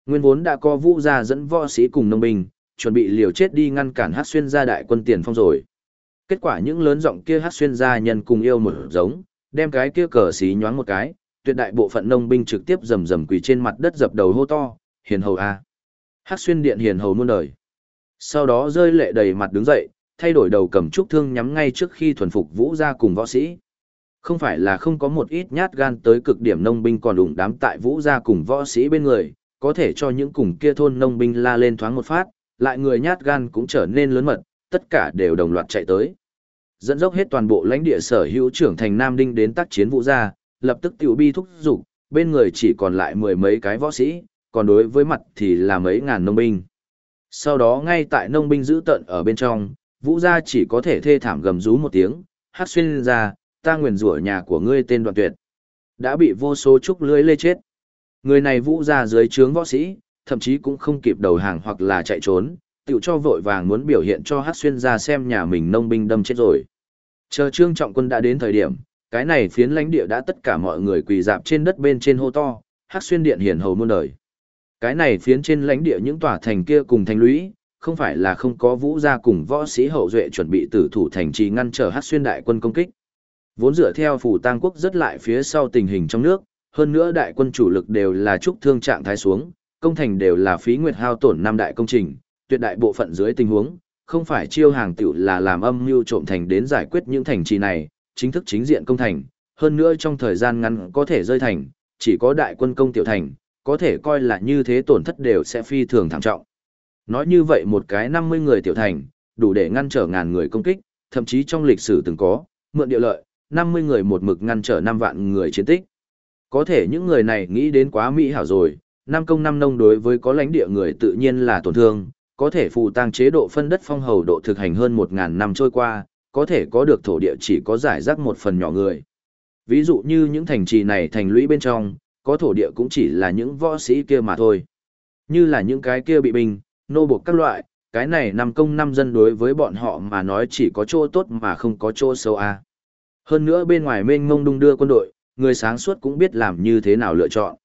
Nguyên vốn đã có Vũ gia dẫn võ sĩ cùng nông binh, chuẩn bị liều chết đi ngăn cản Hắc Xuyên gia đại quân tiền phong rồi. Kết quả những lớn giọng kia Hắc Xuyên gia nhân cùng yêu một giống, đem cái kia cờ xí nhoáng một cái, tuyệt đại bộ phận nông binh trực tiếp rầm rầm quỳ trên mặt đất dập đầu hô to, hiền hầu a. Hắc Xuyên điện hiền hầu muôn đời. Sau đó rơi lệ đầy mặt đứng dậy, thay đổi đầu cầm trúc thương nhắm ngay trước khi thuần phục Vũ gia cùng võ sĩ. Không phải là không có một ít nhát gan tới cực điểm nông binh còn đụng đám tại Vũ gia cùng võ sĩ bên người, có thể cho những cùng kia thôn nông binh la lên thoáng một phát, lại người nhát gan cũng trở nên lớn mật, tất cả đều đồng loạt chạy tới. Dẫn dốc hết toàn bộ lãnh địa sở hữu trưởng thành Nam Đinh đến tác chiến Vũ gia, lập tức tiểu bi thúc giục, bên người chỉ còn lại mười mấy cái võ sĩ, còn đối với mặt thì là mấy ngàn nông binh. Sau đó ngay tại nông binh giữ tận ở bên trong, Vũ gia chỉ có thể thê thảm gầm rú một tiếng, Hắc Xuyên gia, ta nguyền rủa nhà của ngươi tên Đoạn Tuyệt. Đã bị vô số trúc lưới lê chết. Người này Vũ gia dưới trướng võ sĩ, thậm chí cũng không kịp đầu hàng hoặc là chạy trốn, tiểu cho vội vàng muốn biểu hiện cho Hắc Xuyên gia xem nhà mình nông binh đâm chết rồi. Chờ Trương Trọng Quân đã đến thời điểm, cái này phiến lãnh địa đã tất cả mọi người quỳ dạp trên đất bên trên hô to, Hắc Xuyên điện hiển hầu muôn đời. Cái này phiến trên lãnh địa những tòa thành kia cùng thành lũy, không phải là không có Vũ gia cùng võ sĩ hậu duệ chuẩn bị tử thủ thành trì ngăn trở Hắc Xuyên đại quân công kích. Vốn dựa theo Phủ Tang quốc rất lại phía sau tình hình trong nước, hơn nữa đại quân chủ lực đều là trúc thương trạng thái xuống, công thành đều là phí nguyệt hao tổn năm đại công trình, tuyệt đại bộ phận dưới tình huống, không phải chiêu hàng tiểu là làm âm mưu trộm thành đến giải quyết những thành trì này, chính thức chính diện công thành, hơn nữa trong thời gian ngắn có thể rơi thành, chỉ có đại quân công tiểu thành, có thể coi là như thế tổn thất đều sẽ phi thường thảm trọng. Nói như vậy một cái 50 người tiểu thành, đủ để ngăn trở ngàn người công kích, thậm chí trong lịch sử từng có, mượn địa lợi, 50 người một mực ngăn trở 5 vạn người chiến tích. Có thể những người này nghĩ đến quá mỹ hảo rồi, năm công năm nông đối với có lãnh địa người tự nhiên là tổn thương, có thể Phù Tang chế độ phân đất phong hầu độ thực hành hơn 1000 năm trôi qua, có thể có được thổ địa chỉ có giải rác một phần nhỏ người. Ví dụ như những thành trì này thành lũy bên trong, có thổ địa cũng chỉ là những võ sĩ kia mà thôi. Như là những cái kia bị binh, nô buộc các loại, cái này năm công năm dân đối với bọn họ mà nói chỉ có chỗ tốt mà không có chỗ xấu a. Hơn nữa bên ngoài mênh mông đung đưa quân đội, người sáng suốt cũng biết làm như thế nào lựa chọn.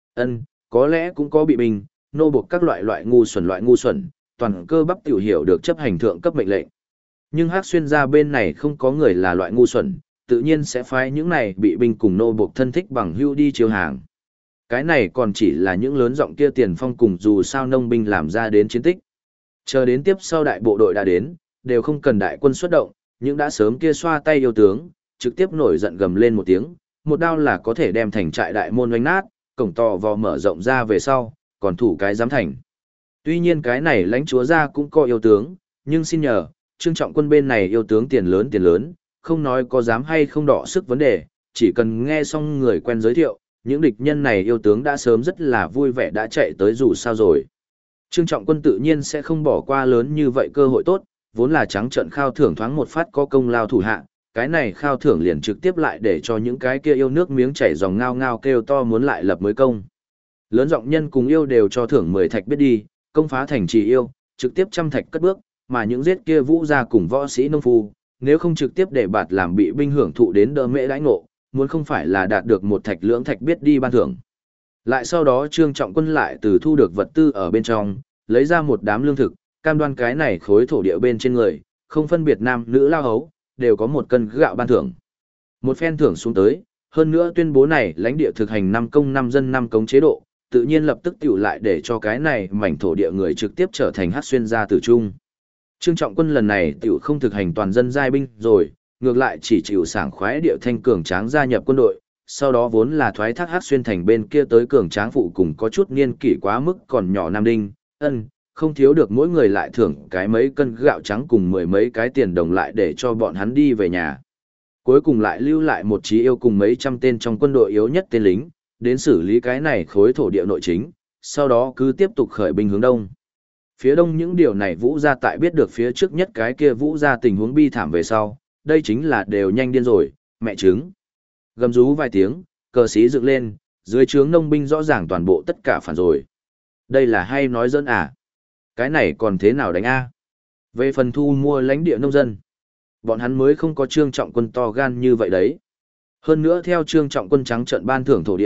Có lẽ cũng có bị binh, nô buộc các loại ngu xuẩn, toàn cơ bắp tiểu hiểu được chấp hành thượng cấp mệnh lệnh. Nhưng Hắc Xuyên gia bên này không có người là loại ngu xuẩn, tự nhiên sẽ phái những này bị binh cùng nô buộc thân thích bằng hưu đi chiêu hàng. Cái này còn chỉ là những lớn giọng kia tiền phong cùng dù sao nông binh làm ra đến chiến tích. Chờ đến tiếp sau đại bộ đội đã đến, đều không cần đại quân xuất động, những đã sớm kia xoa tay yêu tướng, trực tiếp nổi giận gầm lên một tiếng, một đao là có thể đem thành trại đại môn oanh nát, cổng to vò mở rộng ra về sau, còn thủ cái giám thành. Tuy nhiên cái này lãnh chúa gia cũng có yêu tướng, nhưng xin nhờ, Trương Trọng Quân bên này yêu tướng tiền lớn, không nói có dám hay không đọ sức vấn đề, chỉ cần nghe xong người quen giới thiệu, những địch nhân này yêu tướng đã sớm rất là vui vẻ đã chạy tới dù sao rồi. Trương Trọng Quân tự nhiên sẽ không bỏ qua lớn như vậy cơ hội tốt, vốn là trắng trận khao thưởng thoáng một phát có công lao thủ hạ, cái này khao thưởng liền trực tiếp lại để cho những cái kia yêu nước miếng chảy dòng ngao ngao kêu to muốn lại lập mới công. Lớn giọng nhân cùng yêu đều cho thưởng 10 thạch biết đi, công phá thành trì yêu, trực tiếp 100 thạch cất bước, mà những giết kia Vũ gia cùng võ sĩ nông phu, nếu không trực tiếp để bạt làm bị binh hưởng thụ đến đỡ mễ đãi ngộ, muốn không phải là đạt được 1 thạch lưỡng thạch biết đi ban thưởng. Lại sau đó Trương Trọng Quân lại từ thu được vật tư ở bên trong, lấy ra một đám lương thực, cam đoan cái này khối thổ địa bên trên người, không phân biệt nam nữ lao hấu, đều có 1 cân gạo ban thưởng. Một phen thưởng xuống tới, hơn nữa tuyên bố này lãnh địa thực hành 5 công 5 dân 5 cống chế độ, tự nhiên lập tức tiểu lại để cho cái này mảnh thổ địa người trực tiếp trở thành Hắc Xuyên gia tử trung. Trương Trọng Quân lần này tiểu không thực hành toàn dân giai binh rồi, ngược lại chỉ chịu sảng khoái địa thanh cường tráng gia nhập quân đội, sau đó vốn là thoái thác Hắc Xuyên thành bên kia tới cường tráng phụ cùng có chút niên kỷ quá mức còn nhỏ Nam Đinh, không thiếu được mỗi người lại thưởng cái mấy cân gạo trắng cùng 10 mấy cái tiền đồng lại để cho bọn hắn đi về nhà. Cuối cùng lại lưu lại một chí yêu cùng mấy trăm tên trong quân đội yếu nhất tên lính, đến xử lý cái này khối thổ địa nội chính, sau đó cứ tiếp tục khởi binh hướng đông. Phía đông những điều này Vũ gia tại biết được phía trước nhất cái kia Vũ gia tình huống bi thảm về sau, đây chính là đều nhanh điên rồi, mẹ trứng. Gầm rú vài tiếng, cờ xí dựng lên, dưới trướng nông binh rõ ràng toàn bộ tất cả phản rồi. Đây là hay nói dân à? Cái này còn thế nào đánh a? Về phần thu mua lãnh địa nông dân, bọn hắn mới không có Trương Trọng Quân to gan như vậy đấy. Hơn nữa theo Trương Trọng Quân trắng trợn ban thưởng thổ địa,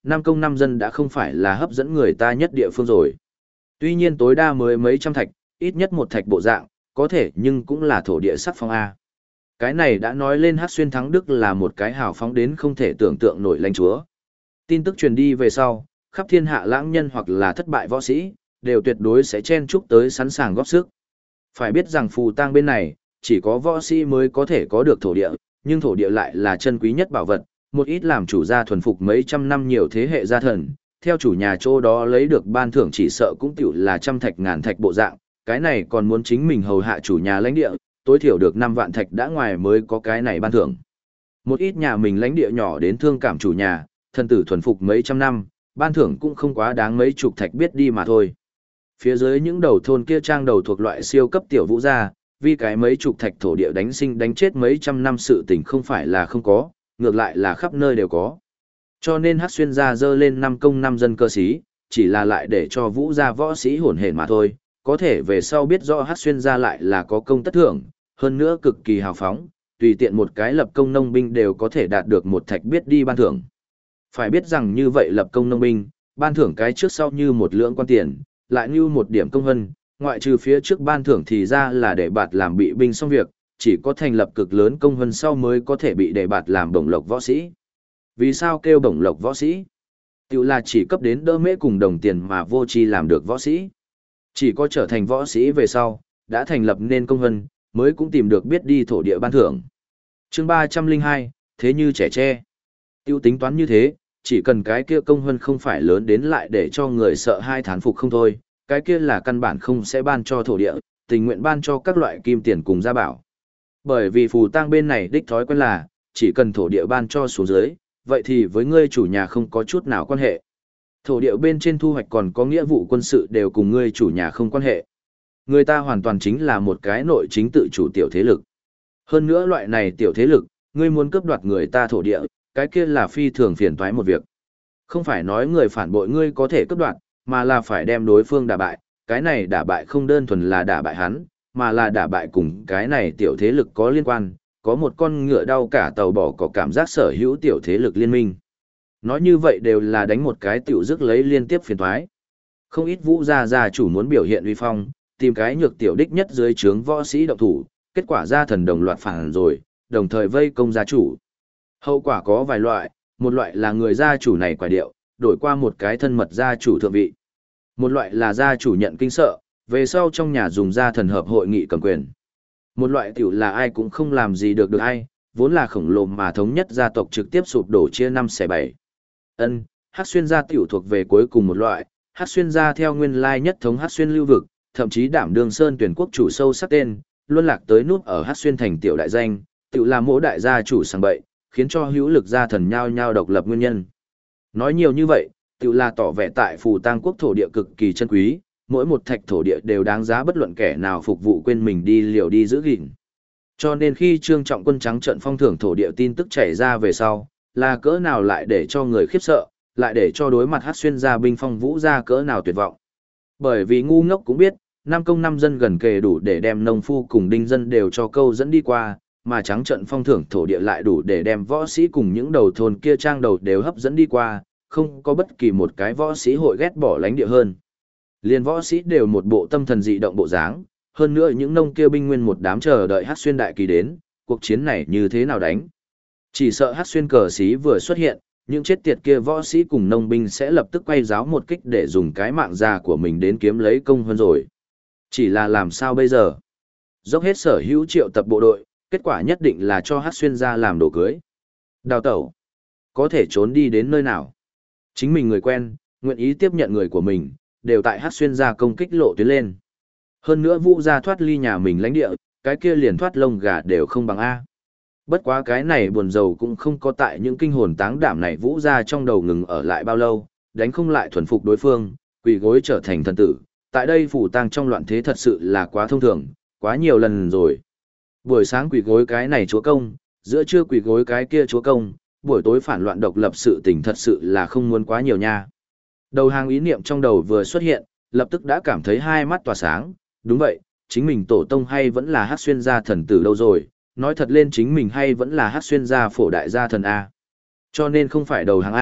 Nam Công năm dân đã không phải là hấp dẫn người ta nhất địa phương rồi. Tuy nhiên tối đa mới mấy trăm thạch, ít nhất một thạch bộ dạng, có thể nhưng cũng là thổ địa sắc phong A. Cái này đã nói lên Hắc Xuyên Thắng Đức là một cái hào phóng đến không thể tưởng tượng nổi lãnh chúa. Tin tức truyền đi về sau, khắp thiên hạ lãng nhân hoặc là thất bại võ sĩ, đều tuyệt đối sẽ chen chúc tới sẵn sàng góp sức. Phải biết rằng Phù Tang bên này, chỉ có võ sĩ mới có thể có được thổ địa, nhưng thổ địa lại là chân quý nhất bảo vật, một ít làm chủ gia thuần phục mấy trăm năm nhiều thế hệ gia thần, theo chủ nhà chỗ đó lấy được ban thưởng chỉ sợ cũng tiểu là trăm thạch ngàn thạch bộ dạng, cái này còn muốn chính mình hầu hạ chủ nhà lãnh địa, tối thiểu được 5 vạn thạch đã ngoài mới có cái này ban thưởng. Một ít nhà mình lãnh địa nhỏ đến thương cảm chủ nhà, thân tử thuần phục mấy trăm năm, ban thưởng cũng không quá đáng mấy chục thạch biết đi mà thôi. Phía dưới những đầu thôn kia trang đầu thuộc loại siêu cấp tiểu vũ gia, vì cái mấy chục thạch thổ địa đánh sinh đánh chết mấy trăm năm sự tình không phải là không có, ngược lại là khắp nơi đều có. Cho nên Hắc Xuyên gia dơ lên 5 công 5 dân cơ sĩ, chỉ là lại để cho vũ gia võ sĩ hỗn hển mà thôi, có thể về sau biết rõ Hắc Xuyên gia lại là có công tất thưởng, hơn nữa cực kỳ hào phóng, tùy tiện một cái lập công nông binh đều có thể đạt được một thạch biết đi ban thưởng. Phải biết rằng như vậy lập công nông binh, ban thưởng cái trước sau như một lượng quan tiền, lại như một điểm công hân, ngoại trừ phía trước ban thưởng thì ra là để bạt làm bị binh xong việc, chỉ có thành lập cực lớn công hân sau mới có thể bị để bạt làm bổng lộc võ sĩ. Vì sao kêu bổng lộc võ sĩ? Tiểu là chỉ cấp đến đỡ mễ cùng đồng tiền mà vô tri làm được võ sĩ. Chỉ có trở thành võ sĩ về sau, đã thành lập nên công hân, mới cũng tìm được biết đi thổ địa ban thưởng. Chương 302, thế như trẻ tre. Tiêu tính toán như thế, chỉ cần cái kia công hân không phải lớn đến lại để cho người sợ hai thán phục không thôi, cái kia là căn bản không sẽ ban cho thổ địa, tình nguyện ban cho các loại kim tiền cùng gia bảo. Bởi vì Phù Tang bên này đích thói quen là, chỉ cần thổ địa ban cho xuống dưới, vậy thì với ngươi chủ nhà không có chút nào quan hệ. Thổ địa bên trên thu hoạch còn có nghĩa vụ quân sự đều cùng ngươi chủ nhà không quan hệ. Người ta hoàn toàn chính là một cái nội chính tự chủ tiểu thế lực. Hơn nữa loại này tiểu thế lực, ngươi muốn cướp đoạt người ta thổ địa, cái kia là phi thường phiền toái một việc. Không phải nói người phản bội ngươi có thể cướp đoạt, mà là phải đem đối phương đả bại, cái này đả bại không đơn thuần là đả bại hắn, mà là đả bại cùng cái này tiểu thế lực có liên quan, có một con ngựa đau cả tàu bỏ có cảm giác sở hữu tiểu thế lực liên minh. Nói như vậy đều là đánh một cái tiểu dứt lấy liên tiếp phiền toái. Không ít vũ gia chủ muốn biểu hiện uy phong, tìm cái nhược tiểu đích nhất dưới trướng võ sĩ động thủ, kết quả gia thần đồng loạt phản rồi, đồng thời vây công gia chủ. Hậu quả có vài loại, một loại là người gia chủ này quả điệu, đổi qua một cái thân mật gia chủ thượng vị. Một loại là gia chủ nhận kinh sợ, về sau trong nhà dùng gia thần hợp hội nghị cầm quyền. Một loại tiểu là ai cũng không làm gì được ai, vốn là khổng lồ mà thống nhất gia tộc trực tiếp sụp đổ chia 5 xẻ 7. Hắc Xuyên gia tiểu thuộc về cuối cùng một loại, Hắc Xuyên gia theo nguyên lai nhất thống Hắc Xuyên lưu vực, thậm chí đảm đương sơn tuyển quốc chủ sâu sắc tên, luân lạc tới nút ở Hắc Xuyên thành tiểu đại danh, tiểu là mỗi đại gia chủ sang bậy, khiến cho hữu lực gia thần nhao nhao độc lập nguyên nhân. Nói nhiều như vậy, tiểu là tỏ vẻ tại Phù Tang quốc thổ địa cực kỳ chân quý, mỗi một thạch thổ địa đều đáng giá bất luận kẻ nào phục vụ quên mình đi liều đi giữ gìn. Cho nên khi Trương Trọng Quân trắng trận phong thưởng thổ địa tin tức chảy ra về sau, là cỡ nào lại để cho người khiếp sợ, lại để cho đối mặt Hắc Xuyên gia binh phong vũ gia cỡ nào tuyệt vọng. Bởi vì ngu ngốc cũng biết, 5 công 5 dân gần kề đủ để đem nông phu cùng đinh dân đều cho câu dẫn đi qua, mà trắng trận phong thưởng thổ địa lại đủ để đem võ sĩ cùng những đầu thôn kia trang đầu đều hấp dẫn đi qua, không có bất kỳ một cái võ sĩ hội ghét bỏ lãnh địa hơn. Liên võ sĩ đều một bộ tâm thần dị động bộ dáng, hơn nữa những nông kia binh nguyên một đám chờ đợi Hắc Xuyên đại kỳ đến, cuộc chiến này như thế nào đánh. Chỉ sợ Hắc Xuyên cờ sĩ vừa xuất hiện, những chết tiệt kia võ sĩ cùng nông binh sẽ lập tức quay giáo một kích để dùng cái mạng già của mình đến kiếm lấy công hơn rồi. Chỉ là làm sao bây giờ? Dốc hết sở hữu triệu tập bộ đội, kết quả nhất định là cho Hắc Xuyên ra làm đồ cưới. Đào tẩu. Có thể trốn đi đến nơi nào? Chính mình người quen, nguyện ý tiếp nhận người của mình, đều tại Hắc Xuyên ra công kích lộ tuyến lên. Hơn nữa Vũ gia thoát ly nhà mình lãnh địa, cái kia liền thoát lông gà đều không bằng A. Bất quá cái này buồn rầu cũng không có tại những kinh hồn táng đảm này Vũ gia trong đầu ngừng ở lại bao lâu, đánh không lại thuần phục đối phương, quỳ gối trở thành thần tử. Tại đây Phù Tang trong loạn thế thật sự là quá thông thường, quá nhiều lần rồi. Buổi sáng quỳ gối cái này chúa công, giữa trưa quỳ gối cái kia chúa công, buổi tối phản loạn độc lập sự tình thật sự là không muốn quá nhiều nha. Đầu hàng ý niệm trong đầu vừa xuất hiện, lập tức đã cảm thấy hai mắt tỏa sáng, đúng vậy, chính mình tổ tông hay vẫn là Hắc Xuyên gia thần tử đâu rồi, nói thật lên chính mình hay vẫn là Hắc Xuyên gia phổ đại gia thần A. Cho nên không phải đầu hàng A,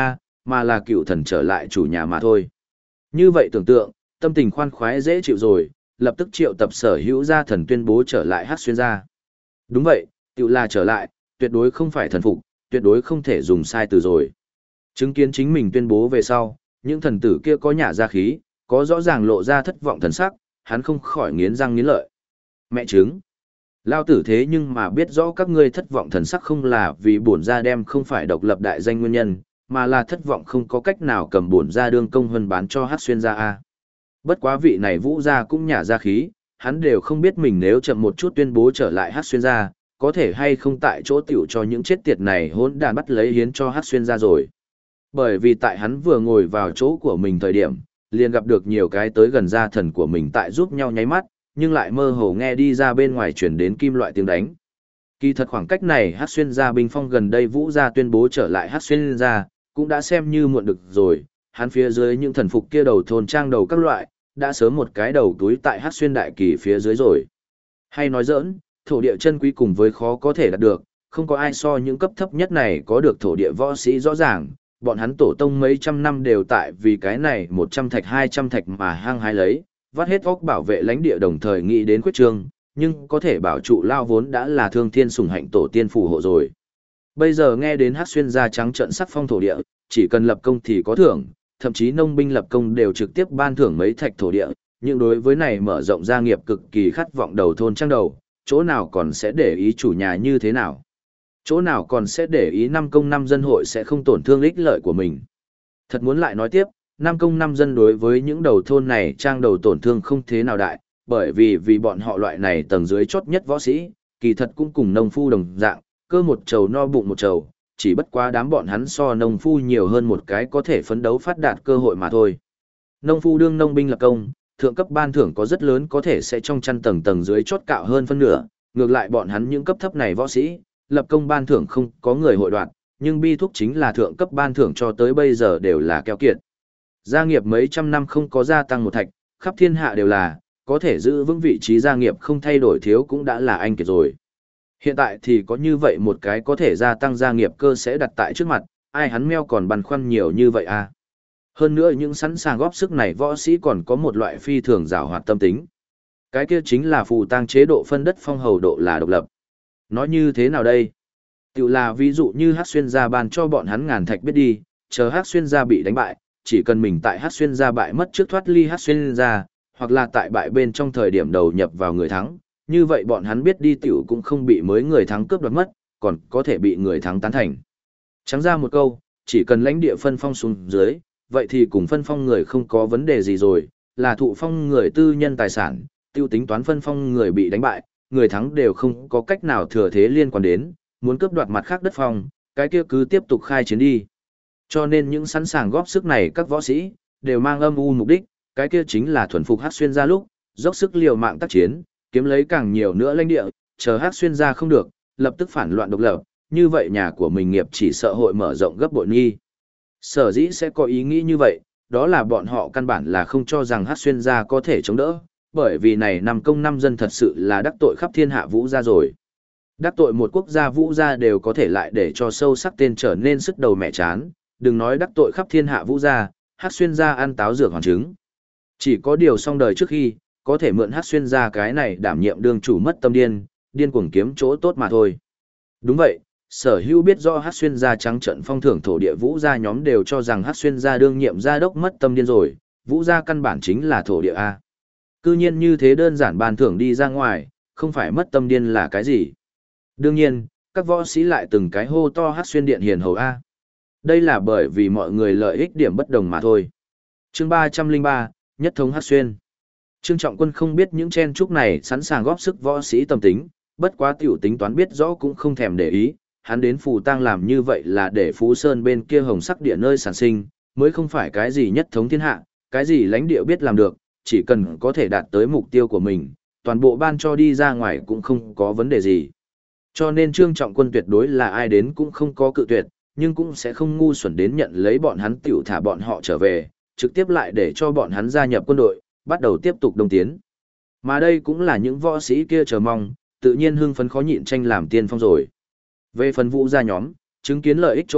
mà là cựu thần trở lại chủ nhà mà thôi. Như vậy tưởng tượng, tâm tình khoan khoái dễ chịu rồi, lập tức triệu tập sở hữu gia thần tuyên bố trở lại Hắc Xuyên gia. Đúng vậy, cựu là trở lại, tuyệt đối không phải thần phục, tuyệt đối không thể dùng sai từ rồi. Chứng kiến chính mình tuyên bố về sau, những thần tử kia có nhả ra khí, có rõ ràng lộ ra thất vọng thần sắc, hắn không khỏi nghiến răng nghiến lợi. Mẹ chứng! Lao tử thế nhưng mà biết rõ các ngươi thất vọng thần sắc không là vì bổn gia đem không phải độc lập đại danh nguyên nhân, mà là thất vọng không có cách nào cầm bổn gia đương công hơn bán cho Hắc Xuyên gia a. Bất quá vị này Vũ gia cũng nhả ra khí, hắn đều không biết mình nếu chậm một chút tuyên bố trở lại Hắc Xuyên gia, có thể hay không tại chỗ tiểu cho những chết tiệt này hỗn đàn bắt lấy hiến cho Hắc Xuyên gia rồi. Bởi vì tại hắn vừa ngồi vào chỗ của mình thời điểm, liền gặp được nhiều cái tới gần gia thần của mình tại giúp nhau nháy mắt, nhưng lại mơ hồ nghe đi ra bên ngoài chuyển đến kim loại tiếng đánh. Kỳ thật khoảng cách này Hắc Xuyên gia binh phong gần đây Vũ gia tuyên bố trở lại Hắc Xuyên gia, cũng đã xem như muộn được rồi, hắn phía dưới những thần phục kia đầu thôn trang đầu các loại, đã sớm một cái đầu túi tại Hắc Xuyên đại kỳ phía dưới rồi. Hay nói giỡn, thổ địa chân quý cùng với khó có thể đạt được, không có ai so những cấp thấp nhất này có được thổ địa võ sĩ rõ ràng, bọn hắn tổ tông mấy trăm năm đều tại vì cái này 100 thạch 200 thạch mà hăng hái lấy, vắt hết óc bảo vệ lãnh địa đồng thời nghĩ đến quyết trương, nhưng có thể bảo trụ lao vốn đã là thương thiên sủng hạnh tổ tiên phù hộ rồi. Bây giờ nghe đến Hắc Xuyên gia trắng trận sắc phong thổ địa, chỉ cần lập công thì có thưởng, thậm chí nông binh lập công đều trực tiếp ban thưởng mấy thạch thổ địa, nhưng đối với này mở rộng gia nghiệp cực kỳ khát vọng đầu thôn trang đầu, chỗ nào còn sẽ để ý chủ nhà như thế nào? Chỗ nào còn sẽ để ý năm công năm dân hội sẽ không tổn thương ích lợi của mình? Thật muốn lại nói tiếp, năm công năm dân đối với những đầu thôn này trang đầu tổn thương không thế nào đại, bởi vì bọn họ loại này tầng dưới chốt nhất võ sĩ, kỳ thật cũng cùng nông phu đồng dạng, cơ một trầu no bụng một trầu, chỉ bất quá đám bọn hắn so nông phu nhiều hơn một cái có thể phấn đấu phát đạt cơ hội mà thôi. Nông phu đương nông binh lập công, thượng cấp ban thưởng có rất lớn có thể sẽ trong chăn tầng dưới chốt cạo hơn phân nửa, ngược lại bọn hắn những cấp thấp này võ sĩ, lập công ban thưởng không có người hội đoạt, nhưng bi thúc chính là thượng cấp ban thưởng cho tới bây giờ đều là keo kiệt. Gia nghiệp mấy trăm năm không có gia tăng một thạch, khắp thiên hạ đều là, có thể giữ vững vị trí gia nghiệp không thay đổi thiếu cũng đã là anh kiệt rồi. Hiện tại thì có như vậy một cái có thể gia tăng gia nghiệp cơ sẽ đặt tại trước mặt, ai hắn meo còn băn khoăn nhiều như vậy à. Hơn nữa những sẵn sàng góp sức này võ sĩ còn có một loại phi thường giảo hoạt tâm tính. Cái kia chính là phù tang chế độ phân đất phong hầu độ là độc lập. Nói như thế nào đây? Tiểu là ví dụ như Hắc Xuyên gia ban cho bọn hắn ngàn thạch biết đi, chờ Hắc Xuyên gia bị đánh bại, chỉ cần mình tại Hắc Xuyên gia bại mất trước thoát ly Hắc Xuyên gia, hoặc là tại bại bên trong thời điểm đầu nhập vào người thắng, như vậy bọn hắn biết đi tiểu cũng không bị mới người thắng cướp đoạt mất, còn có thể bị người thắng tán thành. Trắng ra một câu, chỉ cần lãnh địa phân phong xuống dưới, vậy thì cùng phân phong người không có vấn đề gì rồi, là thụ phong người tư nhân tài sản, tiêu tính toán phân phong người bị đánh bại, người thắng đều không có cách nào thừa thế liên quan đến, muốn cướp đoạt mặt khác đất phong, cái kia cứ tiếp tục khai chiến đi. Cho nên những sẵn sàng góp sức này các võ sĩ, đều mang âm u mục đích, cái kia chính là thuần phục Hắc Xuyên gia lúc, dốc sức liều mạng tác chiến, kiếm lấy càng nhiều nữa lãnh địa, chờ Hắc Xuyên gia không được, lập tức phản loạn độc lập, như vậy nhà của mình nghiệp chỉ sợ hội mở rộng gấp bội nghi. Sở dĩ sẽ có ý nghĩ như vậy, đó là bọn họ căn bản là không cho rằng Hắc Xuyên gia có thể chống đỡ, bởi vì này năm công năm dân thật sự là đắc tội khắp thiên hạ Vũ gia rồi. Đắc tội một quốc gia Vũ gia đều có thể lại để cho sâu sắc tên trở nên sức đầu mẹ chán, đừng nói đắc tội khắp thiên hạ Vũ gia, Hắc Xuyên gia ăn táo dược hoàn chứng. Chỉ có điều xong đời trước khi, có thể mượn Hắc Xuyên gia cái này đảm nhiệm đương chủ mất tâm điên, điên cuồng kiếm chỗ tốt mà thôi. Đúng vậy, sở hữu biết rõ Hắc Xuyên gia trắng trận phong thưởng thổ địa Vũ gia nhóm đều cho rằng Hắc Xuyên gia đương nhiệm gia đốc mất tâm điên rồi, Vũ gia căn bản chính là thổ địa A. Cư nhiên như thế đơn giản ban thưởng đi ra ngoài, không phải mất tâm điên là cái gì. Đương nhiên, các võ sĩ lại từng cái hô to Hắc Xuyên điện hiền hầu A. Đây là bởi vì mọi người lợi ích điểm bất đồng mà thôi. Chương 303, Nhất thống Hắc Xuyên. Trương Trọng Quân không biết những chen chúc này sẵn sàng góp sức võ sĩ tâm tính, bất quá tiểu tính toán biết rõ cũng không thèm để ý, hắn đến Phù Tang làm như vậy là để Phú Sơn bên kia hồng sắc địa nơi sản sinh, mới không phải cái gì nhất thống thiên hạ, cái gì lãnh địa biết làm được, chỉ cần có thể đạt tới mục tiêu của mình, toàn bộ ban cho đi ra ngoài cũng không có vấn đề gì. Cho nên Trương Trọng Quân tuyệt đối là ai đến cũng không có cự tuyệt, nhưng cũng sẽ không ngu xuẩn đến nhận lấy bọn hắn tiểu thả bọn họ trở về, trực tiếp lại để cho bọn hắn gia nhập quân đội, bắt đầu tiếp tục đông tiến. Mà đây cũng là những võ sĩ kia chờ mong, tự nhiên hưng phấn khó nhịn tranh làm tiên phong rồi. Về phần Vũ gia nhóm, chứng kiến lợi ích chỗ,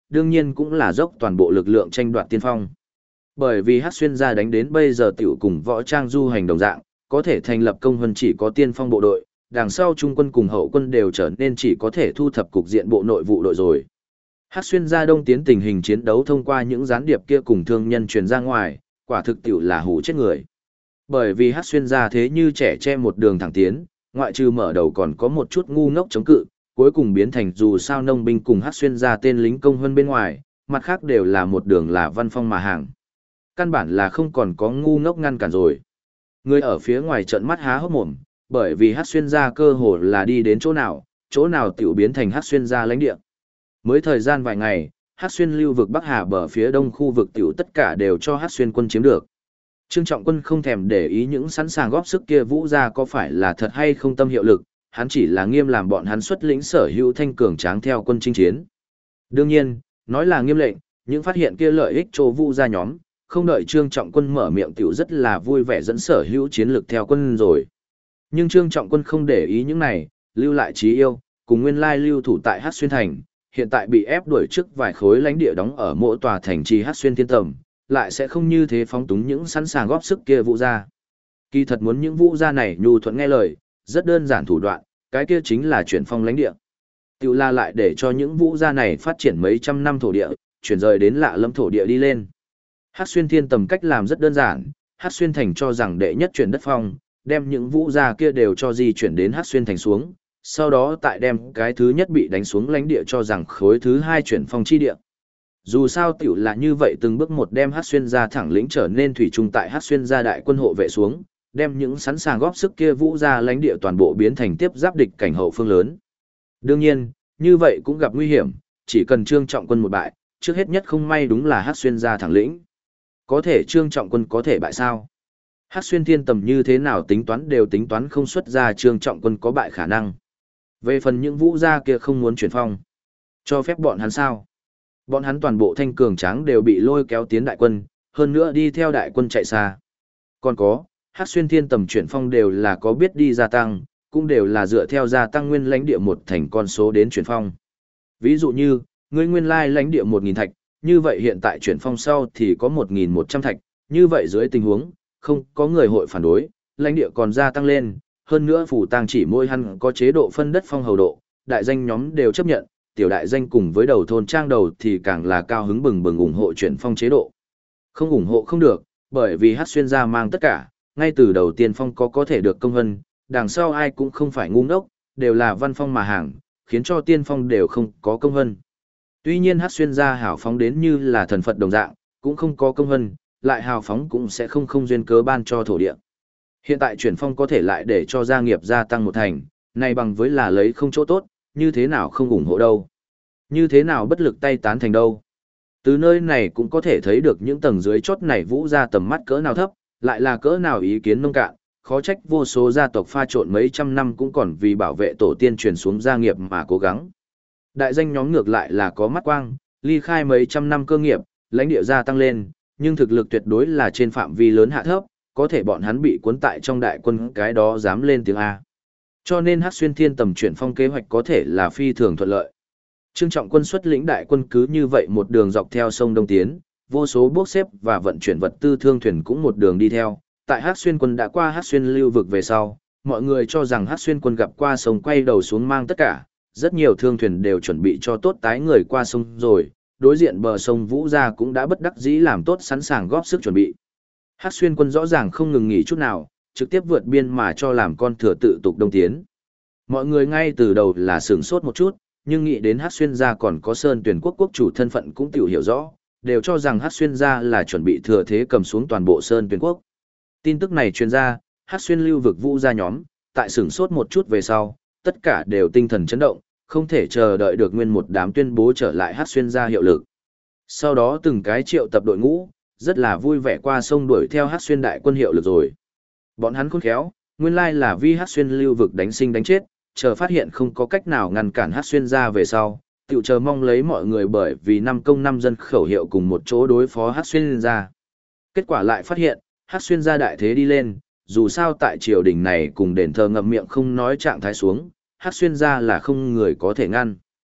đương nhiên cũng là dốc toàn bộ lực lượng tranh đoạt tiên phong. Bởi vì Hắc Xuyên gia đánh đến bây giờ tiểu cùng võ trang du hành đồng dạng, có thể thành lập công hơn chỉ có tiên phong bộ đội, đằng sau trung quân cùng hậu quân đều trở nên chỉ có thể thu thập cục diện bộ nội vụ đội rồi. Hắc Xuyên gia đông tiến tình hình chiến đấu thông qua những gián điệp kia cùng thương nhân truyền ra ngoài, quả thực tiểu là hủ chết người. Bởi vì Hắc Xuyên gia thế như trẻ che một đường thẳng tiến, ngoại trừ mở đầu còn có một chút ngu ngốc chống cự, cuối cùng biến thành dù sao nông binh cùng Hắc Xuyên gia tên lính công hơn bên ngoài, mặt khác đều là một đường là văn phong mà hàng. Căn bản là không còn có ngu ngốc ngăn cản rồi. Người ở phía ngoài trận mắt há hốc mồm, bởi vì Hắc Xuyên gia cơ hồ là đi đến chỗ nào tiểu biến thành Hắc Xuyên gia lãnh địa. Mới thời gian vài ngày, Hắc Xuyên lưu vực Bắc Hà bờ phía đông khu vực tiểu tất cả đều cho Hắc Xuyên quân chiếm được. Trương Trọng Quân không thèm để ý những sẵn sàng góp sức kia vũ gia có phải là thật hay không tâm hiệu lực, hắn chỉ là nghiêm làm bọn hắn xuất lĩnh sở hữu thanh cường tráng theo quân chinh chiến. Đương nhiên, nói là nghiêm lệnh, những phát hiện kia lợi ích cho vũ gia nhóm, không đợi Trương Trọng Quân mở miệng tiểu rất là vui vẻ dẫn sở hữu chiến lực theo quân rồi. Nhưng Trương Trọng Quân không để ý những này, lưu lại trí yêu, cùng nguyên lai lưu thủ tại Hắc Xuyên thành, hiện tại bị ép đuổi trước vài khối lãnh địa đóng ở mỗi tòa thành trì Hắc Xuyên Thiên Tầm, lại sẽ không như thế phóng túng những sẵn sàng góp sức kia vũ gia. Kỳ thật muốn những vũ gia này nhu thuận nghe lời, rất đơn giản thủ đoạn, cái kia chính là chuyển phong lãnh địa. Tiểu la lại để cho những vũ gia này phát triển mấy trăm năm thổ địa, chuyển rời đến lạ lâm thổ địa đi lên. Hắc Xuyên Thiên Tầm cách làm rất đơn giản, Hắc Xuyên thành cho rằng đệ nhất chuyển đất phong, đem những vũ gia kia đều cho di chuyển đến Hắc Xuyên thành xuống, sau đó tại đem cái thứ nhất bị đánh xuống lãnh địa cho rằng khối thứ hai chuyển phong chi địa. Dù sao tiểu là như vậy từng bước một đem Hắc Xuyên gia thẳng lĩnh trở nên thủy chung tại Hắc Xuyên gia đại quân hộ vệ xuống, đem những sẵn sàng góp sức kia vũ gia lãnh địa toàn bộ biến thành tiếp giáp địch cảnh hậu phương lớn. Đương nhiên, như vậy cũng gặp nguy hiểm, chỉ cần Trương Trọng Quân một bại, trước hết nhất không may đúng là Hắc Xuyên gia thẳng lĩnh. Có thể Trương Trọng Quân có thể bại sao? Hắc Xuyên Thiên Tầm như thế nào tính toán đều tính toán không xuất ra Trương Trọng Quân có bại khả năng. Về phần những vũ gia kia không muốn chuyển phong, cho phép bọn hắn sao? Bọn hắn toàn bộ thanh cường tráng đều bị lôi kéo tiến đại quân, hơn nữa đi theo đại quân chạy xa. Còn có, Hắc Xuyên Thiên Tầm chuyển phong đều là có biết đi gia tăng, cũng đều là dựa theo gia tăng nguyên lãnh địa một thành con số đến chuyển phong. Ví dụ như, ngươi nguyên lai lãnh địa 1.000 thạch, như vậy hiện tại chuyển phong sau thì có 1.100 thạch, như vậy dưới tình huống, không có người hội phản đối, lãnh địa còn gia tăng lên, hơn nữa phủ tang chỉ mỗi hắn có chế độ phân đất phong hầu độ, đại danh nhóm đều chấp nhận, tiểu đại danh cùng với đầu thôn trang đầu thì càng là cao hứng bừng bừng ủng hộ chuyển phong chế độ. Không ủng hộ không được, bởi vì Hắc Xuyên gia mang tất cả, ngay từ đầu tiên phong có thể được công hân, đằng sau ai cũng không phải ngu ngốc, đều là văn phong mà hàng, khiến cho tiên phong đều không có công hân. Tuy nhiên Hắc Xuyên gia hào phóng đến như là thần Phật đồng dạng, cũng không có công hân, lại hào phóng cũng sẽ không duyên cớ ban cho thổ địa. Hiện tại chuyển phong có thể lại để cho gia nghiệp gia tăng một thành, này bằng với là lấy không chỗ tốt, như thế nào không ủng hộ đâu. Như thế nào bất lực tay tán thành đâu. Từ nơi này cũng có thể thấy được những tầng dưới chốt này vũ ra tầm mắt cỡ nào thấp, lại là cỡ nào ý kiến nông cạn, khó trách vô số gia tộc pha trộn mấy trăm năm cũng còn vì bảo vệ tổ tiên truyền xuống gia nghiệp mà cố gắng. Đại danh nhóm ngược lại là có mắt quang, ly khai mấy trăm năm cơ nghiệp, lãnh địa gia tăng lên, nhưng thực lực tuyệt đối là trên phạm vi lớn hạ thấp, có thể bọn hắn bị cuốn tại trong đại quân cái đó dám lên tiếng A. Cho nên Hắc Xuyên Thiên Tầm chuyển phong kế hoạch có thể là phi thường thuận lợi. Trương Trọng Quân xuất lĩnh đại quân cứ như vậy một đường dọc theo sông Đông tiến, vô số bốc xếp và vận chuyển vật tư thương thuyền cũng một đường đi theo. Tại Hắc Xuyên quân đã qua Hắc Xuyên lưu vực về sau, mọi người cho rằng Hắc Xuyên quân gặp qua sông quay đầu xuống mang tất cả, rất nhiều thương thuyền đều chuẩn bị cho tốt tái người qua sông rồi, đối diện bờ sông Vũ Gia cũng đã bất đắc dĩ làm tốt sẵn sàng góp sức chuẩn bị. Hắc Xuyên quân rõ ràng không ngừng nghỉ chút nào, trực tiếp vượt biên mà cho làm con thừa tự tục đông tiến. Mọi người ngay từ đầu là sửng sốt một chút, nhưng nghĩ đến Hắc Xuyên gia còn có Sơn Tuyển quốc quốc chủ thân phận cũng tiểu hiểu rõ, đều cho rằng Hắc Xuyên gia là chuẩn bị thừa thế cầm xuống toàn bộ Sơn Tuyển quốc. Tin tức này truyền ra, Hắc Xuyên lưu vực Vũ gia nhóm, tại sửng sốt một chút về sau, tất cả đều tinh thần chấn động, không thể chờ đợi được nguyên một đám tuyên bố trở lại Hắc Xuyên gia hiệu lực. Sau đó từng cái triệu tập đội ngũ, rất là vui vẻ qua sông đuổi theo Hắc Xuyên đại quân hiệu lực rồi. Bọn hắn khôn khéo, nguyên lai là vi Hắc Xuyên lưu vực đánh sinh đánh chết, chờ phát hiện không có cách nào ngăn cản Hắc Xuyên ra về sau, tiểu chờ mong lấy mọi người bởi vì năm công năm dân khẩu hiệu cùng một chỗ đối phó Hắc Xuyên ra. Kết quả lại phát hiện, Hắc Xuyên ra đại thế đi lên, dù sao tại triều đình này cùng đền thờ ngậm miệng không nói trạng thái xuống, Hắc Xuyên ra là không người có thể ngăn.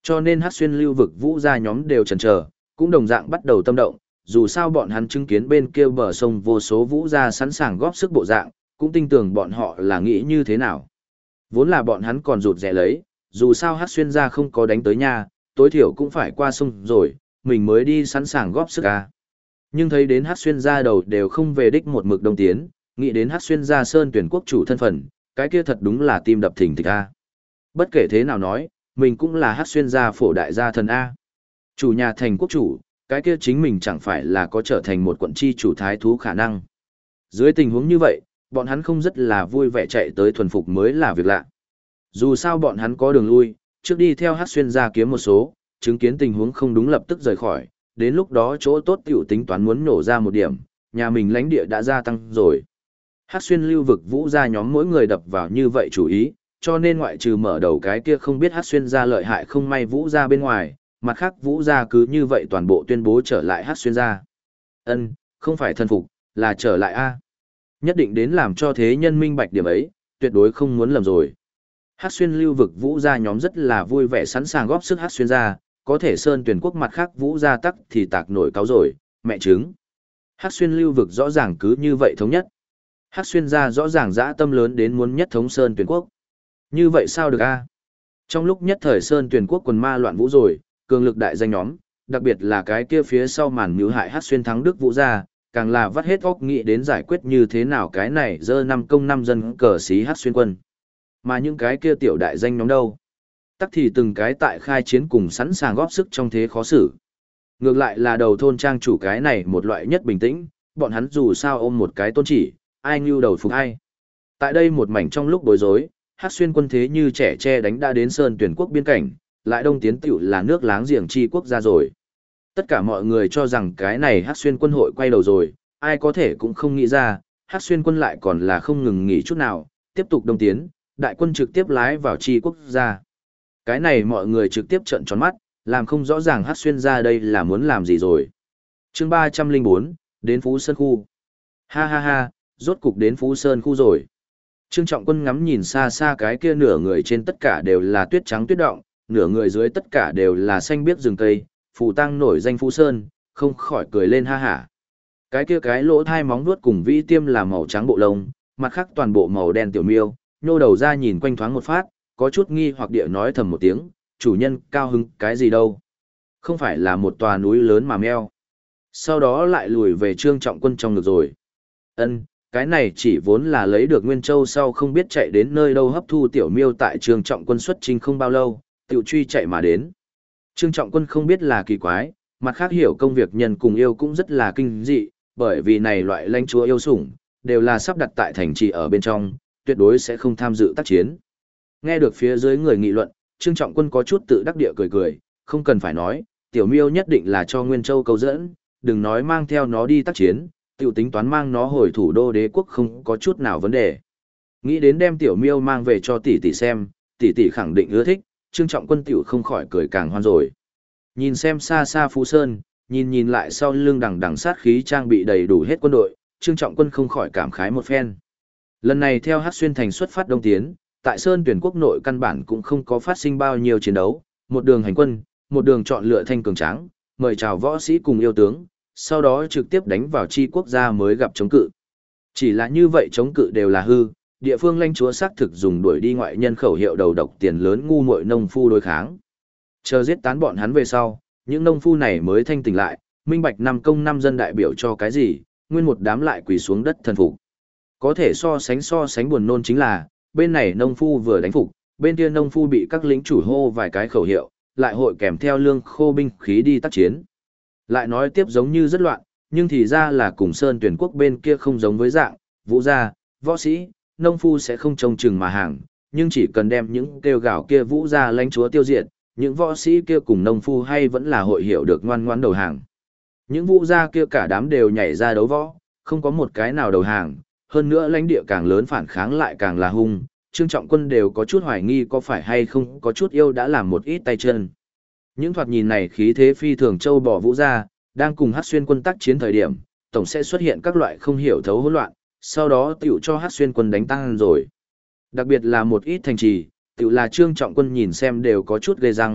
Cho nên Hắc Xuyên lưu vực vũ gia nhóm đều chần chờ, cũng đồng dạng bắt đầu tâm động, dù sao bọn hắn chứng kiến bên kia bờ sông vô số vũ gia sẵn sàng góp sức bộ dạng, cũng tin tưởng bọn họ là nghĩ như thế nào. Vốn là bọn hắn còn rụt rè lấy, dù sao Hắc Xuyên gia không có đánh tới nhà, tối thiểu cũng phải qua sông rồi, mình mới đi sẵn sàng góp sức à. Nhưng thấy đến Hắc Xuyên gia đầu đều không về đích một mực đông tiến, nghĩ đến Hắc Xuyên gia Sơn Tuyển quốc chủ thân phận, cái kia thật đúng là tim đập thình thịch a. Bất kể thế nào nói, mình cũng là Hắc Xuyên gia phổ đại gia thần a. Chủ nhà thành quốc chủ, cái kia chính mình chẳng phải là có trở thành một quận chi chủ thái thú khả năng. Dưới tình huống như vậy, bọn hắn không rất là vui vẻ chạy tới thuần phục mới là việc lạ. Dù sao bọn hắn có đường lui, trước đi theo Hắc Xuyên gia kiếm một số, chứng kiến tình huống không đúng lập tức rời khỏi, đến lúc đó chỗ tốt tiểu tính toán muốn nổ ra một điểm, nhà mình lãnh địa đã gia tăng rồi. Hắc Xuyên lưu vực vũ gia nhóm mỗi người đập vào như vậy chủ ý, cho nên ngoại trừ mở đầu cái kia không biết Hắc Xuyên gia lợi hại không may vũ gia bên ngoài, mặt khác vũ gia cứ như vậy toàn bộ tuyên bố trở lại Hắc Xuyên gia. Ân, không phải thân phục, là trở lại a. Nhất định đến làm cho thế nhân minh bạch điểm ấy, tuyệt đối không muốn lầm rồi. Hắc Xuyên lưu vực vũ gia nhóm rất là vui vẻ sẵn sàng góp sức Hắc Xuyên gia, có thể Sơn Tuyển quốc mặt khác vũ gia tắc thì tạc nổi cáo rồi, mẹ chứng. Hắc Xuyên lưu vực rõ ràng cứ như vậy thống nhất. Hắc Xuyên gia rõ ràng dã tâm lớn đến muốn nhất thống Sơn Tuyển quốc. Như vậy sao được a? Trong lúc nhất thời Sơn Tuyển quốc quần ma loạn vũ rồi, cường lực đại danh nhóm, đặc biệt là cái kia phía sau màn mưu hại Hắc Xuyên thắng Đức vũ gia, càng là vắt hết óc nghĩ đến giải quyết như thế nào cái này dơ năm công năm dân cờ xí Hắc Xuyên quân. Mà những cái kia tiểu đại danh nhóm đâu? Tắc thì từng cái tại khai chiến cùng sẵn sàng góp sức trong thế khó xử. Ngược lại là đầu thôn trang chủ cái này một loại nhất bình tĩnh, bọn hắn dù sao ôm một cái tôn chỉ, ai ngưu đầu phục ai. Tại đây một mảnh trong lúc bối rối, Hắc Xuyên quân thế như trẻ tre đánh đã đến Sơn Tuyển quốc biên cảnh, lại đông tiến tiểu là nước láng giềng chi quốc gia rồi. Tất cả mọi người cho rằng cái này Hắc Xuyên quân hội quay đầu rồi, ai có thể cũng không nghĩ ra, Hắc Xuyên quân lại còn là không ngừng nghỉ chút nào, tiếp tục đông tiến, đại quân trực tiếp lái vào chi quốc gia. Cái này mọi người trực tiếp trợn tròn mắt, làm không rõ ràng Hắc Xuyên ra đây là muốn làm gì rồi. Chương 304, đến Phú Sơn khu. Ha ha ha, rốt cục đến Phú Sơn khu rồi. Trương Trọng Quân ngắm nhìn xa xa cái kia nửa người trên tất cả đều là tuyết trắng tuyết động, nửa người dưới tất cả đều là xanh biếc rừng cây, phù tăng nổi danh Phú Sơn, không khỏi cười lên ha hả. Cái kia cái lỗ thai móng vuốt cùng vĩ tiêm là màu trắng bộ lông, mặt khác toàn bộ màu đen tiểu miêu, nhô đầu ra nhìn quanh thoáng một phát, có chút nghi hoặc địa nói thầm một tiếng, chủ nhân cao hứng cái gì đâu. Không phải là một tòa núi lớn mà meo. Sau đó lại lùi về Trương Trọng Quân trong ngực rồi. Ân, cái này chỉ vốn là lấy được Nguyên Châu sau không biết chạy đến nơi đâu hấp thu tiểu miêu tại Trương Trọng Quân xuất trình không bao lâu, tiểu truy chạy mà đến. Trương Trọng Quân không biết là kỳ quái, mặt khác hiểu công việc nhân cùng yêu cũng rất là kinh dị, bởi vì này loại lãnh chúa yêu sủng, đều là sắp đặt tại thành trì ở bên trong, tuyệt đối sẽ không tham dự tác chiến. Nghe được phía dưới người nghị luận, Trương Trọng Quân có chút tự đắc địa cười cười, không cần phải nói, tiểu miêu nhất định là cho Nguyên Châu câu dẫn, đừng nói mang theo nó đi tác chiến, tiểu tính toán mang nó hồi thủ đô đế quốc không có chút nào vấn đề. Nghĩ đến đem tiểu miêu mang về cho tỷ tỷ xem, tỷ tỷ khẳng định ưa thích, Trương Trọng Quân tiểu không khỏi cười càng hoan rồi. Nhìn xem xa xa Phú Sơn, nhìn lại sau lưng đằng đằng sát khí trang bị đầy đủ hết quân đội, Trương Trọng Quân không khỏi cảm khái một phen. Lần này theo Hắc Xuyên thành xuất phát đông tiến, tại Sơn Tuyển quốc nội căn bản cũng không có phát sinh bao nhiêu chiến đấu, một đường hành quân, một đường chọn lựa thanh cường tráng, mời chào võ sĩ cùng yêu tướng, sau đó trực tiếp đánh vào chi quốc gia mới gặp chống cự. Chỉ là như vậy chống cự đều là hư, địa phương lãnh chúa xác thực dùng đuổi đi ngoại nhân khẩu hiệu đầu độc tiền lớn ngu muội nông phu đối kháng. Chờ giết tán bọn hắn về sau, những nông phu này mới thanh tỉnh lại, minh bạch năm công năm dân đại biểu cho cái gì, nguyên một đám lại quỳ xuống đất thần phục. Có thể so sánh buồn nôn chính là, bên này nông phu vừa đánh phục, bên kia nông phu bị các lính chủ hô vài cái khẩu hiệu, lại hội kèm theo lương khô binh khí đi tác chiến. Lại nói tiếp giống như rất loạn, nhưng thì ra là cùng Sơn Tuyển quốc bên kia không giống với dạng, vũ gia, võ sĩ, nông phu sẽ không trông chừng mà hàng, nhưng chỉ cần đem những kêu gào kia vũ gia lãnh chúa tiêu diệt, những võ sĩ kia cùng nông phu hay vẫn là hội hiểu được ngoan ngoãn đầu hàng. Những vũ gia kia cả đám đều nhảy ra đấu võ, không có một cái nào đầu hàng, hơn nữa lãnh địa càng lớn phản kháng lại càng là hung, Trương Trọng Quân đều có chút hoài nghi có phải hay không có chút yêu đã làm một ít tay chân. Những thoạt nhìn này khí thế phi thường châu bò vũ gia, đang cùng Hắc Xuyên quân tác chiến thời điểm, tổng sẽ xuất hiện các loại không hiểu thấu hỗn loạn, sau đó tiểu cho Hắc Xuyên quân đánh tan rồi. Đặc biệt là một ít thành trì, tiểu là Trương Trọng Quân nhìn xem đều có chút ghê răng,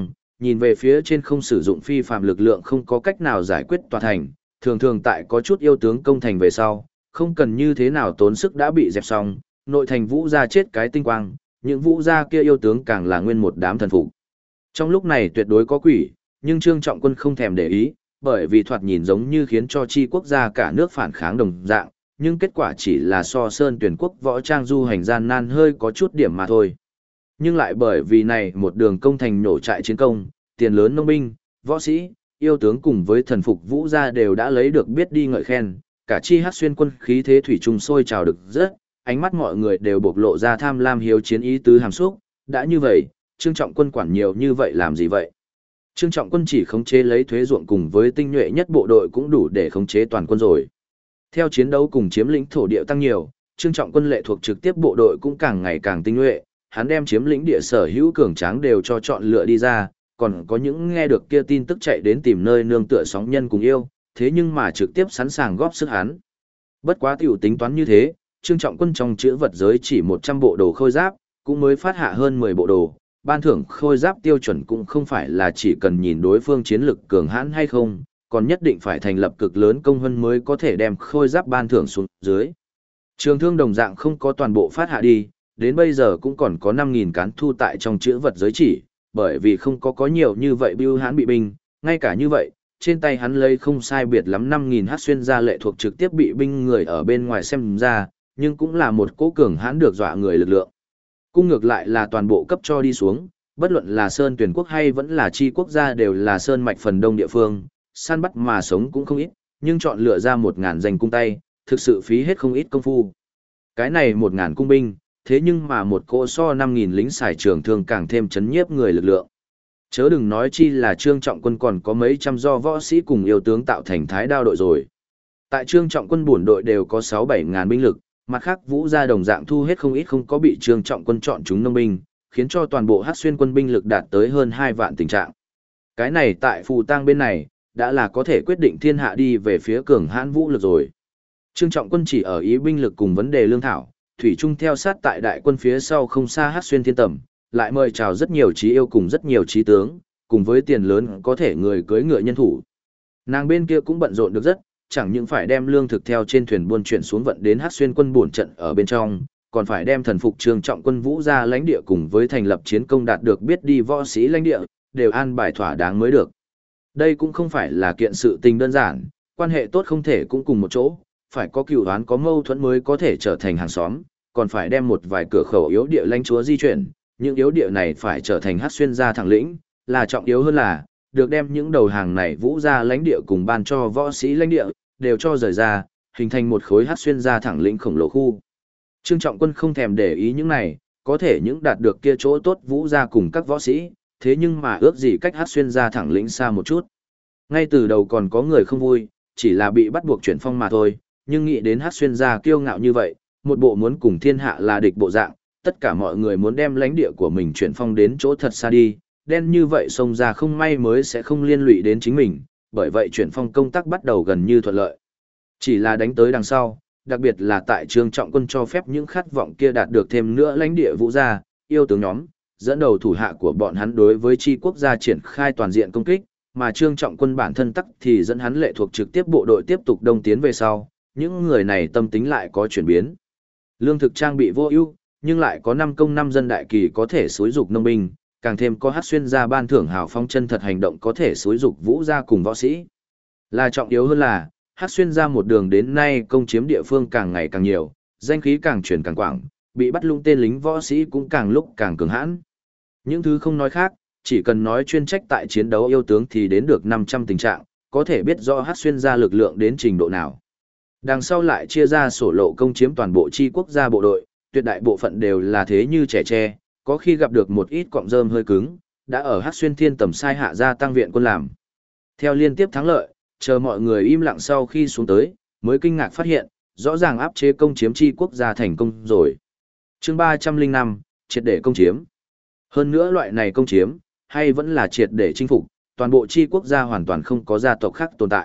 nhìn về phía trên không sử dụng phi phạm lực lượng không có cách nào giải quyết tòa thành, thường thường tại có chút yêu tướng công thành về sau, không cần như thế nào tốn sức đã bị dẹp xong, nội thành vũ gia chết cái tinh quang, những vũ gia kia yêu tướng càng là nguyên một đám thần phục. Trong lúc này tuyệt đối có quỷ, nhưng Trương Trọng Quân không thèm để ý, bởi vì thoạt nhìn giống như khiến cho chi quốc gia cả nước phản kháng đồng dạng, nhưng kết quả chỉ là so Sơn Tuyển quốc võ trang du hành gian nan hơi có chút điểm mà thôi. Nhưng lại bởi vì này một đường công thành nổ trại chiến công, tiền lớn nông binh, võ sĩ, yêu tướng cùng với thần phục vũ gia đều đã lấy được biết đi ngợi khen, cả chi hát xuyên quân khí thế thủy trung sôi trào được rất, ánh mắt mọi người đều bộc lộ ra tham lam hiếu chiến ý tứ hàm xúc, đã như vậy, Trương Trọng Quân quản nhiều như vậy làm gì vậy? Trương Trọng Quân chỉ khống chế lấy thuế ruộng cùng với tinh nhuệ nhất bộ đội cũng đủ để khống chế toàn quân rồi. Theo chiến đấu cùng chiếm lĩnh thổ địa tăng nhiều, Trương Trọng Quân lệ thuộc trực tiếp bộ đội cũng càng ngày càng tinh nhuệ, hắn đem chiếm lĩnh địa sở hữu cường tráng đều cho chọn lựa đi ra, còn có những nghe được kia tin tức chạy đến tìm nơi nương tựa sóng nhân cùng yêu, thế nhưng mà trực tiếp sẵn sàng góp sức hắn. Bất quá tiểu tính toán như thế, Trương Trọng Quân trong chữ vật giới chỉ 100 bộ đồ khôi giáp, cũng mới phát hạ hơn 10 bộ đồ, ban thưởng khôi giáp tiêu chuẩn cũng không phải là chỉ cần nhìn đối phương chiến lực cường hãn hay không, còn nhất định phải thành lập cực lớn công hơn mới có thể đem khôi giáp ban thưởng xuống dưới. Trường thương đồng dạng không có toàn bộ phát hạ đi, đến bây giờ cũng còn có 5.000 cán thu tại trong chữ vật giới chỉ, bởi vì không có nhiều như vậy bưu hãn bị binh, ngay cả như vậy, trên tay hắn lấy không sai biệt lắm 5.000 hát xuyên gia lệ thuộc trực tiếp bị binh người ở bên ngoài xem ra, nhưng cũng là một cố cường hãn được dọa người lực lượng. Cung ngược lại là toàn bộ cấp cho đi xuống, bất luận là Sơn Tuyển quốc hay vẫn là chi quốc gia đều là sơn mạch phần đông địa phương, săn bắt mà sống cũng không ít, nhưng chọn lựa ra 1.000 danh cung tay, thực sự phí hết không ít công phu. Cái này 1.000 cung binh, thế nhưng mà một cỗ so 5.000 lính xài trường thương càng thêm chấn nhiếp người lực lượng. Chớ đừng nói chi là Trương Trọng Quân còn có mấy trăm do võ sĩ cùng yêu tướng tạo thành thái đao đội rồi. Tại Trương Trọng Quân bổn đội đều có 6-7 ngàn binh lực, mặt khác vũ gia đồng dạng thu hết không ít không có bị Trương Trọng Quân chọn chúng nông binh, khiến cho toàn bộ hát xuyên quân binh lực đạt tới hơn 2 vạn tình trạng. Cái này tại Phù Tang bên này, đã là có thể quyết định thiên hạ đi về phía cường hãn vũ lực rồi. Trương Trọng Quân chỉ ở ý binh lực cùng vấn đề lương thảo, thủy chung theo sát tại đại quân phía sau không xa hát xuyên thiên tầm, lại mời chào rất nhiều trí yêu cùng rất nhiều trí tướng, cùng với tiền lớn có thể người cưới ngựa nhân thủ. Nàng bên kia cũng bận rộn được rất, chẳng những phải đem lương thực theo trên thuyền buôn chuyển xuống vận đến hát xuyên quân bổn trận ở bên trong, còn phải đem thần phục Trương Trọng Quân vũ ra lãnh địa cùng với thành lập chiến công đạt được biết đi võ sĩ lãnh địa, đều an bài thỏa đáng mới được. Đây cũng không phải là kiện sự tình đơn giản, quan hệ tốt không thể cũng cùng một chỗ, phải có cựu đoán có mâu thuẫn mới có thể trở thành hàng xóm, còn phải đem một vài cửa khẩu yếu địa lãnh chúa di chuyển, những yếu địa này phải trở thành hát xuyên gia thẳng lĩnh, là trọng yếu hơn là, được đem những đầu hàng này vũ ra lãnh địa cùng ban cho võ sĩ lãnh địa, đều cho rời ra, hình thành một khối hát xuyên gia thẳng lĩnh khổng lồ khu. Trương Trọng Quân không thèm để ý những này, có thể những đạt được kia chỗ tốt vũ ra cùng các võ sĩ, thế nhưng mà ước gì cách hát xuyên gia thẳng lĩnh xa một chút. Ngay từ đầu còn có người không vui, chỉ là bị bắt buộc chuyển phong mà thôi, nhưng nghĩ đến hát xuyên gia kiêu ngạo như vậy, một bộ muốn cùng thiên hạ là địch bộ dạng, tất cả mọi người muốn đem lãnh địa của mình chuyển phong đến chỗ thật xa đi, đen như vậy xông ra không may mới sẽ không liên lụy đến chính mình, bởi vậy chuyển phong công tác bắt đầu gần như thuận lợi. Chỉ là đánh tới đằng sau, đặc biệt là tại Trương Trọng Quân cho phép những khát vọng kia đạt được thêm nữa lãnh địa vũ gia, yêu tướng nhóm, dẫn đầu thủ hạ của bọn hắn đối với chi quốc gia triển khai toàn diện công kích, mà Trương Trọng Quân bản thân tắc thì dẫn hắn lệ thuộc trực tiếp bộ đội tiếp tục đông tiến về sau, những người này tâm tính lại có chuyển biến. Lương thực trang bị vô ưu, nhưng lại có 5 công 5 dân đại kỳ có thể xúi dục nông binh, càng thêm có hát xuyên gia ban thưởng hào phong chân thật hành động có thể xúi dục vũ gia cùng võ sĩ. Là trọng yếu hơn là, hát xuyên gia một đường đến nay công chiếm địa phương càng ngày càng nhiều, danh khí càng truyền càng quảng, bị bắt lung tên lính võ sĩ cũng càng lúc càng cường hãn. Những thứ không nói khác, chỉ cần nói chuyên trách tại chiến đấu yêu tướng thì đến được 500 tình trạng, có thể biết rõ hát xuyên gia lực lượng đến trình độ nào. Đằng sau lại chia ra sổ lộ công chiếm toàn bộ chi quốc gia bộ đội, tuyệt đại bộ phận đều là thế như trẻ tre, có khi gặp được một ít cọng rơm hơi cứng, đã ở hát xuyên thiên tầm sai hạ ra tăng viện quân làm. Theo liên tiếp thắng lợi, chờ mọi người im lặng sau khi xuống tới, mới kinh ngạc phát hiện, rõ ràng áp chế công chiếm chi quốc gia thành công rồi. Chương 305, triệt để công chiếm. Hơn nữa loại này công chiếm, hay vẫn là triệt để chinh phục, toàn bộ chi quốc gia hoàn toàn không có gia tộc khác tồn tại.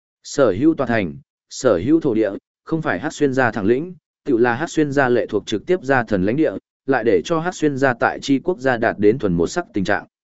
Sở hữu tòa thành, sở hữu thổ địa, không phải hát xuyên gia thẳng lĩnh, tự là hát xuyên gia lệ thuộc trực tiếp gia thần lãnh địa, lại để cho hát xuyên gia tại chi quốc gia đạt đến thuần một sắc tình trạng.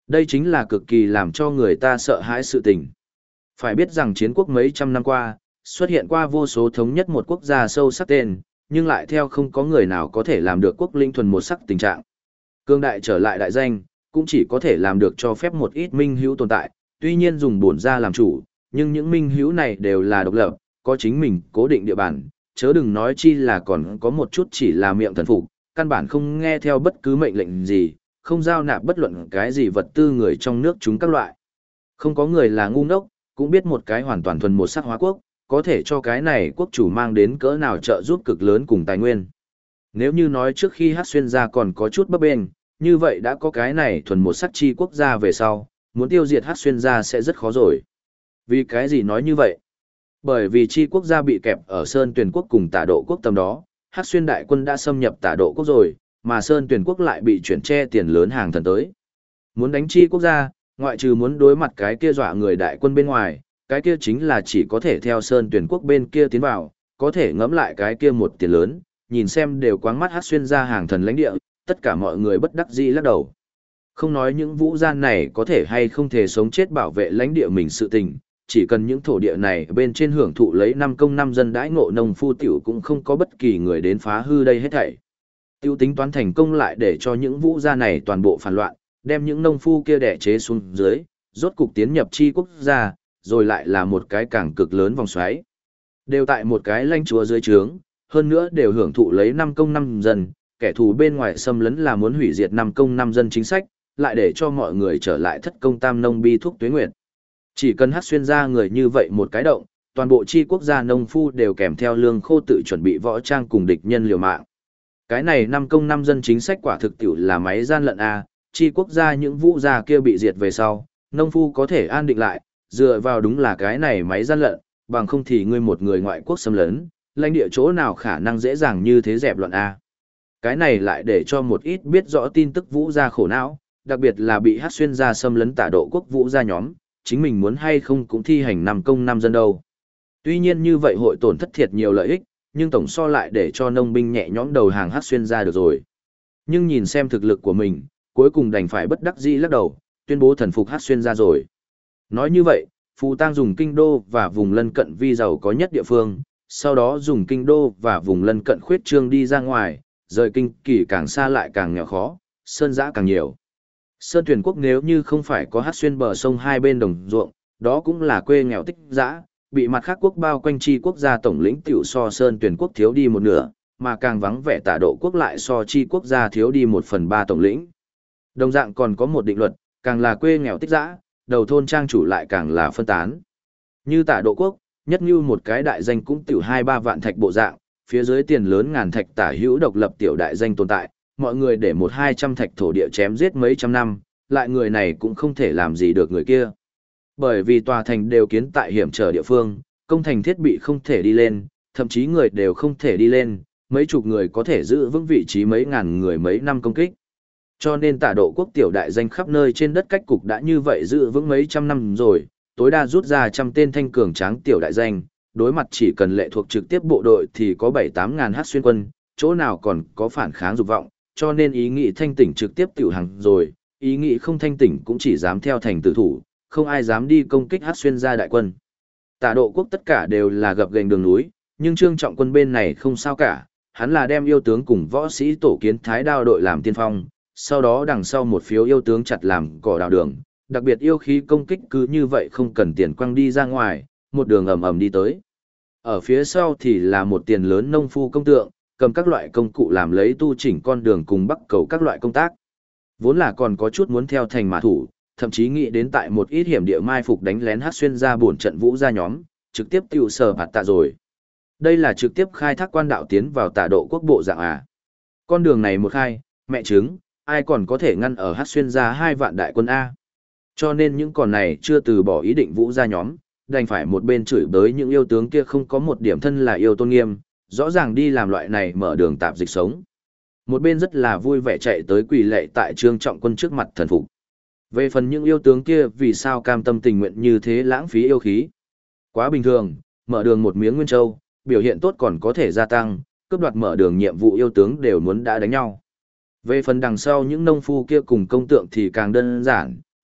Đây chính là cực kỳ làm cho người ta sợ hãi sự tình. Phải biết rằng chiến quốc mấy trăm năm qua, xuất hiện qua vô số thống nhất một quốc gia sâu sắc tên, nhưng lại theo không có người nào có thể làm được quốc linh thuần một sắc tình trạng. Cương đại trở lại đại danh, cũng chỉ có thể làm được cho phép một ít minh hữu tồn tại, tuy nhiên dùng bổn ra làm chủ, nhưng những minh hữu này đều là độc lập, có chính mình cố định địa bàn, chớ đừng nói chi là còn có một chút chỉ là miệng thần phục, căn bản không nghe theo bất cứ mệnh lệnh gì, không giao nạp bất luận cái gì vật tư người trong nước chúng các loại. Không có người là ngu ngốc, cũng biết một cái hoàn toàn thuần một sắc hóa quốc, có thể cho cái này quốc chủ mang đến cỡ nào trợ giúp cực lớn cùng tài nguyên. Nếu như nói trước khi Hát Xuyên gia còn có chút bấp bênh, như vậy đã có cái này thuần một sắc chi quốc gia về sau, muốn tiêu diệt Hát Xuyên gia sẽ rất khó rồi. Vì cái gì nói như vậy? Bởi vì chi quốc gia bị kẹp ở Sơn Tuyền quốc cùng Tả Độ quốc tầm đó, Hát Xuyên đại quân đã xâm nhập Tả Độ quốc rồi, mà Sơn Tuyền quốc lại bị chuyển che tiền lớn hàng thần tới. Muốn đánh chi quốc gia, ngoại trừ muốn đối mặt cái kia dọa người đại quân bên ngoài, cái kia chính là chỉ có thể theo Sơn Tuyền quốc bên kia tiến vào, có thể ngẫm lại cái kia một tiền lớn, nhìn xem đều quáng mắt Hát Xuyên gia hàng thần lãnh địa, tất cả mọi người bất đắc dĩ lắc đầu. Không nói những vũ gian này có thể hay không thể sống chết bảo vệ lãnh địa mình sự tình, chỉ cần những thổ địa này bên trên hưởng thụ lấy năm công năm dân đãi ngộ nông phu tiểu cũng không có bất kỳ người đến phá hư đây hết thảy. Tiêu tính toán thành công lại để cho những vũ gia này toàn bộ phản loạn, đem những nông phu kia đẻ chế xuống dưới, rốt cục tiến nhập chi quốc gia, rồi lại là một cái càng cực lớn vòng xoáy. Đều tại một cái lãnh chúa dưới trướng, hơn nữa đều hưởng thụ lấy năm công năm dân, kẻ thù bên ngoài xâm lấn là muốn hủy diệt năm công năm dân chính sách, lại để cho mọi người trở lại thất công tam nông bi thuốc tuế nguyệt. Chỉ cần Hát Xuyên ra người như vậy một cái động, toàn bộ chi quốc gia nông phu đều kèm theo lương khô tự chuẩn bị võ trang cùng địch nhân liều mạng. Cái này năm công năm dân chính sách quả thực tiểu là máy gian lận a, chi quốc gia những vũ gia kia bị diệt về sau, nông phu có thể an định lại, dựa vào đúng là cái này máy gian lận, bằng không thì ngươi một người ngoại quốc xâm lấn, lãnh địa chỗ nào khả năng dễ dàng như thế dẹp loạn a. Cái này lại để cho một ít biết rõ tin tức vũ gia khổ não, đặc biệt là bị Hát Xuyên gia xâm lấn Tả Độ quốc vũ gia nhóm, chính mình muốn hay không cũng thi hành năm công năm dân đâu. Tuy nhiên như vậy hội tổn thất thiệt nhiều lợi ích, nhưng tổng so lại để cho nông binh nhẹ nhõm đầu hàng Hát Xuyên gia được rồi. Nhưng nhìn xem thực lực của mình, cuối cùng đành phải bất đắc dĩ lắc đầu, tuyên bố thần phục Hát Xuyên gia rồi. Nói như vậy, Phù Tang dùng kinh đô và vùng lân cận vi giàu có nhất địa phương, sau đó dùng kinh đô và vùng lân cận khuyết trương đi ra ngoài, rời kinh kỳ càng xa lại càng nghèo khó, sơn dã càng nhiều. Sơn Tuyền quốc nếu như không phải có Hát Xuyên bờ sông hai bên đồng ruộng, đó cũng là quê nghèo tích dã, bị mặt khác quốc bao quanh chi quốc gia tổng lĩnh tiểu so Sơn Tuyền quốc thiếu đi một nửa, mà càng vắng vẻ Tả Độ quốc lại so chi quốc gia thiếu đi 1/3 tổng lĩnh. Đồng dạng còn có một định luật, càng là quê nghèo tích dã, đầu thôn trang chủ lại càng là phân tán. Như Tả Độ quốc, nhất như một cái đại danh cũng tiểu 2-3 vạn thạch bộ dạng, phía dưới tiền lớn ngàn thạch tả hữu độc lập tiểu đại danh tồn tại, mọi người để 100-200 thạch thổ địa chém giết mấy trăm năm, lại người này cũng không thể làm gì được người kia. Bởi vì tòa thành đều kiến tại hiểm trở địa phương, công thành thiết bị không thể đi lên, thậm chí người đều không thể đi lên, mấy chục người có thể giữ vững vị trí mấy ngàn người mấy năm công kích. Cho nên Tả Độ quốc tiểu đại danh khắp nơi trên đất cách cục đã như vậy giữ vững mấy trăm năm rồi, tối đa rút ra trăm tên thanh cường tráng tiểu đại danh, đối mặt chỉ cần lệ thuộc trực tiếp bộ đội thì có 7-8 ngàn Hát Xuyên quân, chỗ nào còn có phản kháng dục vọng, cho nên ý nghĩ thanh tỉnh trực tiếp tiểu hàng rồi, ý nghĩ không thanh tỉnh cũng chỉ dám theo thành tử thủ, không ai dám đi công kích Hát Xuyên gia đại quân. Tả Độ quốc tất cả đều là gập ghềnh đường núi, nhưng Trương Trọng Quân bên này không sao cả, hắn là đem yêu tướng cùng võ sĩ tổ kiến Thái Đao đội làm tiên phong, sau đó đằng sau một phiếu yêu tướng chặt làm cỏ đào đường, đặc biệt yêu khí công kích cứ như vậy không cần tiền quăng đi ra ngoài, một đường ầm ầm đi tới. Ở phía sau thì là một tiền lớn nông phu công tượng, cầm các loại công cụ làm lấy tu chỉnh con đường cùng bắc cầu các loại công tác. Vốn là còn có chút muốn theo thành mã thủ, thậm chí nghĩ đến tại một ít hiểm địa mai phục đánh lén Hát Xuyên ra bổn trận vũ ra nhóm, trực tiếp tiêu sở hạt tạ rồi. Đây là trực tiếp khai thác quan đạo tiến vào Tả Độ quốc bộ dạng à. Con đường này một khai, mẹ chứng, ai còn có thể ngăn ở Hát Xuyên ra 2 vạn đại quân A. Cho nên những con này chưa từ bỏ ý định vũ ra nhóm, đành phải một bên chửi bới những yêu tướng kia không có một điểm thân là yêu tôn nghiêm, rõ ràng đi làm loại này mở đường tạp dịch sống. Một bên rất là vui vẻ chạy tới quỳ lệ tại Trương Trọng Quân trước mặt thần phục. Về phần những yêu tướng kia vì sao cam tâm tình nguyện như thế lãng phí yêu khí. Quá bình thường, mở đường một miếng nguyên châu, biểu hiện tốt còn có thể gia tăng, cướp đoạt mở đường nhiệm vụ yêu tướng đều muốn đã đánh nhau. Về phần đằng sau những nông phu kia cùng công tượng thì càng đơn giản,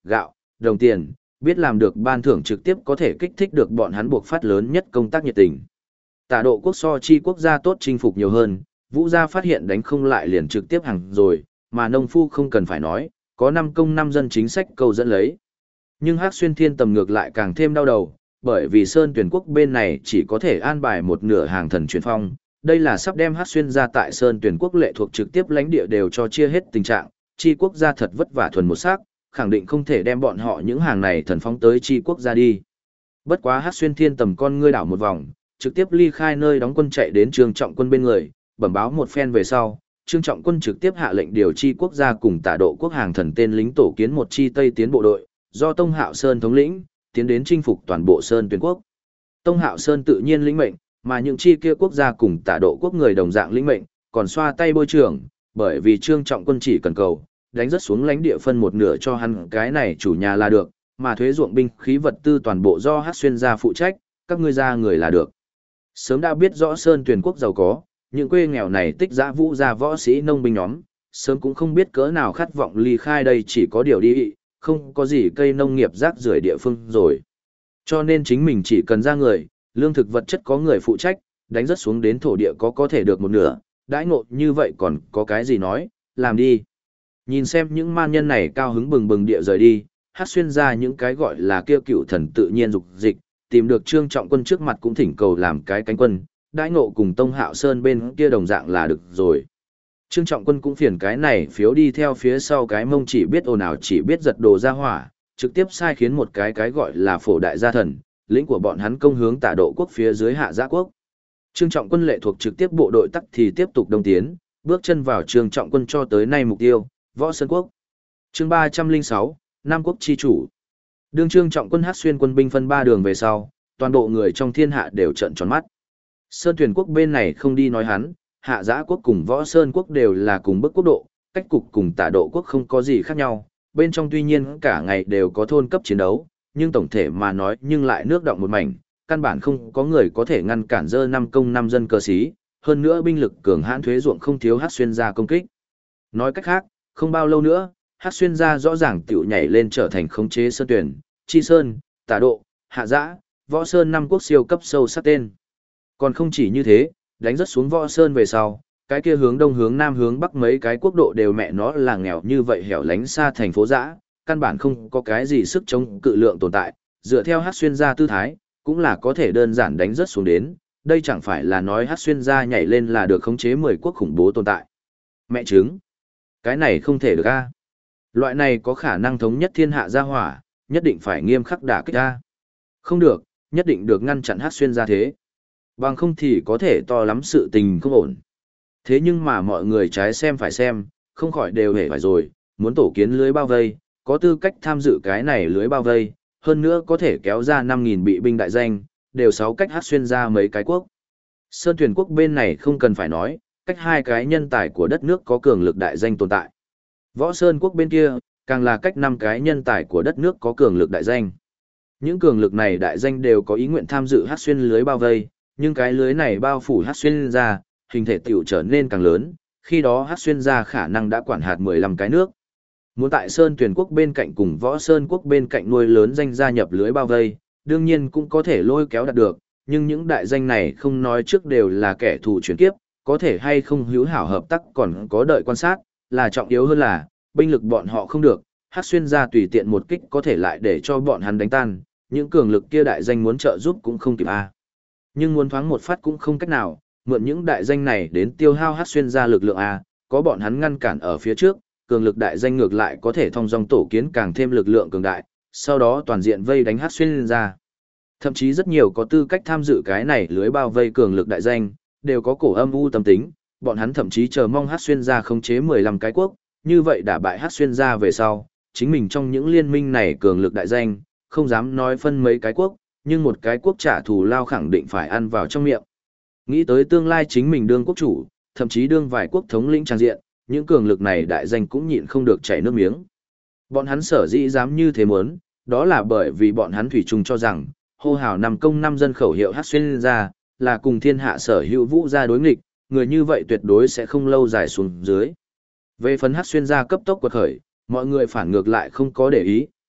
gạo, đồng tiền, biết làm được ban thưởng trực tiếp có thể kích thích được bọn hắn buộc phát lớn nhất công tác nhiệt tình. Tả độ quốc so chi quốc gia tốt chinh phục nhiều hơn, Vũ gia phát hiện đánh không lại liền trực tiếp hàng rồi, mà nông phu không cần phải nói, có 5 công 5 dân chính sách câu dẫn lấy. Nhưng Hắc Xuyên Thiên Tầm ngược lại càng thêm đau đầu, bởi vì Sơn Tuyển quốc bên này chỉ có thể an bài một nửa hàng thần truyền phong, đây là sắp đem Hắc Xuyên gia tại Sơn Tuyển quốc lệ thuộc trực tiếp lãnh địa đều cho chia hết tình trạng, chi quốc gia thật vất vả thuần một sắc, khẳng định không thể đem bọn họ những hàng này thần phóng tới chi quốc gia đi. Bất quá Hắc Xuyên Thiên Tầm con ngươi đảo một vòng, trực tiếp ly khai nơi đóng quân chạy đến Trương Trọng Quân bên người, bẩm báo một phen về sau, Trương Trọng Quân trực tiếp hạ lệnh điều chi quốc gia cùng Tả độ quốc hàng thần tên lính tổ kiến một chi Tây tiến bộ đội, do Tông Hạo Sơn thống lĩnh, tiến đến chinh phục toàn bộ Sơn Tuyển quốc. Tông Hạo Sơn tự nhiên lĩnh mệnh, mà những chi kia quốc gia cùng Tả độ quốc người đồng dạng lĩnh mệnh, còn xoa tay bôi trưởng, bởi vì Trương Trọng Quân chỉ cần cầu, đánh rất xuống lãnh địa phân một nửa cho hắn cái này chủ nhà là được, mà thuế ruộng binh khí vật tư toàn bộ do Hắc Xuyên gia phụ trách, các ngươi ra người là được. Sớm đã biết rõ Sơn Tuyển quốc giàu có, những quê nghèo này tích dã Vũ gia võ sĩ nông binh nhóm, sớm cũng không biết cỡ nào khát vọng ly khai đây chỉ có điều đi, không có gì cây nông nghiệp rác rưởi địa phương rồi. Cho nên chính mình chỉ cần ra người, lương thực vật chất có người phụ trách, đánh rất xuống đến thổ địa có thể được một nửa, đãi ngộ như vậy còn có cái gì nói, làm đi. Nhìn xem những man nhân này cao hứng bừng bừng địa rời đi, Hắc Xuyên ra những cái gọi là kêu cựu thần tự nhiên dục dịch, tìm được Trương Trọng Quân trước mặt cũng thỉnh cầu làm cái cánh quân, đãi ngộ cùng Tông Hạo Sơn bên kia đồng dạng là được rồi. Trương Trọng Quân cũng phiền cái này phiếu đi theo phía sau cái mông chỉ biết ồn ào chỉ biết giật đồ ra hỏa, trực tiếp sai khiến một cái gọi là phổ đại gia thần, lĩnh của bọn hắn công hướng Tả độ quốc phía dưới Hạ Giã quốc. Trương Trọng Quân lệ thuộc trực tiếp bộ đội tắc thì tiếp tục đông tiến, bước chân vào Trương Trọng Quân cho tới nay mục tiêu, Võ Sơn quốc. Chương 306, Nam quốc chi chủ. Đương Trương Trọng Quân Hắc Xuyên quân binh phân 3 đường về sau, toàn bộ người trong thiên hạ đều trợn tròn mắt. Sơn Tuyển quốc bên này không đi nói hắn, Hạ Giã quốc cùng Võ Sơn quốc đều là cùng bức quốc độ, cách cục cùng Tả độ quốc không có gì khác nhau, bên trong tuy nhiên cả ngày đều có thôn cấp chiến đấu, nhưng tổng thể mà nói nhưng lại nước động một mảnh, căn bản không có người có thể ngăn cản dơ 5 công 5 dân cơ sĩ, hơn nữa binh lực cường hãn thuế ruộng không thiếu Hắc Xuyên gia công kích. Nói cách khác, không bao lâu nữa, Hắc Xuyên gia rõ ràng tiểu nhảy lên trở thành khống chế Sơn Tuyển, Chi Sơn, Tả độ, Hạ Giã, Võ Sơn 5 quốc siêu cấp sâu sắc tên. Còn không chỉ như thế, đánh rất xuống Võ Sơn về sau, cái kia hướng đông hướng nam hướng bắc mấy cái quốc độ đều mẹ nó là nghèo như vậy hẻo lánh xa thành phố Giã, căn bản không có cái gì sức chống cự lượng tồn tại, dựa theo Hắc Xuyên gia tư thái, cũng là có thể đơn giản đánh rất xuống đến, đây chẳng phải là nói Hắc Xuyên gia nhảy lên là được khống chế 10 quốc khủng bố tồn tại. Mẹ chứng, cái này không thể được a. Loại này có khả năng thống nhất thiên hạ gia hỏa, nhất định phải nghiêm khắc đả kích a. Không được, nhất định được ngăn chặn Hắc Xuyên gia thế. Bằng không thì có thể to lắm sự tình không ổn. Thế nhưng mà mọi người trái xem phải xem, không khỏi đều hề phải rồi, muốn tổ kiến lưới bao vây, có tư cách tham dự cái này lưới bao vây, hơn nữa có thể kéo ra 5.000 bị binh đại danh, đều 6 cách Hắc Xuyên ra mấy cái quốc. Sơn Tuyển quốc bên này không cần phải nói, cách 2 cái nhân tài của đất nước có cường lực đại danh tồn tại. Võ Sơn quốc bên kia, càng là cách 5 cái nhân tài của đất nước có cường lực đại danh. Những cường lực này đại danh đều có ý nguyện tham dự Hắc Xuyên lưới bao vây, nhưng cái lưới này bao phủ Hắc Xuyên ra, hình thể tiểu trở nên càng lớn, khi đó Hắc Xuyên ra khả năng đã quản hạt 15 cái nước. Muốn tại Sơn Tuyển quốc bên cạnh cùng Võ Sơn quốc bên cạnh nuôi lớn danh gia nhập lưới bao vây, đương nhiên cũng có thể lôi kéo đạt được, nhưng những đại danh này không nói trước đều là kẻ thù chuyển kiếp, có thể hay không hữu hảo hợp tác còn có đợi quan sát, là trọng yếu hơn là, binh lực bọn họ không được, Hắc Xuyên ra tùy tiện một kích có thể lại để cho bọn hắn đánh tan, những cường lực kia đại danh muốn trợ giúp cũng không kịp a. Nhưng muốn thoáng một phát cũng không cách nào, mượn những đại danh này đến tiêu hao Hắc Xuyên ra lực lượng a, có bọn hắn ngăn cản ở phía trước, cường lực đại danh ngược lại có thể thông dong tổ kiến càng thêm lực lượng cường đại, sau đó toàn diện vây đánh Hắc Xuyên ra. Thậm chí rất nhiều có tư cách tham dự cái này lưới bao vây cường lực đại danh, đều có cổ âm u tâm tính, bọn hắn thậm chí chờ mong Hắc Xuyên ra khống chế 15 cái quốc, như vậy đả bại Hắc Xuyên ra về sau, chính mình trong những liên minh này cường lực đại danh, không dám nói phân mấy cái quốc, nhưng một cái quốc trả thù lao khẳng định phải ăn vào trong miệng. Nghĩ tới tương lai chính mình đương quốc chủ, thậm chí đương vài quốc thống lĩnh trang diện, những cường lực này đại danh cũng nhịn không được chảy nước miếng. Bọn hắn sở dĩ dám như thế muốn, đó là bởi vì bọn hắn thủy chung cho rằng, hô hào 5 công 5 dân khẩu hiệu Hắc Xuyên ra, là cùng thiên hạ sở hữu Vũ gia đối nghịch, người như vậy tuyệt đối sẽ không lâu dài xuống dưới. Về phần Hắc Xuyên gia cấp tốc quật khởi, mọi người phản ngược lại không có để ý,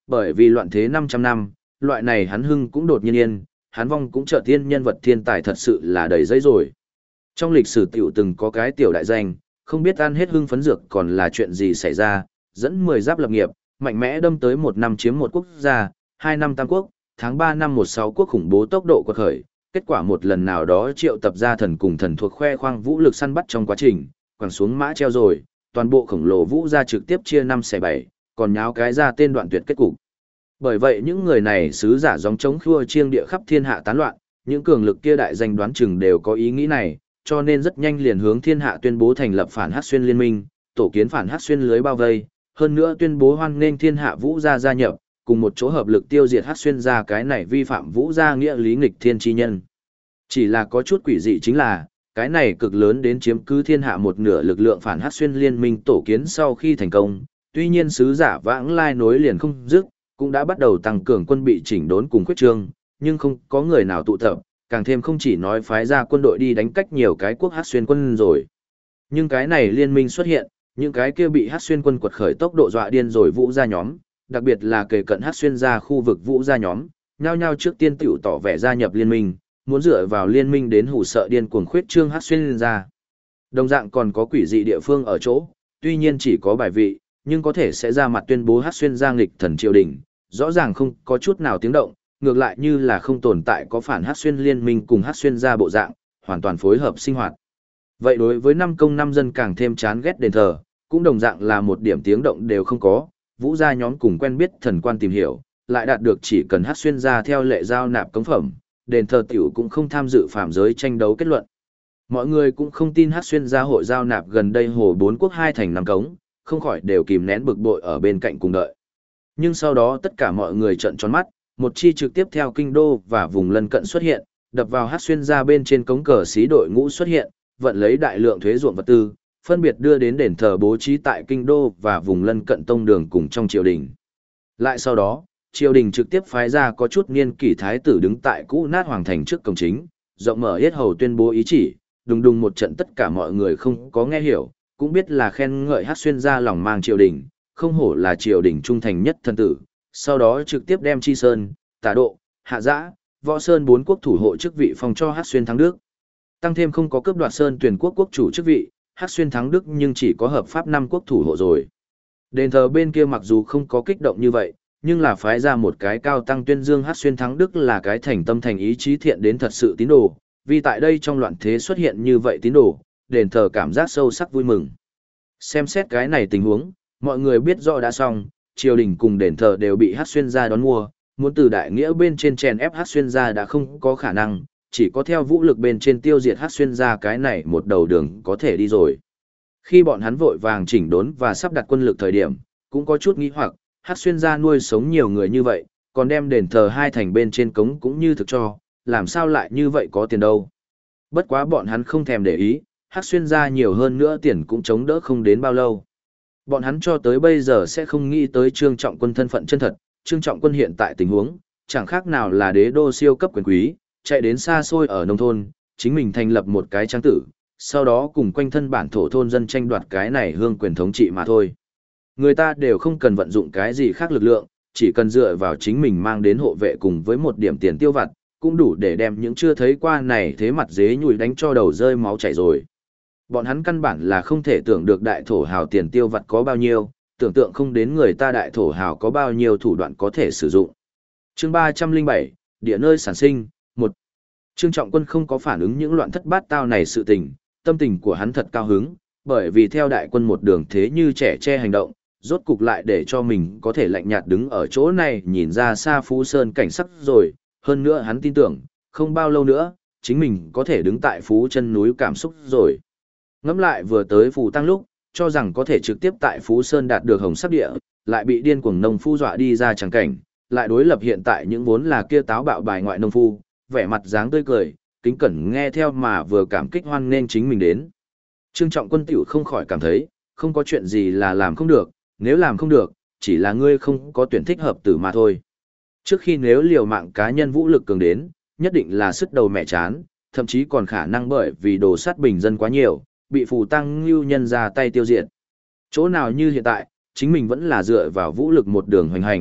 bởi vì loạn thế 500 năm, loại này hắn hưng cũng đột nhiên yên, hắn vong cũng chợt tiên nhân vật thiên tài thật sự là đầy giấy rồi. Trong lịch sử tiểu từng có cái tiểu đại danh, không biết ăn hết hưng phấn dược còn là chuyện gì xảy ra, dẫn 10 giáp lập nghiệp, mạnh mẽ đâm tới 1 năm chiếm một quốc gia, 2 năm tam quốc, tháng 3 năm 16 quốc khủng bố tốc độ quật khởi, kết quả một lần nào đó triệu tập ra thần cùng thần thuộc khoe khoang vũ lực săn bắt trong quá trình, quẳng xuống mã treo rồi, toàn bộ khổng lồ vũ gia trực tiếp chia 5 xẻ 7, còn nháo cái ra tên đoạn tuyệt kết cục. Bởi vậy những người này sứ giả gióng trống khua chiêng địa khắp thiên hạ tán loạn, những cường lực kia đại danh đoán chừng đều có ý nghĩ này, cho nên rất nhanh liền hướng thiên hạ tuyên bố thành lập phản Hắc Xuyên liên minh, tổ kiến phản Hắc Xuyên lưới bao vây, hơn nữa tuyên bố hoan nghênh thiên hạ vũ gia gia nhập, cùng một chỗ hợp lực tiêu diệt Hắc Xuyên gia cái này vi phạm vũ gia nghĩa lý nghịch thiên chi nhân. Chỉ là có chút quỷ dị chính là, cái này cực lớn đến chiếm cứ thiên hạ một nửa lực lượng phản Hắc Xuyên liên minh tổ kiến sau khi thành công, tuy nhiên sứ giả vãng lai nối liền không dứt, cũng đã bắt đầu tăng cường quân bị chỉnh đốn cùng khuyết trương, nhưng không có người nào tụ tập, càng thêm không chỉ nói phái ra quân đội đi đánh cách nhiều cái quốc Hắc Xuyên quân rồi. Nhưng cái này liên minh xuất hiện, những cái kia bị Hắc Xuyên quân quật khởi tốc độ dọa điên rồi vũ gia nhóm, đặc biệt là kề cận Hắc Xuyên gia khu vực vũ gia nhóm, nhao nhao trước tiên tiểu tỏ vẻ gia nhập liên minh, muốn dựa vào liên minh đến hù sợ điên cuồng khuyết trương Hắc Xuyên gia. Đồng dạng còn có quỷ dị địa phương ở chỗ, tuy nhiên chỉ có bài vị, nhưng có thể sẽ ra mặt tuyên bố Hắc Xuyên gia nghịch thần triều đình, rõ ràng không có chút nào tiếng động, ngược lại như là không tồn tại có phản Hắc Xuyên liên minh cùng Hắc Xuyên gia bộ dạng, hoàn toàn phối hợp sinh hoạt. Vậy đối với năm công năm dân càng thêm chán ghét đền thờ, cũng đồng dạng là một điểm tiếng động đều không có, vũ gia nhóm cùng quen biết thần quan tìm hiểu, lại đạt được chỉ cần Hắc Xuyên gia theo lệ giao nạp cống phẩm, đền thờ tiểu cũng không tham dự phạm giới tranh đấu kết luận. Mọi người cũng không tin Hắc Xuyên gia hội giao nạp gần đây hồ 4 quốc 2 thành 5 cống, không khỏi đều kìm nén bực bội ở bên cạnh cùng đợi. Nhưng sau đó tất cả mọi người trợn tròn mắt, một chi trực tiếp theo kinh đô và vùng lân cận xuất hiện, đập vào Hắc Xuyên gia bên trên cống cờ xí đội ngũ xuất hiện, vận lấy đại lượng thuế ruộng vật tư, phân biệt đưa đến đền thờ bố trí tại kinh đô và vùng lân cận tông đường cùng trong triều đình. Lại sau đó, triều đình trực tiếp phái ra có chút niên kỷ thái tử đứng tại cũ nát hoàng thành trước cổng chính, rộng mở yết hầu tuyên bố ý chỉ, đùng đùng một trận tất cả mọi người không có nghe hiểu, cũng biết là khen ngợi Hắc Xuyên gia lòng mang triều đình, không hổ là triều đình trung thành nhất thân tử, sau đó trực tiếp đem Chi Sơn, Tả Độ, Hạ Giã, Võ Sơn 4 quốc thủ hộ chức vị phong cho Hắc Xuyên thắng Đức. Tăng thêm không có cướp đoạt Sơn Tuyển quốc quốc chủ chức vị, Hắc Xuyên thắng Đức nhưng chỉ có hợp pháp 5 quốc thủ hộ rồi. Đền thờ bên kia mặc dù không có kích động như vậy, nhưng là phái ra một cái cao tăng tuyên dương Hắc Xuyên thắng Đức là cái thành tâm thành ý chí thiện đến thật sự tín đồ, vì tại đây trong loạn thế xuất hiện như vậy tín đồ, đền thờ cảm giác sâu sắc vui mừng. Xem xét cái này tình huống, mọi người biết rõ đã xong, triều đình cùng đền thờ đều bị Hắc Xuyên gia đón mua, muốn từ đại nghĩa bên trên chèn ép Hắc Xuyên gia đã không có khả năng, chỉ có theo vũ lực bên trên tiêu diệt Hắc Xuyên gia cái này một đầu đường có thể đi rồi. Khi bọn hắn vội vàng chỉnh đốn và sắp đặt quân lực thời điểm, cũng có chút nghi hoặc, Hắc Xuyên gia nuôi sống nhiều người như vậy, còn đem đền thờ 2 thành bên trên cống cũng như thực cho, làm sao lại như vậy có tiền đâu. Bất quá bọn hắn không thèm để ý, Hắc Xuyên gia nhiều hơn nữa tiền cũng chống đỡ không đến bao lâu. Bọn hắn cho tới bây giờ sẽ không nghĩ tới Trương Trọng Quân thân phận chân thật, Trương Trọng Quân hiện tại tình huống, chẳng khác nào là đế đô siêu cấp quyền quý, chạy đến xa xôi ở nông thôn, chính mình thành lập một cái trang tử, sau đó cùng quanh thân bản thổ thôn dân tranh đoạt cái này hương quyền thống trị mà thôi. Người ta đều không cần vận dụng cái gì khác lực lượng, chỉ cần dựa vào chính mình mang đến hộ vệ cùng với một điểm tiền tiêu vặt, cũng đủ để đem những chưa thấy qua này thế mặt dế nhùi đánh cho đầu rơi máu chảy rồi. Bọn hắn căn bản là không thể tưởng được đại thổ hào tiền tiêu vặt có bao nhiêu, tưởng tượng không đến người ta đại thổ hào có bao nhiêu thủ đoạn có thể sử dụng. Chương 307, địa nơi sản sinh, 1. Trương Trọng Quân không có phản ứng những loạn thất bát tao này sự tình, tâm tình của hắn thật cao hứng, bởi vì theo đại quân một đường thế như trẻ che hành động, rốt cục lại để cho mình có thể lạnh nhạt đứng ở chỗ này nhìn ra xa Phú Sơn cảnh sắc rồi, hơn nữa hắn tin tưởng, không bao lâu nữa, chính mình có thể đứng tại Phú chân núi cảm xúc rồi. Ngẫm lại vừa tới Phù Tăng lúc, cho rằng có thể trực tiếp tại Phú Sơn đạt được hồng sắc địa, lại bị điên cuồng nông phu dọa đi ra chẳng cảnh, lại đối lập hiện tại những vốn là kia táo bạo bài ngoại nông phu, vẻ mặt dáng tươi cười, kính cẩn nghe theo mà vừa cảm kích hoan nên chính mình đến. Trương Trọng Quân tiểu không khỏi cảm thấy, không có chuyện gì là làm không được, nếu làm không được, chỉ là ngươi không có tuyển thích hợp tử mà thôi. Trước khi nếu liều mạng cá nhân vũ lực cường đến, nhất định là sức đầu mẹ chán, thậm chí còn khả năng bởi vì đồ sát bình dân quá nhiều, bị Phù Tăng lưu nhân ra tay tiêu diệt. Chỗ nào như hiện tại, chính mình vẫn là dựa vào vũ lực một đường hoành hành,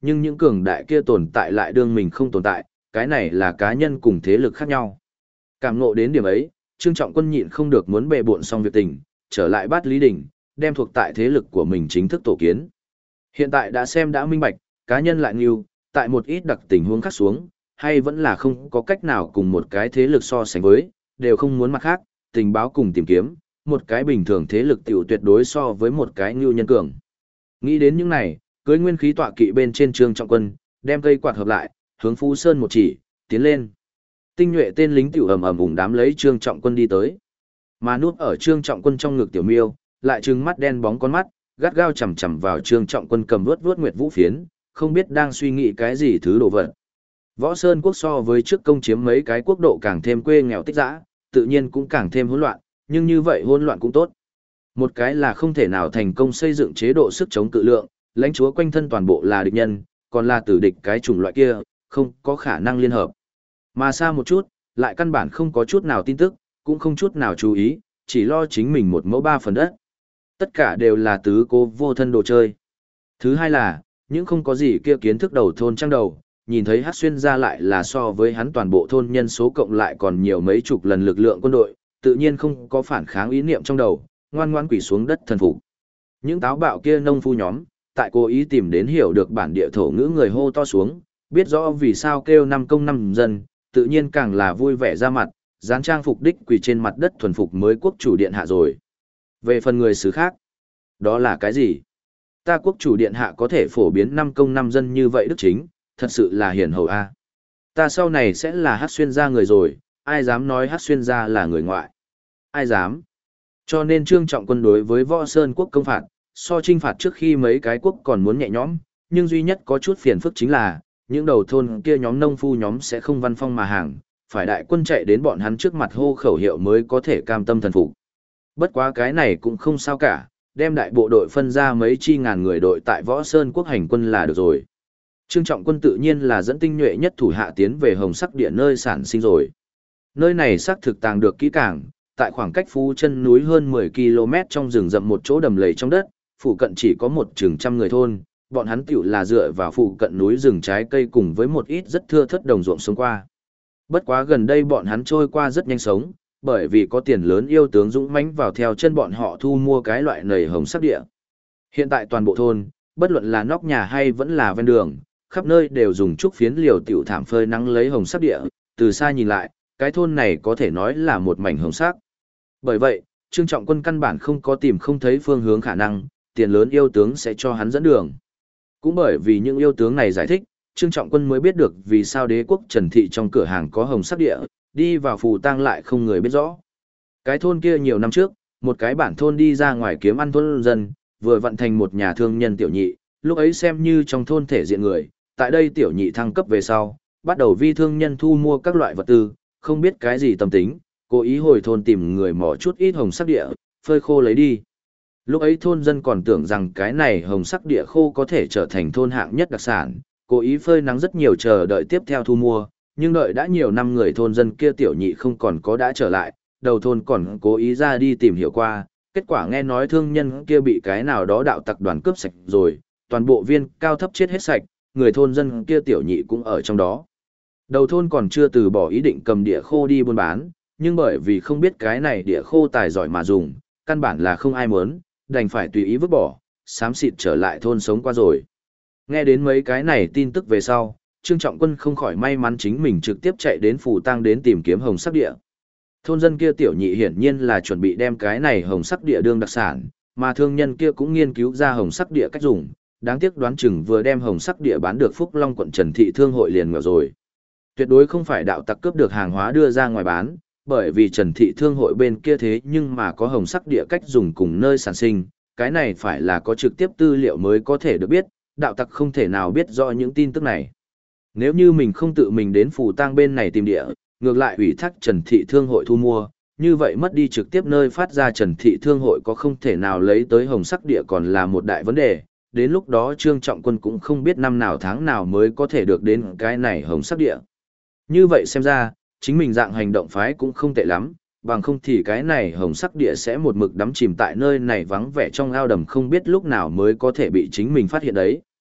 nhưng những cường đại kia tồn tại lại đương mình không tồn tại, cái này là cá nhân cùng thế lực khác nhau. Cảm ngộ đến điểm ấy, Trương Trọng Quân nhịn không được muốn bệ bộn xong việc tình, trở lại Bát Lý Đỉnh, đem thuộc tại thế lực của mình chính thức tổ kiến. Hiện tại đã xem đã minh bạch, cá nhân lại nghiêu, tại một ít đặc tình huống khác xuống, hay vẫn là không có cách nào cùng một cái thế lực so sánh với, đều không muốn mặt khác, tình báo cùng tìm kiếm, một cái bình thường thế lực tiểu tuyệt đối so với một cái nghiêu nhân cường. Nghĩ đến những này, cưới nguyên khí tọa kỵ bên trên Trương Trọng Quân, đem cây quạt hợp lại, hướng Phú Sơn một chỉ, tiến lên. Tinh nhuệ tên lính tiểu ầm ầm ủng đám lấy Trương Trọng Quân đi tới. Mà núp ở Trương Trọng Quân trong ngực tiểu miêu, lại trừng mắt đen bóng con mắt, gắt gao chằm chằm vào Trương Trọng Quân cầm vuốt nguyệt vũ phiến, không biết đang suy nghĩ cái gì thứ đồ vật. Võ Sơn quốc so với trước công chiếm mấy cái quốc độ càng thêm quê nghèo tích dã, tự nhiên cũng càng thêm hỗn loạn, nhưng như vậy hỗn loạn cũng tốt. Một cái là không thể nào thành công xây dựng chế độ sức chống cự lượng, lãnh chúa quanh thân toàn bộ là địch nhân, còn là tử địch cái chủng loại kia, không có khả năng liên hợp. Mà xa một chút, lại căn bản không có chút nào tin tức, cũng không chút nào chú ý, chỉ lo chính mình một mẫu ba phần đất. Tất cả đều là tứ cố vô thân đồ chơi. Thứ hai là, những không có gì kia kiến thức đầu thôn trang đầu, nhìn thấy hát xuyên ra lại là so với hắn toàn bộ thôn nhân số cộng lại còn nhiều mấy chục lần lực lượng quân đội, tự nhiên không có phản kháng ý niệm trong đầu, ngoan ngoan quỳ xuống đất thần phục. Những táo bạo kia nông phu nhóm, tại cố ý tìm đến hiểu được bản địa thổ ngữ người hô to xuống, biết rõ vì sao kêu năm công năm dân, tự nhiên càng là vui vẻ ra mặt, dán trang phục đích quỳ trên mặt đất thuần phục mới quốc chủ điện hạ rồi. Về phần người xứ khác, đó là cái gì? Ta quốc chủ điện hạ có thể phổ biến năm công năm dân như vậy đức chính, thật sự là hiền hầu a. Ta sau này sẽ là hát xuyên gia người rồi, ai dám nói hát xuyên gia là người ngoại? Ai dám? Cho nên Trương Trọng Quân đối với Võ Sơn quốc công phạt, so chinh phạt trước khi mấy cái quốc còn muốn nhẹ nhõm, nhưng duy nhất có chút phiền phức chính là, những đầu thôn kia nhóm nông phu nhóm sẽ không văn phong mà hàng, phải đại quân chạy đến bọn hắn trước mặt hô khẩu hiệu mới có thể cam tâm thần phục. Bất quá cái này cũng không sao cả, đem đại bộ đội phân ra mấy chi ngàn người đội tại Võ Sơn quốc hành quân là được rồi. Trương Trọng Quân tự nhiên là dẫn tinh nhuệ nhất thủ hạ tiến về Hồng Sắc Địa nơi sản sinh rồi. Nơi này xác thực tàng được kỹ càng, tại khoảng cách Phú Chân núi hơn 10 km trong rừng rậm một chỗ đầm lầy trong đất, phụ cận chỉ có một chừng trăm người thôn, bọn hắn tiểu là dựa vào phụ cận núi rừng trái cây cùng với một ít rất thưa thớt đồng ruộng sống qua. Bất quá gần đây bọn hắn trôi qua rất nhanh sống, bởi vì có tiền lớn yêu tướng dũng mãnh vào theo chân bọn họ thu mua cái loại nầy Hồng Sắc Địa. Hiện tại toàn bộ thôn, bất luận là nóc nhà hay vẫn là ven đường, khắp nơi đều dùng trúc phiến liều tiểu thảm phơi nắng lấy hồng sắc địa, từ xa nhìn lại, cái thôn này có thể nói là một mảnh hồng sắc. Bởi vậy, Trương Trọng Quân căn bản không có tìm không thấy phương hướng khả năng, tiền lớn yêu tướng sẽ cho hắn dẫn đường. Cũng bởi vì những yêu tướng này giải thích, Trương Trọng Quân mới biết được vì sao đế quốc Trần Thị trong cửa hàng có hồng sắc địa, đi vào phù tang lại không người biết rõ. Cái thôn kia nhiều năm trước, một cái bản thôn đi ra ngoài kiếm ăn thôn dân, vừa vận thành một nhà thương nhân tiểu nhị, lúc ấy xem như trong thôn thể diện người, tại đây tiểu nhị thăng cấp về sau, bắt đầu vi thương nhân thu mua các loại vật tư, không biết cái gì tâm tính, cố ý hồi thôn tìm người mỏ chút ít hồng sắc địa, phơi khô lấy đi. Lúc ấy thôn dân còn tưởng rằng cái này hồng sắc địa khô có thể trở thành thôn hạng nhất đặc sản, cố ý phơi nắng rất nhiều chờ đợi tiếp theo thu mua, nhưng đợi đã nhiều năm người thôn dân kia tiểu nhị không còn có đã trở lại, đầu thôn còn cố ý ra đi tìm hiểu qua, kết quả nghe nói thương nhân kia bị cái nào đó đạo tặc đoàn cướp sạch rồi, toàn bộ viên cao thấp chết hết sạch, người thôn dân kia tiểu nhị cũng ở trong đó. Đầu thôn còn chưa từ bỏ ý định cầm địa khô đi buôn bán, nhưng bởi vì không biết cái này địa khô tài giỏi mà dùng, căn bản là không ai muốn, đành phải tùy ý vứt bỏ, xám xịt trở lại thôn sống qua rồi. Nghe đến mấy cái này tin tức về sau, Trương Trọng Quân không khỏi may mắn chính mình trực tiếp chạy đến phủ tang đến tìm kiếm hồng sắc địa. Thôn dân kia tiểu nhị hiển nhiên là chuẩn bị đem cái này hồng sắc địa đương đặc sản, mà thương nhân kia cũng nghiên cứu ra hồng sắc địa cách dùng, đáng tiếc đoán chừng vừa đem hồng sắc địa bán được Phúc Long quận Trần Thị thương hội liền nghèo rồi. Tuyệt đối không phải đạo tặc cướp được hàng hóa đưa ra ngoài bán, bởi vì Trần Thị thương hội bên kia thế nhưng mà có hồng sắc địa cách dùng cùng nơi sản sinh, cái này phải là có trực tiếp tư liệu mới có thể được biết, đạo tặc không thể nào biết rõ những tin tức này. Nếu như mình không tự mình đến phủ tang bên này tìm địa, ngược lại ủy thác Trần Thị thương hội thu mua, như vậy mất đi trực tiếp nơi phát ra Trần Thị thương hội có không thể nào lấy tới hồng sắc địa còn là một đại vấn đề, đến lúc đó Trương Trọng Quân cũng không biết năm nào tháng nào mới có thể được đến cái này hồng sắc địa. Như vậy xem ra, chính mình dạng hành động phái cũng không tệ lắm, bằng không thì cái này hồng sắc địa sẽ một mực đắm chìm tại nơi này vắng vẻ trong ao đầm không biết lúc nào mới có thể bị chính mình phát hiện đấy.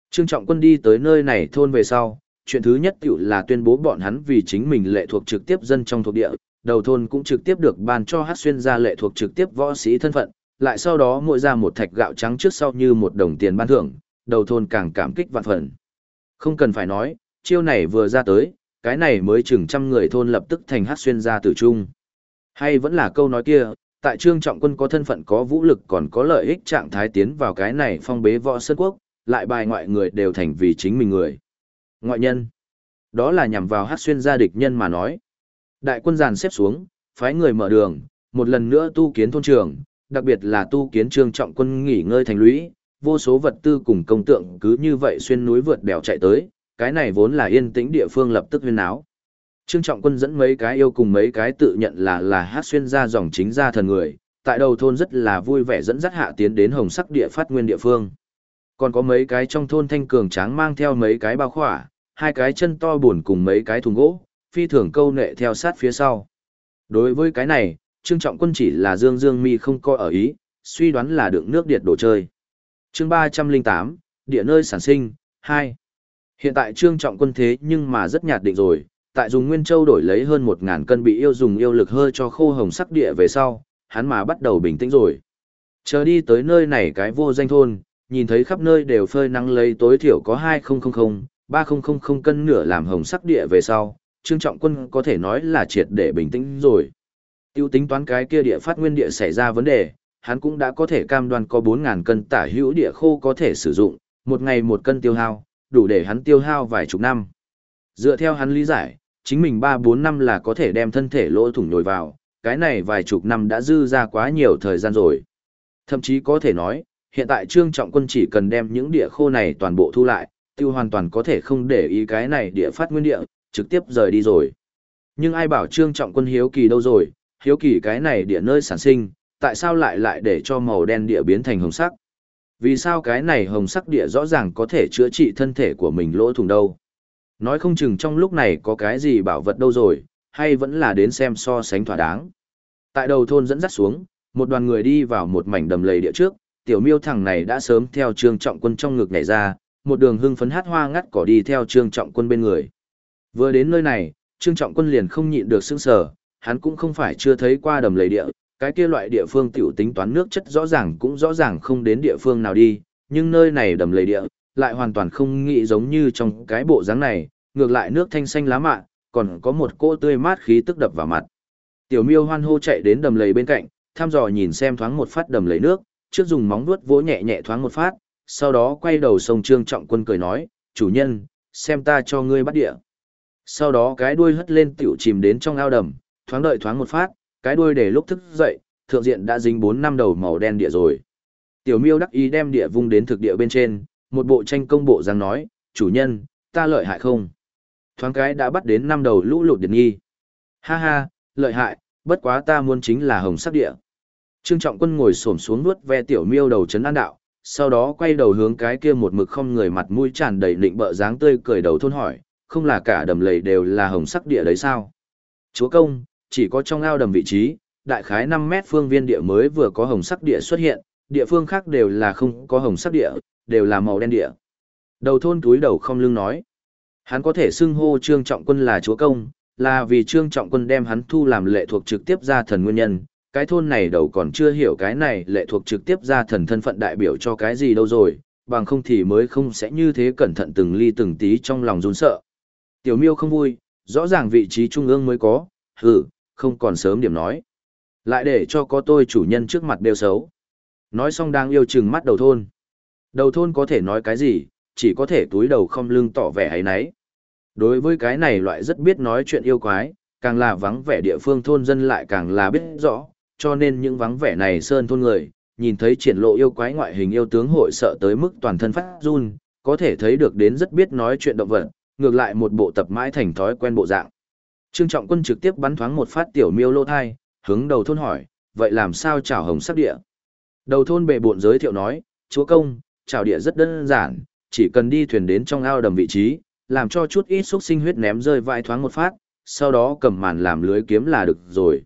Trương Trọng Quân đi tới nơi này thôn về sau, chuyện thứ nhất tiểu là tuyên bố bọn hắn vì chính mình lệ thuộc trực tiếp dân trong thuộc địa, đầu thôn cũng trực tiếp được ban cho Hát Xuyên gia lệ thuộc trực tiếp võ sĩ thân phận, lại sau đó mỗi ra một thạch gạo trắng trước sau như một đồng tiền ban thưởng, đầu thôn càng cảm kích vạn phần. Không cần phải nói, chiêu này vừa ra tới, cái này mới chừng trăm người thôn lập tức thành Hát Xuyên gia tử trung. Hay vẫn là câu nói kia, tại Trương Trọng Quân có thân phận có vũ lực còn có lợi ích trạng thái tiến vào cái này phong bế võ sơn quốc, lại bài ngoại người đều thành vì chính mình người. Ngoại nhân, đó là nhằm vào Hát Xuyên gia địch nhân mà nói. Đại quân dàn xếp xuống, phái người mở đường, một lần nữa tu kiến thôn trường, đặc biệt là tu kiến Trương Trọng Quân nghỉ ngơi thành lũy, vô số vật tư cùng công tượng cứ như vậy xuyên núi vượt bèo chạy tới, cái này vốn là yên tĩnh địa phương lập tức huyên náo. Trương Trọng Quân dẫn mấy cái yêu cùng mấy cái tự nhận là Hát Xuyên gia dòng chính gia thần người, tại đầu thôn rất là vui vẻ dẫn dắt hạ tiến đến Hồng Sắc địa phát nguyên địa phương. Còn có mấy cái trong thôn thanh cường tráng mang theo mấy cái bao khỏa, hai cái chân to buồn cùng mấy cái thùng gỗ, phi thường câu nệ theo sát phía sau. Đối với cái này, Trương Trọng Quân chỉ là dương dương mi không coi ở ý, suy đoán là đựng nước điệt đồ chơi. Chương 308, địa nơi sản sinh, 2. Hiện tại Trương Trọng Quân thế nhưng mà rất nhạt định rồi, tại dùng Nguyên Châu đổi lấy hơn 1000 cân bị yêu dùng yêu lực hơi cho khô Hồng Sắc địa về sau, hắn mà bắt đầu bình tĩnh rồi. Chờ đi tới nơi này cái vô danh thôn, nhìn thấy khắp nơi đều phơi nắng lấy tối thiểu có 2000, 3000 cân nửa làm Hồng Sắc địa về sau, Trương Trọng Quân có thể nói là triệt để bình tĩnh rồi. Tiêu tính toán cái kia địa phát nguyên địa xảy ra vấn đề, hắn cũng đã có thể cam đoan có 4000 cân tả hữu địa khô có thể sử dụng, một ngày một cân tiêu hao, đủ để hắn tiêu hao vài chục năm. Dựa theo hắn lý giải, chính mình 3-4 năm là có thể đem thân thể lỗ thủng nhồi vào, cái này vài chục năm đã dư ra quá nhiều thời gian rồi. Thậm chí có thể nói, hiện tại Trương Trọng Quân chỉ cần đem những địa khô này toàn bộ thu lại, tiêu hoàn toàn có thể không để ý cái này địa phát nguyên địa, trực tiếp rời đi rồi. Nhưng ai bảo Trương Trọng Quân hiếu kỳ đâu rồi, hiếu kỳ cái này địa nơi sản sinh, tại sao lại để cho màu đen địa biến thành hồng sắc? Vì sao cái này hồng sắc địa rõ ràng có thể chữa trị thân thể của mình lỗ thủng đâu? Nói không chừng trong lúc này có cái gì bảo vật đâu rồi, hay vẫn là đến xem so sánh thỏa đáng. Tại đầu thôn dẫn dắt xuống, một đoàn người đi vào một mảnh đầm lầy địa trước, tiểu miêu thằng này đã sớm theo Trương Trọng Quân trong ngực nhảy ra, một đường hưng phấn hát hoa ngắt cỏ đi theo Trương Trọng Quân bên người. Vừa đến nơi này, Trương Trọng Quân liền không nhịn được sững sờ, hắn cũng không phải chưa thấy qua đầm lầy địa, cái kia loại địa phương tiểu tính toán nước chất rõ ràng cũng rõ ràng không đến địa phương nào đi, nhưng nơi này đầm lầy địa, lại hoàn toàn không nghĩ giống như trong cái bộ dáng này, ngược lại nước thanh xanh lá mạ, còn có một cỗ tươi mát khí tức đập vào mặt. Tiểu miêu hoan hô chạy đến đầm lầy bên cạnh, thăm dò nhìn xem thoáng một phát đầm lầy nước, trước dùng móng vuốt vỗ nhẹ nhẹ thoáng một phát, sau đó quay đầu sông Trương Trọng Quân cười nói, chủ nhân, xem ta cho ngươi bắt địa. Sau đó cái đuôi hất lên tiểu chìm đến trong ao đầm, thoáng đợi thoáng một phát, cái đuôi để lúc thức dậy, thượng diện đã dính 4-5 đầu màu đen địa rồi. Tiểu miêu đắc ý đem địa vung đến thực địa bên trên, một bộ tranh công bộ dáng nói, chủ nhân, ta lợi hại không? Thoáng cái đã bắt đến 5 đầu lũ lụt điệt nghi. Ha ha, lợi hại, bất quá ta muốn chính là hồng sắc địa. Trương Trọng Quân ngồi xổm xuống nuốt ve tiểu miêu đầu chấn an đạo, sau đó quay đầu hướng cái kia một mực không người mặt mũi tràn đầy lịnh bợ dáng tươi cười đầu thôn hỏi, không là cả đầm lầy đều là hồng sắc địa đấy sao? Chúa công, chỉ có trong ao đầm vị trí, đại khái 5 mét phương viên địa mới vừa có hồng sắc địa xuất hiện, địa phương khác đều là không có hồng sắc địa, đều là màu đen địa. Đầu thôn túi đầu không lưng nói, hắn có thể xưng hô Trương Trọng Quân là chúa công, là vì Trương Trọng Quân đem hắn thu làm lệ thuộc trực tiếp gia thần nguyên nhân. Cái thôn này đầu còn chưa hiểu cái này lệ thuộc trực tiếp gia thần thân phận đại biểu cho cái gì đâu rồi, bằng không thì mới không sẽ như thế cẩn thận từng ly từng tí trong lòng run sợ. Tiểu miêu không vui, rõ ràng vị trí trung ương mới có, không còn sớm điểm nói. Lại để cho có tôi chủ nhân trước mặt đều xấu. Nói xong đang yêu chừng mắt đầu thôn. Đầu thôn có thể nói cái gì, chỉ có thể túi đầu không lưng tỏ vẻ ấy nấy. Đối với cái này loại rất biết nói chuyện yêu quái, càng là vắng vẻ địa phương thôn dân lại càng là biết rõ, cho nên những vắng vẻ này sơn thôn người, nhìn thấy triển lộ yêu quái ngoại hình yêu tướng hội sợ tới mức toàn thân phát run, có thể thấy được đến rất biết nói chuyện động vật, ngược lại một bộ tập mãi thành thói quen bộ dạng. Trương Trọng Quân trực tiếp bắn thoáng một phát tiểu miêu lô thai, hướng đầu thôn hỏi, vậy làm sao chảo hồng sắc địa? Đầu thôn bệ bộn giới thiệu nói, chúa công, chảo địa rất đơn giản, chỉ cần đi thuyền đến trong ao đầm vị trí, làm cho chút ít xúc sinh huyết ném rơi vãi thoáng một phát, sau đó cầm màn làm lưới kiếm là được rồi.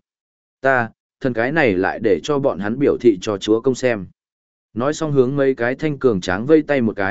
Thần cái này lại để cho bọn hắn biểu thị cho chúa công xem. Nói xong hướng mấy cái thanh cường tráng vây tay một cái,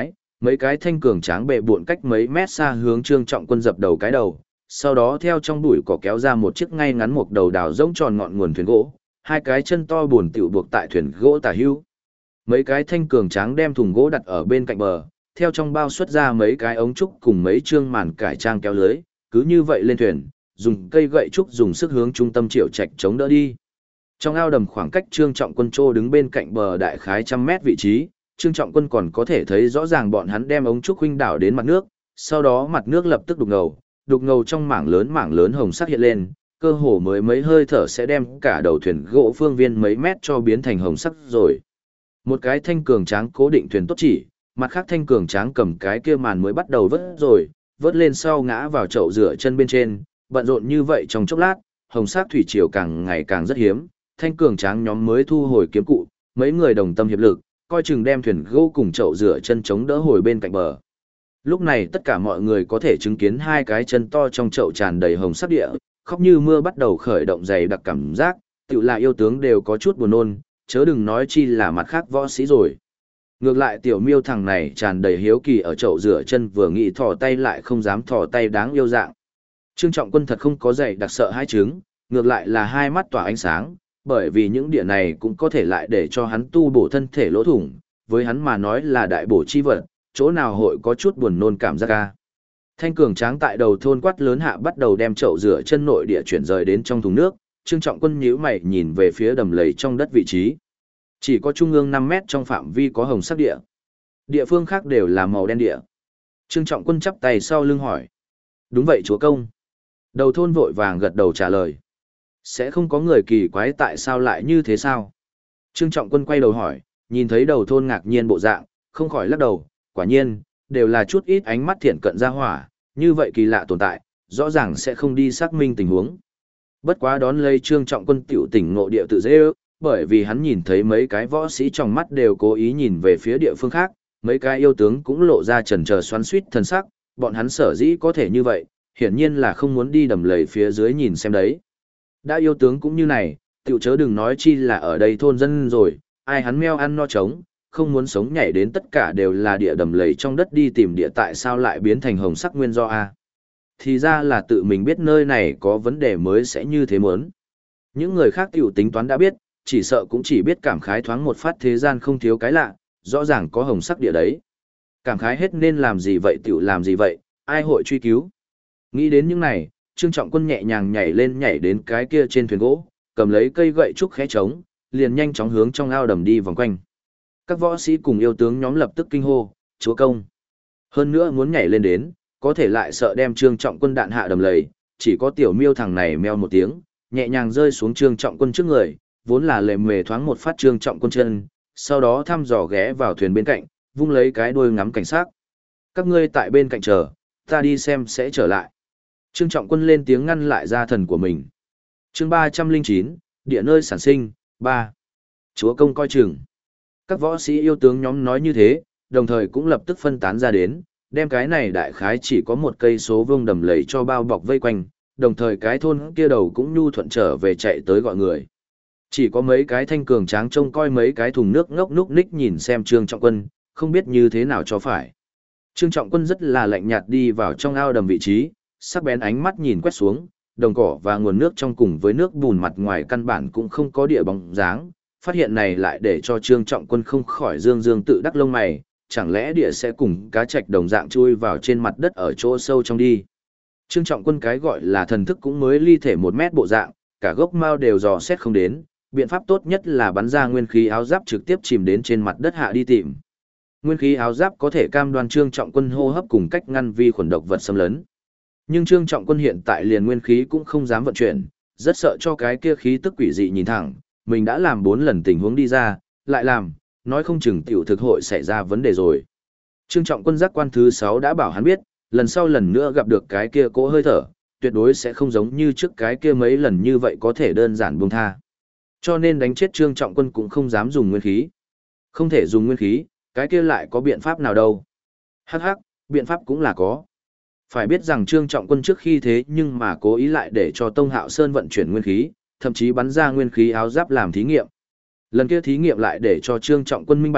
Mấy cái thanh cường tráng bệ buộn cách mấy mét xa hướng Trương Trọng Quân dập đầu cái đầu, sau đó theo trong bụi cỏ kéo ra một chiếc ngay ngắn một đầu đào rỗng tròn ngọn nguồn thuyền gỗ, hai cái chân to buồn tiểu buộc tại thuyền gỗ tả hữu. Mấy cái thanh cường tráng đem thùng gỗ đặt ở bên cạnh bờ, theo trong bao xuất ra mấy cái ống trúc cùng mấy chương màn cải trang kéo lưới, cứ như vậy lên thuyền, dùng cây gậy trúc dùng sức hướng trung tâm Triệu Trạch chống đỡ đi. Trong ao đầm khoảng cách Trương Trọng Quân trô đứng bên cạnh bờ đại khái 100 mét vị trí, Trương Trọng Quân còn có thể thấy rõ ràng bọn hắn đem ống trúc huynh đảo đến mặt nước, sau đó mặt nước lập tức đục ngầu trong mảng lớn hồng sắc hiện lên, cơ hồ mới mấy hơi thở sẽ đem cả đầu thuyền gỗ phương viên mấy mét cho biến thành hồng sắc rồi. Một cái thanh cường tráng cố định thuyền tốt chỉ, mặt khác thanh cường tráng cầm cái kia màn mới bắt đầu vớt rồi, vớt lên sau ngã vào chậu rửa chân bên trên, bận rộn như vậy trong chốc lát, hồng sắc thủy triều càng ngày càng rất hiếm, thanh cường tráng nhóm mới thu hồi kiếm cụ, mấy người đồng tâm hiệp lực, coi chừng đem thuyền gỗ cùng chậu rửa chân chống đỡ hồi bên cạnh bờ. Lúc này tất cả mọi người có thể chứng kiến hai cái chân to trong chậu tràn đầy hồng sắc địa, khóc như mưa bắt đầu khởi động dày đặc cảm giác, tự là yêu tướng đều có chút buồn nôn, chớ đừng nói chi là mặt khác võ sĩ rồi. Ngược lại tiểu miêu thằng này tràn đầy hiếu kỳ ở chậu rửa chân vừa nghĩ thò tay lại không dám thò tay đáng yêu dạng. Trương Trọng Quân thật không có dày đặc sợ hai chứng, ngược lại là hai mắt tỏa ánh sáng, bởi vì những địa này cũng có thể lại để cho hắn tu bổ thân thể lỗ thủng, với hắn mà nói là đại bổ chi vật, chỗ nào hội có chút buồn nôn cảm giác ca. Thanh cường tráng tại đầu thôn quát lớn hạ bắt đầu đem chậu rửa chân nội địa chuyển rời đến trong thùng nước, Trương Trọng Quân nhíu mày nhìn về phía đầm lầy trong đất vị trí. Chỉ có trung ương 5 mét trong phạm vi có hồng sắc địa. Địa phương khác đều là màu đen địa. Trương Trọng Quân chắp tay sau lưng hỏi. Đúng vậy chúa công. Đầu thôn vội vàng gật đầu trả lời. Sẽ không có người kỳ quái tại sao lại như thế sao? Trương Trọng Quân quay đầu hỏi, nhìn thấy đầu thôn ngạc nhiên bộ dạng, không khỏi lắc đầu, quả nhiên, đều là chút ít ánh mắt thiện cận ra hỏa, như vậy kỳ lạ tồn tại, rõ ràng sẽ không đi xác minh tình huống. Bất quá đón lấy Trương Trọng Quân tiểu tỉnh ngộ địa tự dễ ước, bởi vì hắn nhìn thấy mấy cái võ sĩ trong mắt đều cố ý nhìn về phía địa phương khác, mấy cái yêu tướng cũng lộ ra chần chờ xoắn xuýt thần sắc, bọn hắn sở dĩ có thể như vậy, hiển nhiên là không muốn đi đầm lầy phía dưới nhìn xem đấy. Đã yêu tướng cũng như này, tiểu chớ đừng nói chi là ở đây thôn dân rồi, ai hắn meo ăn no trống, không muốn sống nhảy đến tất cả đều là địa đầm lầy trong đất đi tìm địa tại sao lại biến thành hồng sắc nguyên do a. Thì ra là tự mình biết nơi này có vấn đề mới sẽ như thế muốn. Những người khác tiểu tính toán đã biết, chỉ sợ cũng chỉ biết cảm khái thoáng một phát thế gian không thiếu cái lạ, rõ ràng có hồng sắc địa đấy. Cảm khái hết nên làm gì vậy tiểu làm gì vậy, ai hội truy cứu. Nghĩ đến những này, Trương Trọng Quân nhẹ nhàng nhảy lên nhảy đến cái kia trên thuyền gỗ, cầm lấy cây gậy trúc khẽ trống, liền nhanh chóng hướng trong ao đầm đi vòng quanh. Các võ sĩ cùng yêu tướng nhóm lập tức kinh hô, chúa công. Hơn nữa muốn nhảy lên đến, có thể lại sợ đem Trương Trọng Quân đạn hạ đầm lầy, chỉ có tiểu miêu thằng này meo một tiếng, nhẹ nhàng rơi xuống Trương Trọng Quân trước người, vốn là lề mề thoáng một phát Trương Trọng Quân chân, sau đó thăm dò ghé vào thuyền bên cạnh, vung lấy cái đuôi ngắm cảnh sát. Các ngươi tại bên cạnh chờ, ta đi xem sẽ trở lại. Trương Trọng Quân lên tiếng ngăn lại gia thần của mình. Chương 309, địa nơi sản sinh, 3. Chúa công coi chừng. Các võ sĩ yêu tướng nhóm nói như thế, đồng thời cũng lập tức phân tán ra đến, đem cái này đại khái chỉ có một cây số vuông đầm lầy cho bao bọc vây quanh, đồng thời cái thôn kia đầu cũng nhu thuận trở về chạy tới gọi người. Chỉ có mấy cái thanh cường tráng trông coi mấy cái thùng nước ngốc núc ních nhìn xem Trương Trọng Quân, không biết như thế nào cho phải. Trương Trọng Quân rất là lạnh nhạt đi vào trong ao đầm vị trí, sắc bén ánh mắt nhìn quét xuống, đồng cỏ và nguồn nước trong cùng với nước bùn mặt ngoài căn bản cũng không có địa bóng dáng. Phát hiện này lại để cho Trương Trọng Quân không khỏi dương dương tự đắc lông mày, chẳng lẽ địa sẽ cùng cá trạch đồng dạng chui vào trên mặt đất ở chỗ sâu trong đi. Trương Trọng Quân cái gọi là thần thức cũng mới ly thể 1 mét bộ dạng, cả gốc mao đều dò xét không đến, biện pháp tốt nhất là bắn ra nguyên khí áo giáp trực tiếp chìm đến trên mặt đất hạ đi tìm. Nguyên khí áo giáp có thể cam đoan Trương Trọng Quân hô hấp cùng cách ngăn vi khuẩn độc vật xâm lấn. Nhưng Trương Trọng Quân hiện tại liền nguyên khí cũng không dám vận chuyển, rất sợ cho cái kia khí tức quỷ dị nhìn thẳng, mình đã làm 4 lần tình huống đi ra, lại làm, nói không chừng tiểu thực hội xảy ra vấn đề rồi. Trương Trọng Quân giác quan thứ 6 đã bảo hắn biết, lần sau lần nữa gặp được cái kia cỗ hơi thở, tuyệt đối sẽ không giống như trước cái kia mấy lần như vậy có thể đơn giản buông tha. Cho nên đánh chết Trương Trọng Quân cũng không dám dùng nguyên khí. Không thể dùng nguyên khí, cái kia lại có biện pháp nào đâu. Hắc hắc, biện pháp cũng là có. Phải biết rằng Trương Trọng Quân trước khi thế nhưng mà cố ý lại để cho Tông Hạo Sơn vận chuyển nguyên khí, thậm chí bắn ra nguyên khí áo giáp làm thí nghiệm. Lần kia thí nghiệm lại để cho Trương Trọng Quân minh bạch,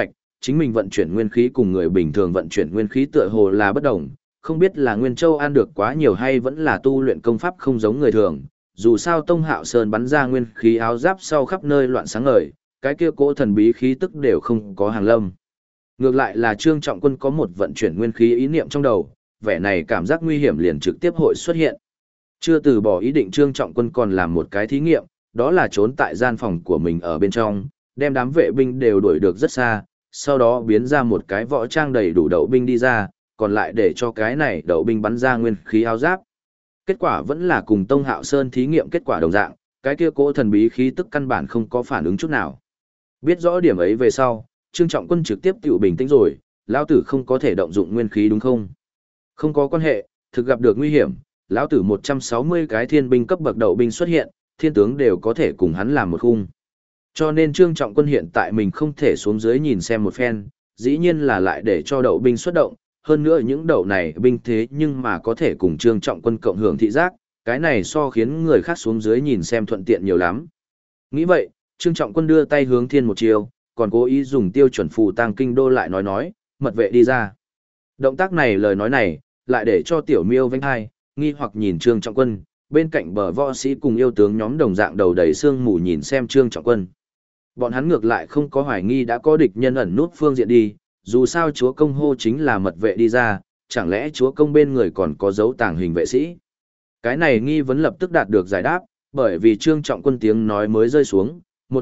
chính mình vận chuyển nguyên khí cùng người bình thường vận chuyển nguyên khí tựa hồ là bất đồng, không biết là Nguyên Châu ăn được quá nhiều hay vẫn là tu luyện công pháp không giống người thường. Dù sao Tông Hạo Sơn bắn ra nguyên khí áo giáp sau khắp nơi loạn sáng ngời, cái kia cỗ thần bí khí tức đều không có hàng lâm. Ngược lại là Trương Trọng Quân có một vận chuyển nguyên khí ý niệm trong đầu, vẻ này cảm giác nguy hiểm liền trực tiếp hội xuất hiện. Chưa từ bỏ ý định Trương Trọng Quân còn làm một cái thí nghiệm, đó là trốn tại gian phòng của mình ở bên trong, đem đám vệ binh đều đuổi được rất xa, sau đó biến ra một cái võ trang đầy đủ đậu binh đi ra, còn lại để cho cái này đậu binh bắn ra nguyên khí áo giáp. Kết quả vẫn là cùng Tông Hạo Sơn thí nghiệm kết quả đồng dạng, cái kia cỗ thần bí khí tức căn bản không có phản ứng chút nào. Biết rõ điểm ấy về sau, Trương Trọng Quân trực tiếp tự bình tĩnh rồi, lão tử không có thể động dụng nguyên khí đúng không? Không có quan hệ, thực gặp được nguy hiểm, lão tử 160 cái thiên binh cấp bậc đậu binh xuất hiện, thiên tướng đều có thể cùng hắn làm một khung. Cho nên Trương Trọng Quân hiện tại mình không thể xuống dưới nhìn xem một phen, dĩ nhiên là lại để cho đậu binh xuất động, hơn nữa những đậu này binh thế nhưng mà có thể cùng Trương Trọng Quân cộng hưởng thị giác, cái này so khiến người khác xuống dưới nhìn xem thuận tiện nhiều lắm. Nghĩ vậy, Trương Trọng Quân đưa tay hướng thiên một chiều, còn cố ý dùng tiêu chuẩn phù tang kinh đô lại nói, mật vệ đi ra. Động tác này lời nói này, lại để cho tiểu miêu vánh hai, nghi hoặc nhìn Trương Trọng Quân, bên cạnh bờ võ sĩ cùng yêu tướng nhóm đồng dạng đầu đầy sương mù nhìn xem Trương Trọng Quân. Bọn hắn ngược lại không có hoài nghi đã có địch nhân ẩn nút phương diện đi, dù sao chúa công hô chính là mật vệ đi ra, chẳng lẽ chúa công bên người còn có dấu tàng hình vệ sĩ. Cái này nghi vấn lập tức đạt được giải đáp, bởi vì Trương Trọng Quân tiếng nói mới rơi xuống,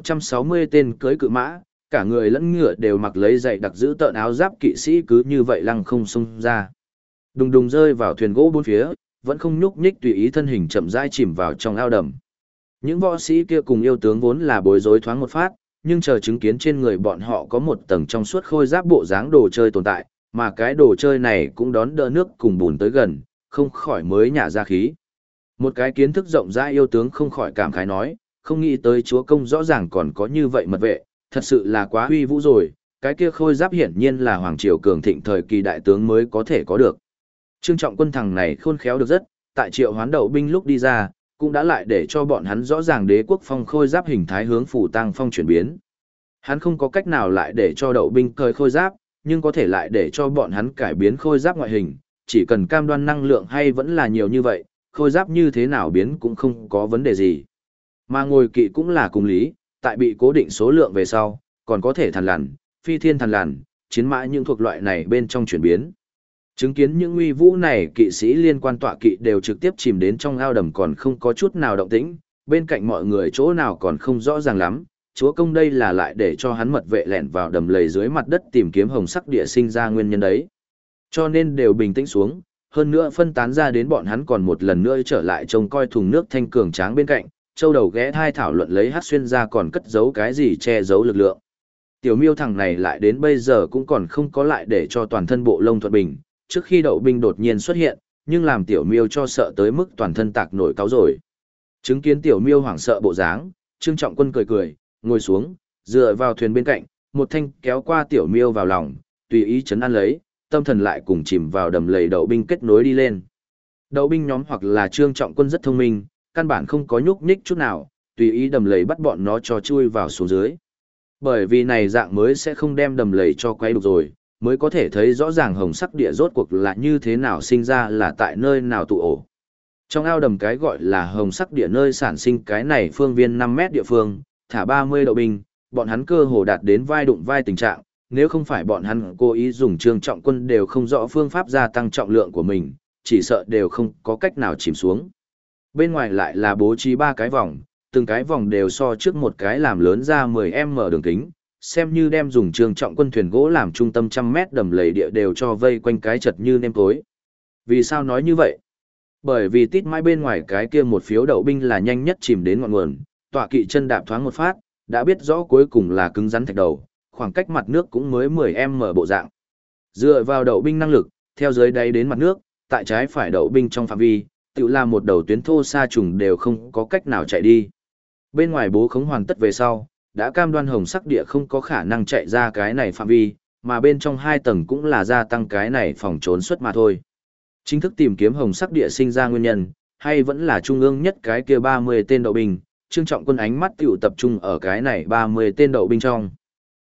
160 tên cưỡi cự mã, cả người lẫn ngựa đều mặc lấy dày đặc giữ tợn áo giáp kỵ sĩ cứ như vậy lăng không xông ra. Đùng đùng rơi vào thuyền gỗ bốn phía, vẫn không nhúc nhích tùy ý thân hình chậm rãi chìm vào trong ao đầm. Những võ sĩ kia cùng yêu tướng vốn là bối rối thoáng một phát, nhưng chờ chứng kiến trên người bọn họ có một tầng trong suốt khôi giáp bộ dáng đồ chơi tồn tại, mà cái đồ chơi này cũng đón đỡ nước cùng bùn tới gần, không khỏi mới nhả ra khí. Một cái kiến thức rộng rãi yêu tướng không khỏi cảm khái nói, không nghĩ tới chúa công rõ ràng còn có như vậy mật vệ, thật sự là quá uy vũ rồi, cái kia khôi giáp hiển nhiên là hoàng triều cường thịnh thời kỳ đại tướng mới có thể có được. Trương Trọng Quân thằng này khôn khéo được rất, tại triệu hoán đậu binh lúc đi ra, cũng đã lại để cho bọn hắn rõ ràng đế quốc phong khôi giáp hình thái hướng phủ tăng phong chuyển biến. Hắn không có cách nào lại để cho đậu binh cởi khôi giáp, nhưng có thể lại để cho bọn hắn cải biến khôi giáp ngoại hình, chỉ cần cam đoan năng lượng hay vẫn là nhiều như vậy, khôi giáp như thế nào biến cũng không có vấn đề gì. Mà ngồi kỵ cũng là cùng lý, tại bị cố định số lượng về sau, còn có thể thằn lằn, phi thiên thằn lằn, chiến mã những thuộc loại này bên trong chuyển biến. Chứng kiến những uy vũ này kỵ sĩ liên quan tọa kỵ đều trực tiếp chìm đến trong ao đầm còn không có chút nào động tĩnh, bên cạnh mọi người chỗ nào còn không rõ ràng lắm, chúa công đây là lại để cho hắn mật vệ lẻn vào đầm lầy dưới mặt đất tìm kiếm hồng sắc địa sinh ra nguyên nhân đấy. Cho nên đều bình tĩnh xuống, hơn nữa phân tán ra đến bọn hắn còn một lần nữa trở lại trông coi thùng nước thanh cường tráng bên cạnh, châu đầu ghé thai thảo luận lấy hát xuyên ra còn cất giấu cái gì che giấu lực lượng. Tiểu miêu thằng này lại đến bây giờ cũng còn không có lại để cho toàn thân bộ lông thuận bình, trước khi đậu binh đột nhiên xuất hiện, nhưng làm tiểu miêu cho sợ tới mức toàn thân tạc nổi cáo rồi. Chứng kiến tiểu miêu hoảng sợ bộ dáng, Trương Trọng Quân cười cười, ngồi xuống, dựa vào thuyền bên cạnh, một thanh kéo qua tiểu miêu vào lòng, tùy ý chấn an lấy, tâm thần lại cùng chìm vào đầm lầy đậu binh kết nối đi lên. Đậu binh nhóm hoặc là Trương Trọng Quân rất thông minh, căn bản không có nhúc nhích chút nào, tùy ý đầm lầy bắt bọn nó cho chui vào xuống dưới. Bởi vì này dạng mới sẽ không đem đầm lầy cho quay đục rồi, mới có thể thấy rõ ràng hồng sắc địa rốt cuộc là như thế nào sinh ra là tại nơi nào tụ ổ. Trong ao đầm cái gọi là hồng sắc địa nơi sản sinh cái này phương viên 5 mét địa phương, thả 30 đậu binh, bọn hắn cơ hồ đạt đến vai đụng vai tình trạng, nếu không phải bọn hắn cố ý dùng Trương Trọng Quân đều không rõ phương pháp gia tăng trọng lượng của mình, chỉ sợ đều không có cách nào chìm xuống. Bên ngoài lại là bố trí 3 cái vòng, từng cái vòng đều so trước một cái làm lớn ra 10m đường kính, xem như đem dùng Trương Trọng Quân thuyền gỗ làm trung tâm 100 mét đầm lầy địa đều cho vây quanh cái chật như nêm tối. Vì sao nói như vậy? Bởi vì tít mãi bên ngoài cái kia một phiếu đậu binh là nhanh nhất chìm đến ngọn nguồn, tọa kỵ chân đạp thoáng một phát, đã biết rõ cuối cùng là cứng rắn thạch đầu, khoảng cách mặt nước cũng mới 10m bộ dạng. Dựa vào đậu binh năng lực, theo dưới đáy đến mặt nước, tại trái phải đậu binh trong phạm vi, tự là một đầu tuyến thô sa trùng đều không có cách nào chạy đi. Bên ngoài bố khống hoàn tất về sau, đã cam đoan hồng sắc địa không có khả năng chạy ra cái này phạm vi, mà bên trong 2 tầng cũng là gia tăng cái này phòng trốn xuất mà thôi. Chính thức tìm kiếm hồng sắc địa sinh ra nguyên nhân, hay vẫn là trung ương nhất cái kia 30 tên đậu binh, Trương Trọng Quân ánh mắt tiểu tập trung ở cái này 30 tên đậu binh trong.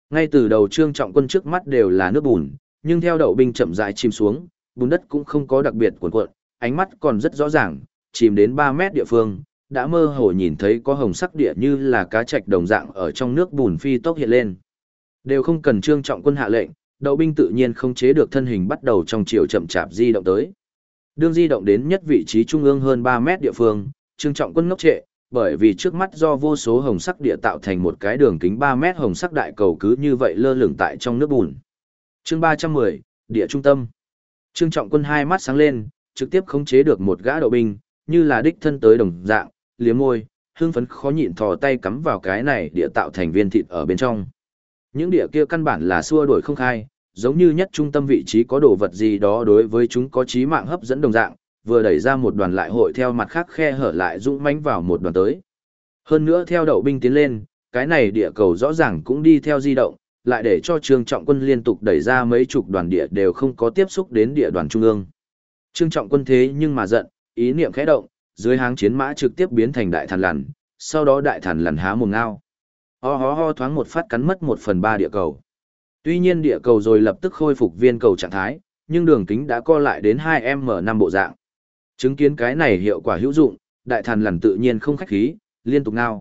Ngay từ đầu Trương Trọng Quân trước mắt đều là nước bùn, nhưng theo đậu binh chậm rãi chìm xuống, bùn đất cũng không có đặc biệt cuộn cuộn, ánh mắt còn rất rõ ràng, chìm đến 3 mét địa phương, đã mơ hồ nhìn thấy có hồng sắc địa như là cá trạch đồng dạng ở trong nước bùn phi tốc hiện lên. Đều không cần Trương Trọng Quân hạ lệnh, đậu binh tự nhiên không chế được thân hình bắt đầu trong chiều chậm chạp di động tới. Đương di động đến nhất vị trí trung ương hơn 3 mét địa phương, Trương Trọng Quân ngốc trệ, bởi vì trước mắt do vô số hồng sắc địa tạo thành một cái đường kính 3 mét hồng sắc đại cầu cứ như vậy lơ lửng tại trong nước bùn. Chương 310, địa trung tâm. Trương Trọng Quân hai mắt sáng lên, trực tiếp khống chế được một gã đậu binh, như là đích thân tới đồng dạng, liếm môi, hưng phấn khó nhịn thò tay cắm vào cái này địa tạo thành viên thịt ở bên trong. Những địa kia căn bản là xua đuổi không khai, giống như nhất trung tâm vị trí có đồ vật gì đó đối với chúng có chí mạng hấp dẫn đồng dạng, vừa đẩy ra một đoàn lại hội theo mặt khác khe hở lại dũng mãnh vào một đoàn tới. Hơn nữa theo đậu binh tiến lên, cái này địa cầu rõ ràng cũng đi theo di động, lại để cho Trương Trọng Quân liên tục đẩy ra mấy chục đoàn địa đều không có tiếp xúc đến địa đoàn trung ương. Trương Trọng Quân thế nhưng mà giận, ý niệm khẽ động, dưới háng chiến mã trực tiếp biến thành đại thằn lằn, sau đó đại thằn lằn há mồm ngao. Ho thoáng một phát cắn mất 1/3 địa cầu. Tuy nhiên địa cầu rồi lập tức khôi phục viên cầu trạng thái, nhưng đường kính đã co lại đến 2m5 bộ dạng. Chứng kiến cái này hiệu quả hữu dụng, đại thằn lằn tự nhiên không khách khí, liên tục ngao.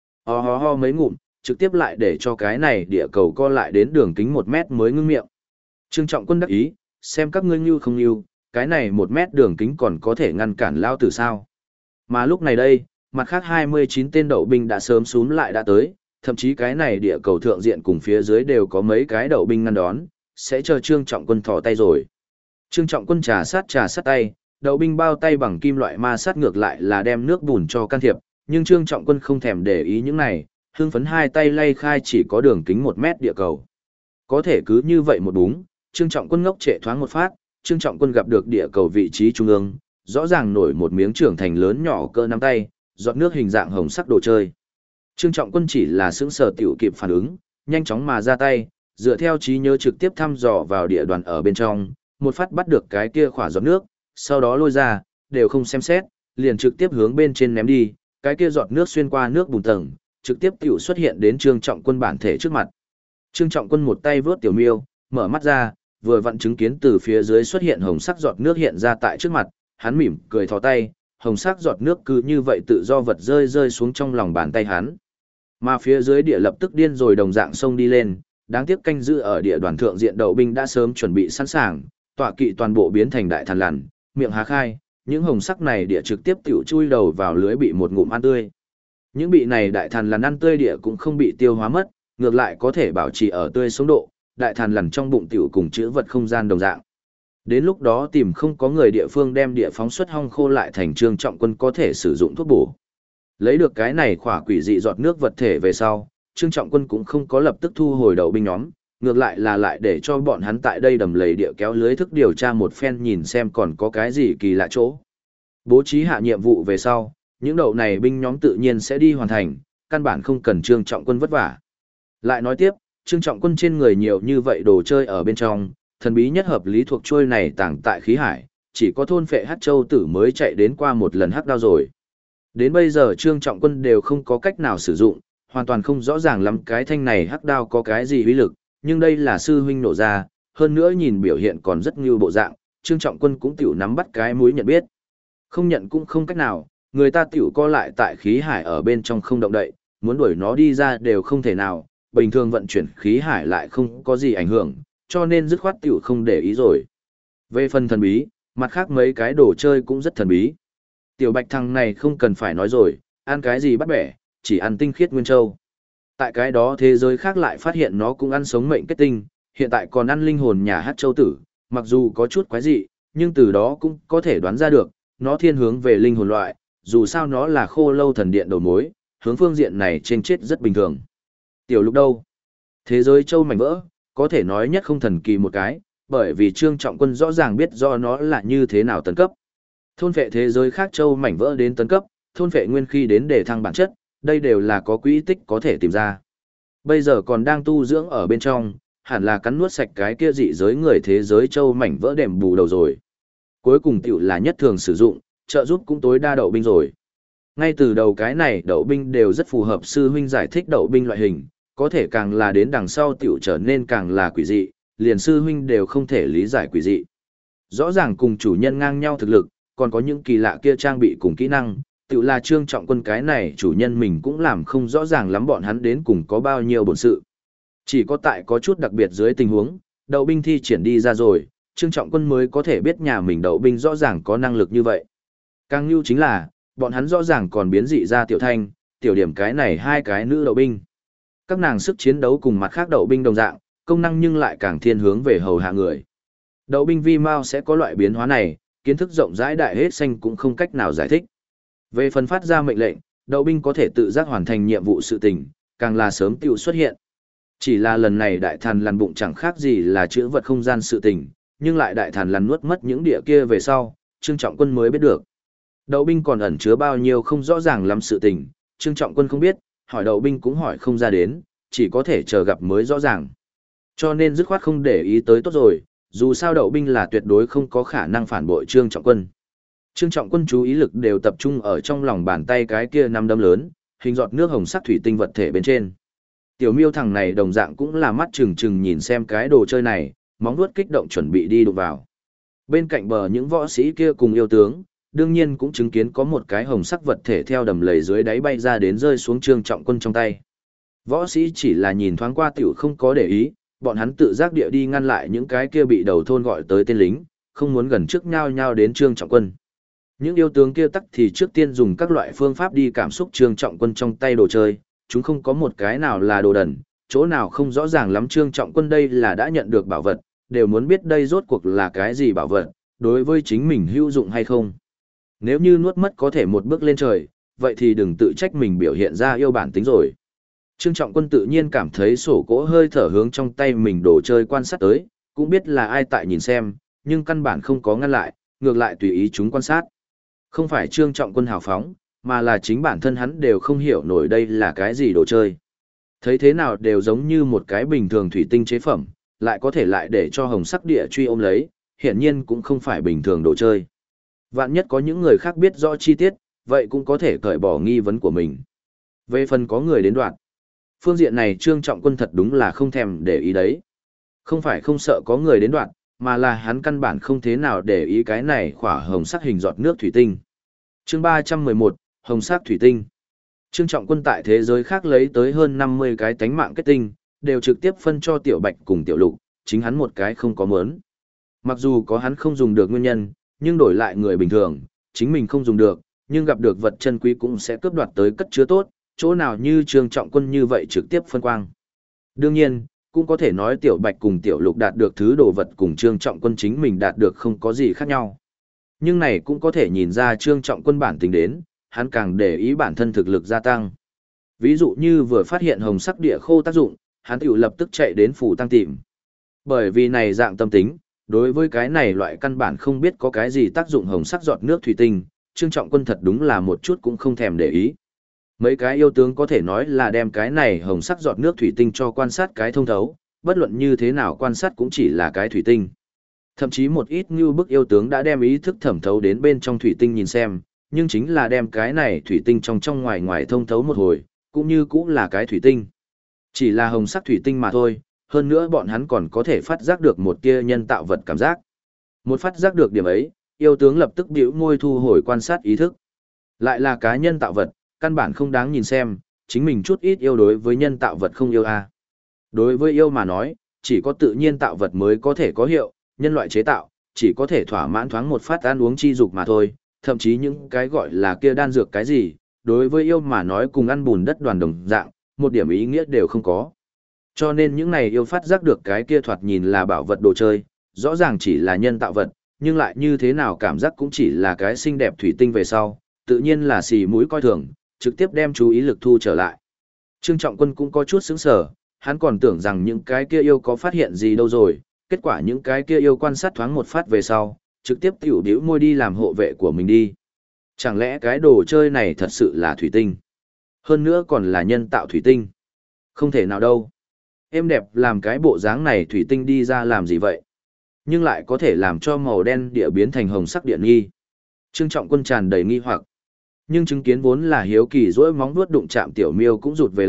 Ho mấy ngụm, trực tiếp lại để cho cái này địa cầu co lại đến đường kính 1 mét mới ngưng miệng. Trương Trọng Quân đắc ý, xem các ngươi như không như, cái này 1 mét đường kính còn có thể ngăn cản lao tử sao. Mà lúc này đây, mặt khác 29 tên đậu binh đã sớm xuống lại đã tới, thậm chí cái này địa cầu thượng diện cùng phía dưới đều có mấy cái đậu binh ngăn đón, sẽ chờ Trương Trọng Quân thò tay rồi. Trương Trọng Quân trà sát tay, đậu binh bao tay bằng kim loại ma sát ngược lại là đem nước bùn cho can thiệp, nhưng Trương Trọng Quân không thèm để ý những này, hưng phấn hai tay lay khai chỉ có đường kính 1 mét địa cầu. Có thể cứ như vậy một búng, Trương Trọng Quân ngốc trệ thoáng một phát, Trương Trọng Quân gặp được địa cầu vị trí trung ương, rõ ràng nổi một miếng trưởng thành lớn nhỏ cỡ nắm tay, giọt nước hình dạng hồng sắc đồ chơi. Trương Trọng Quân chỉ là sững sờ tiểu kịp phản ứng, nhanh chóng mà ra tay, dựa theo trí nhớ trực tiếp thăm dò vào địa đoàn ở bên trong, một phát bắt được cái kia khỏa giọt nước, sau đó lôi ra, đều không xem xét, liền trực tiếp hướng bên trên ném đi, cái kia giọt nước xuyên qua nước bùn tầng, trực tiếp tiểu xuất hiện đến Trương Trọng Quân bản thể trước mặt. Trương Trọng Quân một tay vớt tiểu miêu, mở mắt ra, vừa vặn chứng kiến từ phía dưới xuất hiện hồng sắc giọt nước hiện ra tại trước mặt, hắn mỉm cười thò tay, hồng sắc giọt nước cứ như vậy tự do vật rơi xuống trong lòng bàn tay hắn. Mà phía dưới địa lập tức điên rồi đồng dạng sông đi lên, đáng tiếc canh giữ ở địa đoàn thượng diện đậu binh đã sớm chuẩn bị sẵn sàng, tọa kỵ toàn bộ biến thành đại thằn lằn, miệng há khai, những hồng sắc này địa trực tiếp tiểu chui đầu vào lưới bị một ngụm ăn tươi. Những bị này đại thằn lằn ăn tươi địa cũng không bị tiêu hóa mất, ngược lại có thể bảo trì ở tươi sống độ, đại thằn lằn trong bụng tiểu cùng chữ vật không gian đồng dạng. Đến lúc đó tìm không có người địa phương đem địa phóng xuất hong khô lại thành Trương Trọng Quân có thể sử dụng thuốc bổ. Lấy được cái này khỏa quỷ dị giọt nước vật thể về sau, Trương Trọng Quân cũng không có lập tức thu hồi đậu binh nhóm, ngược lại là lại để cho bọn hắn tại đây đầm lầy địa kéo lưới thức điều tra một phen nhìn xem còn có cái gì kỳ lạ chỗ. Bố trí hạ nhiệm vụ về sau, những đậu này binh nhóm tự nhiên sẽ đi hoàn thành, căn bản không cần Trương Trọng Quân vất vả. Lại nói tiếp, Trương Trọng Quân trên người nhiều như vậy đồ chơi ở bên trong, thần bí nhất hợp lý thuộc trôi này tàng tại khí hải, chỉ có thôn phệ Hắc Châu Tử mới chạy đến qua một lần hắc đao rồi. Đến bây giờ Trương Trọng Quân đều không có cách nào sử dụng, hoàn toàn không rõ ràng lắm cái thanh này hắc đao có cái gì uy lực, nhưng đây là sư huynh nổ ra, hơn nữa nhìn biểu hiện còn rất như bộ dạng, Trương Trọng Quân cũng tiểu nắm bắt cái mũi nhận biết. Không nhận cũng không cách nào, người ta tiểu co lại tại khí hải ở bên trong không động đậy, muốn đuổi nó đi ra đều không thể nào, bình thường vận chuyển khí hải lại không có gì ảnh hưởng, cho nên dứt khoát tiểu không để ý rồi. Về phần thần bí, mặt khác mấy cái đồ chơi cũng rất thần bí. Tiểu Bạch thằng này không cần phải nói rồi, ăn cái gì bắt bẻ, chỉ ăn tinh khiết nguyên châu. Tại cái đó thế giới khác lại phát hiện nó cũng ăn sống mệnh kết tinh, hiện tại còn ăn linh hồn nhà hát châu tử, mặc dù có chút quái dị, nhưng từ đó cũng có thể đoán ra được, nó thiên hướng về linh hồn loại, dù sao nó là khô lâu thần điện đầu mối, hướng phương diện này trên chết rất bình thường. Tiểu Lục đâu? Thế giới châu mảnh vỡ, có thể nói nhất không thần kỳ một cái, bởi vì Trương Trọng Quân rõ ràng biết do nó là như thế nào tấn cấp. Thôn phệ thế giới khác châu mảnh vỡ đến tấn cấp, thôn phệ nguyên khí đến để thăng bản chất, đây đều là có quỹ tích có thể tìm ra. Bây giờ còn đang tu dưỡng ở bên trong, hẳn là cắn nuốt sạch cái kia dị giới người thế giới châu mảnh vỡ đệm bù đầu rồi. Cuối cùng tiểu là nhất thường sử dụng, trợ giúp cũng tối đa đậu binh rồi. Ngay từ đầu cái này đậu binh đều rất phù hợp sư huynh giải thích đậu binh loại hình, có thể càng là đến đằng sau tiểu trở nên càng là quỷ dị, liền sư huynh đều không thể lý giải quỷ dị. Rõ ràng cùng chủ nhân ngang nhau thực lực, còn có những kỳ lạ kia trang bị cùng kỹ năng, tự là Trương Trọng Quân cái này chủ nhân mình cũng làm không rõ ràng lắm bọn hắn đến cùng có bao nhiêu bổn sự. Chỉ có tại có chút đặc biệt dưới tình huống, đậu binh thi triển đi ra rồi, Trương Trọng Quân mới có thể biết nhà mình đậu binh rõ ràng có năng lực như vậy. Càng lưu chính là, bọn hắn rõ ràng còn biến dị ra tiểu thanh, tiểu điểm cái này hai cái nữ đậu binh. Các nàng sức chiến đấu cùng mặt khác đậu binh đồng dạng, công năng nhưng lại càng thiên hướng về hầu hạ người. Đậu binh vi mao sẽ có loại biến hóa này, kiến thức rộng rãi đại hết xanh cũng không cách nào giải thích. Về phần phát ra mệnh lệnh, đậu binh có thể tự giác hoàn thành nhiệm vụ sự tình, càng là sớm tiêu xuất hiện. Chỉ là lần này đại thần lằn bụng chẳng khác gì là chữa vật không gian sự tình, nhưng lại đại thần lằn nuốt mất những địa kia về sau, Trương Trọng Quân mới biết được. Đậu binh còn ẩn chứa bao nhiêu không rõ ràng lắm sự tình, Trương Trọng Quân không biết, hỏi đậu binh cũng hỏi không ra đến, chỉ có thể chờ gặp mới rõ ràng. Cho nên dứt khoát không để ý tới tốt rồi, dù sao đậu binh là tuyệt đối không có khả năng phản bội Trương Trọng Quân. Trương Trọng Quân chú ý lực đều tập trung ở trong lòng bàn tay cái kia năm đấm lớn, hình giọt nước hồng sắc thủy tinh vật thể bên trên. Tiểu Miêu thằng này đồng dạng cũng là mắt trừng trừng nhìn xem cái đồ chơi này, móng vuốt kích động chuẩn bị đi đụng vào. Bên cạnh bờ những võ sĩ kia cùng yêu tướng, đương nhiên cũng chứng kiến có một cái hồng sắc vật thể theo đầm lầy dưới đáy bay ra đến rơi xuống Trương Trọng Quân trong tay. Võ sĩ chỉ là nhìn thoáng qua tiểu không có để ý, bọn hắn tự giác địa đi ngăn lại những cái kia bị đầu thôn gọi tới tên lính, không muốn gần trước nhao nhao đến Trương Trọng Quân. Những yêu tướng kia tắc thì trước tiên dùng các loại phương pháp đi cảm xúc Trương Trọng Quân trong tay đồ chơi, chúng không có một cái nào là đồ đần, chỗ nào không rõ ràng lắm Trương Trọng Quân đây là đã nhận được bảo vật, đều muốn biết đây rốt cuộc là cái gì bảo vật, đối với chính mình hữu dụng hay không. Nếu như nuốt mất có thể một bước lên trời, vậy thì đừng tự trách mình biểu hiện ra yêu bản tính rồi. Trương Trọng Quân tự nhiên cảm thấy sổ cỗ hơi thở hướng trong tay mình đồ chơi quan sát tới, cũng biết là ai tại nhìn xem, nhưng căn bản không có ngăn lại, ngược lại tùy ý chúng quan sát. Không phải Trương Trọng Quân hào phóng, mà là chính bản thân hắn đều không hiểu nổi đây là cái gì đồ chơi. Thấy thế nào đều giống như một cái bình thường thủy tinh chế phẩm, lại có thể lại để cho hồng sắc địa truy ôm lấy, hiển nhiên cũng không phải bình thường đồ chơi. Vạn nhất có những người khác biết rõ chi tiết, vậy cũng có thể cởi bỏ nghi vấn của mình. Về phần có người đến đoạn, phương diện này Trương Trọng Quân thật đúng là không thèm để ý đấy. Không phải không sợ có người đến đoạn, mà là hắn căn bản không thế nào để ý cái này khỏa hồng sắc hình giọt nước thủy tinh. Chương 311, hồng sắc thủy tinh. Trương Trọng Quân tại thế giới khác lấy tới hơn 50 cái tánh mạng kết tinh, đều trực tiếp phân cho Tiểu Bạch cùng Tiểu Lục, chính hắn một cái không có mớn. Mặc dù có hắn không dùng được nguyên nhân, nhưng đổi lại người bình thường, chính mình không dùng được, nhưng gặp được vật chân quý cũng sẽ cướp đoạt tới cất chứa tốt, chỗ nào như Trương Trọng Quân như vậy trực tiếp phân quang. Đương nhiên, cũng có thể nói Tiểu Bạch cùng Tiểu Lục đạt được thứ đồ vật cùng Trương Trọng Quân chính mình đạt được không có gì khác nhau. Nhưng này cũng có thể nhìn ra Trương Trọng Quân bản tính đến, hắn càng để ý bản thân thực lực gia tăng. Ví dụ như vừa phát hiện hồng sắc địa khô tác dụng, hắn tiểu lập tức chạy đến phủ tăng tìm. Bởi vì này dạng tâm tính, đối với cái này loại căn bản không biết có cái gì tác dụng hồng sắc giọt nước thủy tinh, Trương Trọng Quân thật đúng là một chút cũng không thèm để ý. Mấy cái yêu tướng có thể nói là đem cái này hồng sắc giọt nước thủy tinh cho quan sát cái thông thấu, bất luận như thế nào quan sát cũng chỉ là cái thủy tinh. Thậm chí một ít như bức yêu tướng đã đem ý thức thẩm thấu đến bên trong thủy tinh nhìn xem, nhưng chính là đem cái này thủy tinh trong ngoài ngoài thông thấu một hồi, cũng như cũng là cái thủy tinh. Chỉ là hồng sắc thủy tinh mà thôi, hơn nữa bọn hắn còn có thể phát giác được một tia nhân tạo vật cảm giác. Một phát giác được điểm ấy, yêu tướng lập tức bĩu môi thu hồi quan sát ý thức. Lại là cá nhân tạo vật, căn bản không đáng nhìn xem, chính mình chút ít yêu đối với nhân tạo vật không yêu a. Đối với yêu mà nói, chỉ có tự nhiên tạo vật mới có thể có hiệu, nhân loại chế tạo, chỉ có thể thỏa mãn thoáng một phát ăn uống chi dục mà thôi, thậm chí những cái gọi là kia đan dược cái gì, đối với yêu mà nói cùng ăn bùn đất đoàn đồng dạng, một điểm ý nghĩa đều không có. Cho nên những này yêu phát giác được cái kia thoạt nhìn là bảo vật đồ chơi, rõ ràng chỉ là nhân tạo vật, nhưng lại như thế nào cảm giác cũng chỉ là cái xinh đẹp thủy tinh về sau, tự nhiên là xì mũi coi thường, trực tiếp đem chú ý lực thu trở lại. Trương Trọng Quân cũng có chút sững sờ, hắn còn tưởng rằng những cái kia yêu có phát hiện gì đâu rồi, kết quả những cái kia yêu quan sát thoáng một phát về sau, trực tiếp tiểu điếu môi đi làm hộ vệ của mình đi. Chẳng lẽ cái đồ chơi này thật sự là thủy tinh? Hơn nữa còn là nhân tạo thủy tinh. Không thể nào đâu. Em đẹp làm cái bộ dáng này thủy tinh đi ra làm gì vậy? Nhưng lại có thể làm cho màu đen địa biến thành hồng sắc điện nghi. Trương Trọng Quân tràn đầy nghi hoặc. Nhưng chứng kiến vốn là hiếu kỳ dỗi móng vuốt đụng chạm Tiểu Miêu cũng rụt về lại,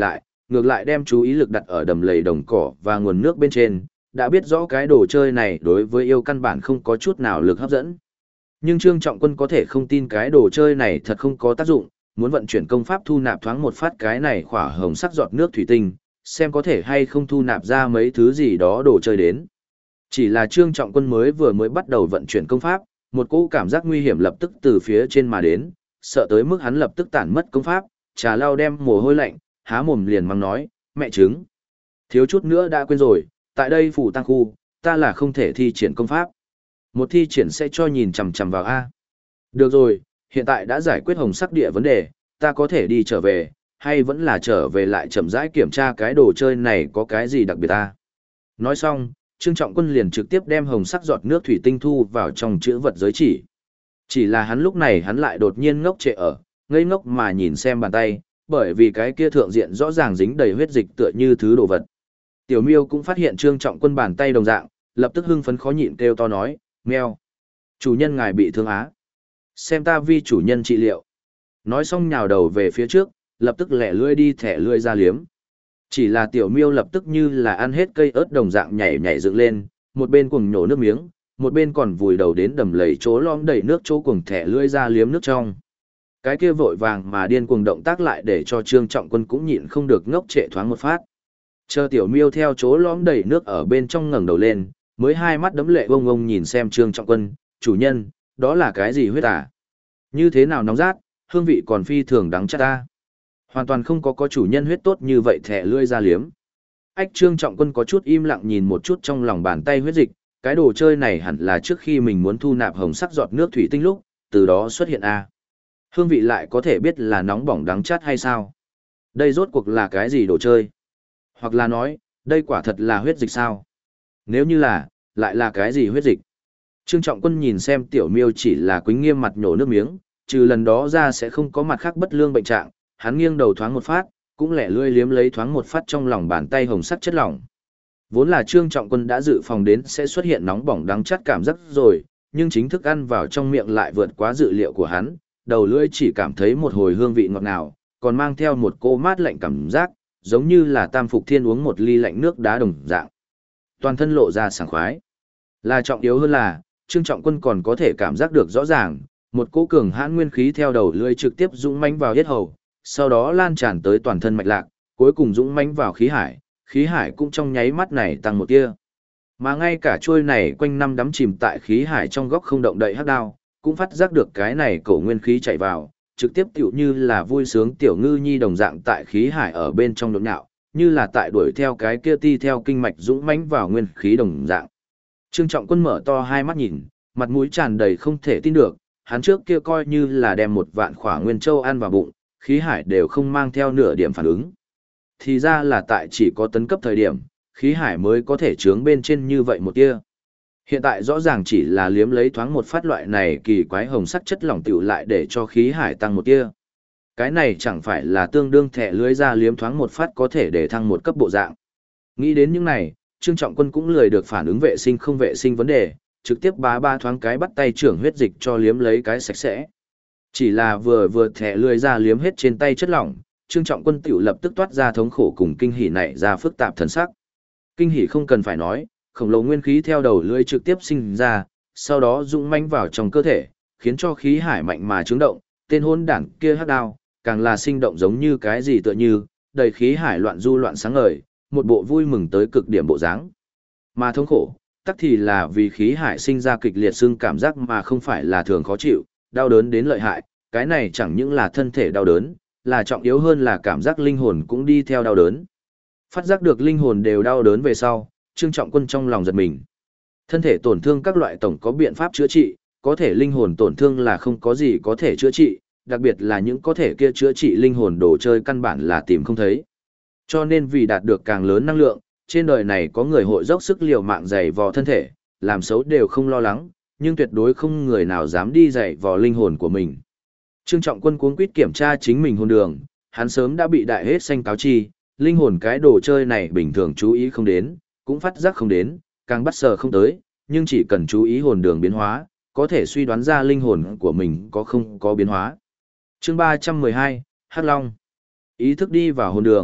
ngược lại đem chú ý lực đặt ở đầm lầy đồng cỏ và nguồn nước bên trên, đã biết rõ cái đồ chơi này đối với yêu căn bản không có chút nào lực hấp dẫn. Nhưng Trương Trọng Quân có thể không tin cái đồ chơi này thật không có tác dụng, muốn vận chuyển công pháp thu nạp thoáng một phát cái này khỏa hồng sắc giọt nước thủy tinh, xem có thể hay không thu nạp ra mấy thứ gì đó đồ chơi đến. Chỉ là Trương Trọng Quân mới bắt đầu vận chuyển công pháp, một cỗ cảm giác nguy hiểm lập tức từ phía trên mà đến, sợ tới mức hắn lập tức tản mất công pháp, trà lau đem mồ hôi lạnh, há mồm liền mắng nói, mẹ trứng. Thiếu chút nữa đã quên rồi, tại đây phủ tăng khu, ta là không thể thi triển công pháp. Một thi triển sẽ cho nhìn chằm chằm vào A. Được rồi, hiện tại đã giải quyết hồng sắc địa vấn đề, ta có thể đi trở về, hay vẫn là trở về lại chậm rãi kiểm tra cái đồ chơi này có cái gì đặc biệt ta. Nói xong, Trương Trọng Quân liền trực tiếp đem hồng sắc giọt nước thủy tinh thu vào trong chữ vật giới chỉ. Chỉ là hắn lúc này hắn lại đột nhiên ngốc trệ ở, ngây ngốc mà nhìn xem bàn tay, bởi vì cái kia thượng diện rõ ràng dính đầy huyết dịch tựa như thứ đồ vật. Tiểu Miêu cũng phát hiện Trương Trọng Quân bàn tay đồng dạng, lập tức hưng phấn khó nhịn kêu to nói, meo. Chủ nhân ngài bị thương á. Xem ta vi chủ nhân trị liệu. Nói xong nhào đầu về phía trước, lập tức lẻ lươi đi thẻ lươi ra liếm. Chỉ là Tiểu Miêu lập tức như là ăn hết cây ớt đồng dạng nhảy nhảy dựng lên, một bên cuồng nhổ nước miếng, một bên còn vùi đầu đến đầm lầy chỗ lõm đầy nước chỗ cuồng thẻ lươi ra liếm nước trong. Cái kia vội vàng mà điên cuồng động tác lại để cho Trương Trọng Quân cũng nhịn không được ngốc trệ thoáng một phát. Chờ Tiểu Miêu theo chỗ lõm đầy nước ở bên trong ngẩng đầu lên, mới hai mắt đấm lệ bông ông nhìn xem Trương Trọng Quân, chủ nhân, đó là cái gì huyết à? Như thế nào nóng rát, hương vị còn phi thường đắng chát ta. Hoàn toàn không có chủ nhân huyết tốt như vậy thẻ lươi ra liếm. Ách Trương Trọng Quân có chút im lặng nhìn một chút trong lòng bàn tay huyết dịch, cái đồ chơi này hẳn là trước khi mình muốn thu nạp hồng sắc giọt nước thủy tinh lúc, từ đó xuất hiện a. Hương vị lại có thể biết là nóng bỏng đắng chát hay sao? Đây rốt cuộc là cái gì đồ chơi? Hoặc là nói, đây quả thật là huyết dịch sao? Nếu như là, lại là cái gì huyết dịch? Trương Trọng Quân nhìn xem Tiểu Miêu chỉ là quýnh nghiêm mặt nhổ nước miếng, trừ lần đó ra sẽ không có mặt khác bất lương bệnh trạng, hắn nghiêng đầu thoáng một phát, cũng lẻ lươi liếm lấy thoáng một phát trong lòng bàn tay hồng sắc chất lỏng. Vốn là Trương Trọng Quân đã dự phòng đến sẽ xuất hiện nóng bỏng đắng chát cảm giác rồi, nhưng chính thức ăn vào trong miệng lại vượt quá dự liệu của hắn, đầu lưỡi chỉ cảm thấy một hồi hương vị ngọt ngào, còn mang theo một cỗ mát lạnh cảm giác, giống như là Tam Phục Thiên uống một ly lạnh nước đá đồng dạng. Toàn thân lộ ra sảng khoái. Là trọng yếu hơn là, Trương Trọng Quân còn có thể cảm giác được rõ ràng, một cỗ cường hãn nguyên khí theo đầu lưỡi trực tiếp dũng mãnh vào yết hầu, sau đó lan tràn tới toàn thân mạch lạc, cuối cùng dũng mãnh vào khí hải cũng trong nháy mắt này tăng một tia. Mà ngay cả chuôi này quanh năm đắm chìm tại khí hải trong góc không động đậy hắc đao, cũng phát giác được cái này cổ nguyên khí chạy vào, trực tiếp tựu như là vui sướng tiểu ngư nhi đồng dạng tại khí hải ở bên trong đột nhạo, như là tại đuổi theo cái kia ti theo kinh mạch dũng mãnh vào nguyên khí đồng dạng. Trương Trọng Quân mở to hai mắt nhìn, mặt mũi tràn đầy không thể tin được, hắn trước kia coi như là đem một vạn khỏa nguyên châu ăn vào bụng, khí hải đều không mang theo nửa điểm phản ứng. Thì ra là tại chỉ có tấn cấp thời điểm, khí hải mới có thể trướng bên trên như vậy một tia. Hiện tại rõ ràng chỉ là liếm lấy thoáng một phát loại này kỳ quái hồng sắc chất lỏng tiểu lại để cho khí hải tăng một tia. Cái này chẳng phải là tương đương thẻ lưới ra liếm thoáng một phát có thể để thăng một cấp bộ dạng. Nghĩ đến những này, Trương Trọng Quân cũng lười được phản ứng vệ sinh không vệ sinh vấn đề, trực tiếp ba thoáng cái bắt tay trưởng huyết dịch cho liếm lấy cái sạch sẽ. Chỉ là vừa thẻ lưới ra liếm hết trên tay chất lỏng, Trương Trọng Quân tiểu lập tức toát ra thống khổ cùng kinh hỉ này ra phức tạp thần sắc. Kinh hỉ không cần phải nói, khổng lồ nguyên khí theo đầu lưỡi trực tiếp sinh ra, sau đó dũng mãnh vào trong cơ thể, khiến cho khí hải mạnh mà chướng động, tên hôn đản kia hắc đao, càng là sinh động giống như cái gì tựa như, đầy khí hải loạn du loạn sáng ngời, một bộ vui mừng tới cực điểm bộ dáng. Mà thống khổ, tắc thì là vì khí hải sinh ra kịch liệt sưng cảm giác mà không phải là thường khó chịu, đau đớn đến lợi hại, cái này chẳng những là thân thể đau đớn, là trọng yếu hơn là cảm giác linh hồn cũng đi theo đau đớn. Phát giác được linh hồn đều đau đớn về sau, Trương Trọng Quân trong lòng giật mình. Thân thể tổn thương các loại tổng có biện pháp chữa trị, có thể linh hồn tổn thương là không có gì có thể chữa trị, đặc biệt là những có thể kia chữa trị linh hồn đồ chơi căn bản là tìm không thấy. Cho nên vì đạt được càng lớn năng lượng, trên đời này có người hội dốc sức liều mạng dày vò thân thể, làm xấu đều không lo lắng, nhưng tuyệt đối không người nào dám đi dày vò linh hồn của mình. Trương Trọng Quân cuống quýt kiểm tra chính mình hồn đường, hắn sớm đã bị đại hết xanh cáo chi, linh hồn cái đồ chơi này bình thường chú ý không đến, cũng phát giác không đến, càng bắt sờ không tới, nhưng chỉ cần chú ý hồn đường biến hóa, có thể suy đoán ra linh hồn của mình có không có biến hóa. Chương 312, Hắc Long. Ý thức đi vào hồn đường,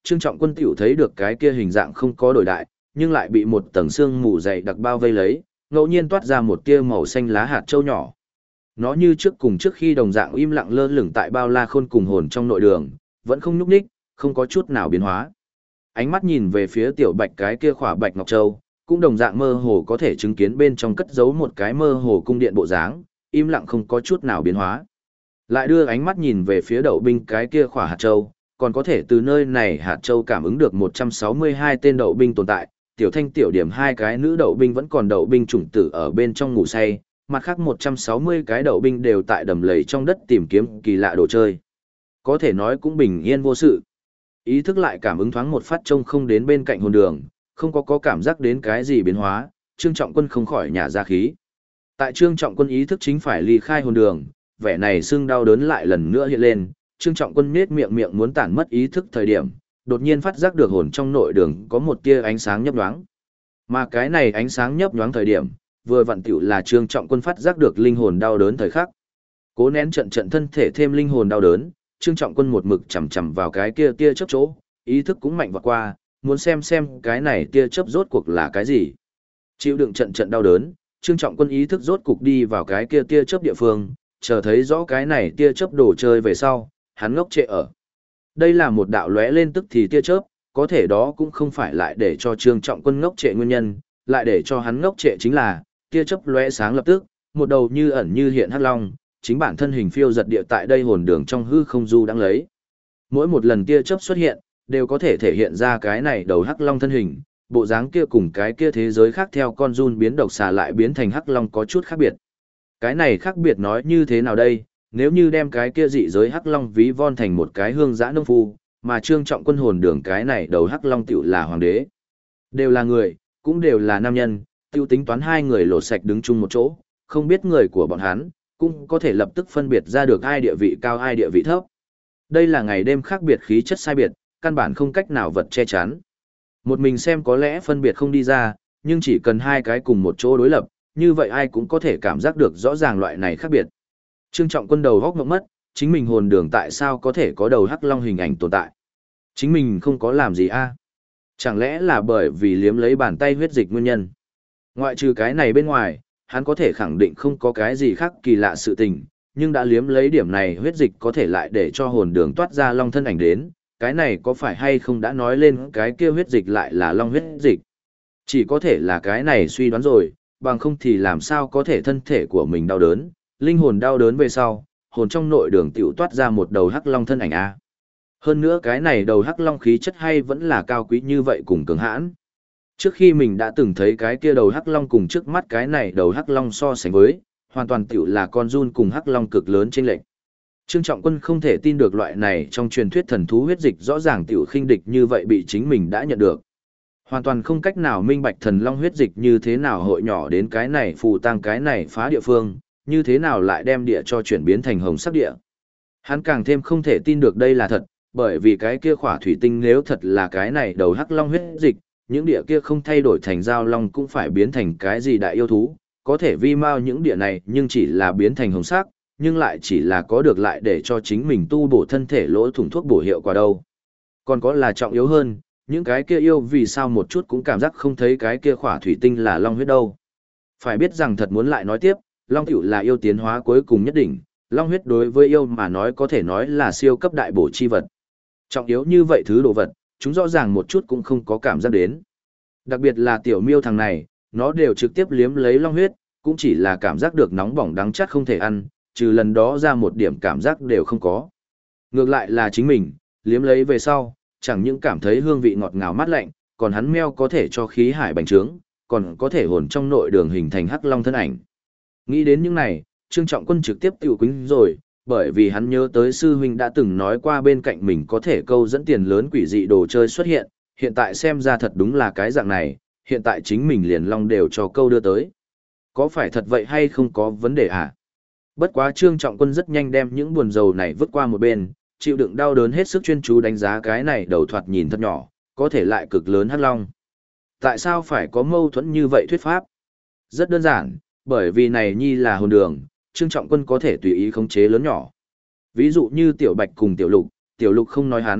Trương Trọng Quân tiểu thấy được cái kia hình dạng không có đổi đại, nhưng lại bị một tầng xương mù dày đặc bao vây lấy, ngẫu nhiên toát ra một tia màu xanh lá hạt châu nhỏ. Nó như trước khi đồng dạng im lặng lơ lửng tại bao la khôn cùng hồn trong nội đường, vẫn không nhúc nhích, không có chút nào biến hóa. Ánh mắt nhìn về phía tiểu bạch cái kia khỏa bạch ngọc châu, cũng đồng dạng mơ hồ có thể chứng kiến bên trong cất giấu một cái mơ hồ cung điện bộ dáng, im lặng không có chút nào biến hóa. Lại đưa ánh mắt nhìn về phía đậu binh cái kia khỏa hạt châu, còn có thể từ nơi này hạt châu cảm ứng được 162 tên đậu binh tồn tại, tiểu thanh tiểu điểm hai cái nữ đậu binh vẫn còn đậu binh chủng tử ở bên trong ngủ say, mặt khác 160 cái đậu binh đều tại đầm lầy trong đất tìm kiếm kỳ lạ đồ chơi. Có thể nói cũng bình yên vô sự. Ý thức lại cảm ứng thoáng một phát trông không đến bên cạnh hồn đường, không có cảm giác đến cái gì biến hóa, Trương Trọng Quân không khỏi nhả ra khí. Tại Trương Trọng Quân ý thức chính phải ly khai hồn đường, vẻ này sưng đau đớn lại lần nữa hiện lên, Trương Trọng Quân nhếch miệng muốn tản mất ý thức thời điểm, đột nhiên phát giác được hồn trong nội đường có một tia ánh sáng nhấp nhoáng. Mà cái này ánh sáng nhấp nhoáng thời điểm, vừa vặn tiểu là Trương Trọng Quân phát giác được linh hồn đau đớn thời khắc. Cố nén trận thân thể thêm linh hồn đau đớn, Trương Trọng Quân một mực chằm chằm vào cái kia tia chớp chỗ, ý thức cũng mạnh vọt qua, muốn xem cái này tia chớp rốt cuộc là cái gì. Chịu đựng trận đau đớn, Trương Trọng Quân ý thức rốt cục đi vào cái kia tia chớp địa phương, chờ thấy rõ cái này tia chớp đồ chơi về sau, hắn ngốc trệ ở. Đây là một đạo lóe lên tức thì tia chớp, có thể đó cũng không phải lại để cho Trương Trọng Quân ngốc trệ nguyên nhân, lại để cho hắn ngốc trệ chính là, tia chớp lóe sáng lập tức, một đầu như ẩn như hiện hắc long, chính bản thân hình phiêu giật địa tại đây hồn đường trong hư không du đang lấy. Mỗi một lần tia chớp xuất hiện, đều có thể thể hiện ra cái này đầu hắc long thân hình, bộ dáng kia cùng cái kia thế giới khác theo con giun biến độc xà lại biến thành hắc long có chút khác biệt. Cái này khác biệt nói như thế nào đây? Nếu như đem cái kia dị giới hắc long ví von thành một cái hương giã nông phu, mà Trương Trọng Quân hồn đường cái này đầu hắc long tiểu là hoàng đế. Đều là người, cũng đều là nam nhân, tiêu tính toán hai người lột sạch đứng chung một chỗ, không biết người của bọn hắn, cũng có thể lập tức phân biệt ra được ai địa vị cao ai địa vị thấp. Đây là ngày đêm khác biệt khí chất sai biệt, căn bản không cách nào vật che chắn. Một mình xem có lẽ phân biệt không đi ra, nhưng chỉ cần hai cái cùng một chỗ đối lập, như vậy ai cũng có thể cảm giác được rõ ràng loại này khác biệt. Trương Trọng Quân đầu góc ngộng mất, chính mình hồn đường tại sao có thể có đầu hắc long hình ảnh tồn tại. Chính mình không có làm gì a? Chẳng lẽ là bởi vì liếm lấy bàn tay huyết dịch nguyên nhân? Ngoại trừ cái này bên ngoài, hắn có thể khẳng định không có cái gì khác kỳ lạ sự tình, nhưng đã liếm lấy điểm này huyết dịch có thể lại để cho hồn đường toát ra long thân ảnh đến, cái này có phải hay không đã nói lên cái kia huyết dịch lại là long huyết dịch? Chỉ có thể là cái này suy đoán rồi, bằng không thì làm sao có thể thân thể của mình đau đớn, linh hồn đau đớn về sau, hồn trong nội đường tiểu toát ra một đầu hắc long thân ảnh a. Hơn nữa cái này đầu hắc long khí chất hay vẫn là cao quý như vậy cùng cường hãn. Trước khi mình đã từng thấy cái kia đầu hắc long cùng trước mắt cái này đầu hắc long so sánh với, hoàn toàn tiểu là con giun cùng hắc long cực lớn chênh lệch. Trương Trọng Quân không thể tin được loại này trong truyền thuyết thần thú huyết dịch rõ ràng tiểu khinh địch như vậy bị chính mình đã nhận được. Hoàn toàn không cách nào minh bạch thần long huyết dịch như thế nào hội nhỏ đến cái này phù tang cái này phá địa phương, như thế nào lại đem địa cho chuyển biến thành hồng sắc địa. Hắn càng thêm không thể tin được đây là thật, bởi vì cái kia khỏa thủy tinh nếu thật là cái này đầu hắc long huyết dịch, những địa kia không thay đổi thành giao long cũng phải biến thành cái gì đại yêu thú, có thể vi mau những địa này nhưng chỉ là biến thành hồng sắc, nhưng lại chỉ là có được lại để cho chính mình tu bổ thân thể lỗ thủng thuốc bổ hiệu quả đâu. Còn có là trọng yếu hơn, những cái kia yêu vì sao một chút cũng cảm giác không thấy cái kia khỏa thủy tinh là long huyết đâu. Phải biết rằng thật muốn lại nói tiếp, long tiểu là yêu tiến hóa cuối cùng nhất định, long huyết đối với yêu mà nói có thể nói là siêu cấp đại bổ chi vật. Trọng yếu như vậy thứ đồ vật, chúng rõ ràng một chút cũng không có cảm giác đến. Đặc biệt là tiểu miêu thằng này, nó đều trực tiếp liếm lấy long huyết, cũng chỉ là cảm giác được nóng bỏng đắng chát không thể ăn, trừ lần đó ra một điểm cảm giác đều không có. Ngược lại là chính mình, liếm lấy về sau, chẳng những cảm thấy hương vị ngọt ngào mát lạnh, còn hắn meo có thể cho khí hải bành trướng, còn có thể hồn trong nội đường hình thành hắc long thân ảnh. Nghĩ đến những này, Trương Trọng Quân trực tiếp tiểu quýnh rồi, bởi vì hắn nhớ tới sư huynh đã từng nói qua bên cạnh mình có thể câu dẫn tiền lớn quỷ dị đồ chơi xuất hiện, hiện tại xem ra thật đúng là cái dạng này, hiện tại chính mình liền long đều cho câu đưa tới. Có phải thật vậy hay không có vấn đề à? Bất quá Trương Trọng Quân rất nhanh đem những buồn rầu này vứt qua một bên, chịu đựng đau đớn hết sức chuyên chú đánh giá cái này đầu thoạt nhìn thật nhỏ, có thể lại cực lớn hắc long. Tại sao phải có mâu thuẫn như vậy thuyết pháp? Rất đơn giản, bởi vì này nhi là hồn đường, Trương Trọng Quân có thể tùy ý khống chế lớn nhỏ. Ví dụ như tiểu bạch cùng tiểu lục không nói hắn,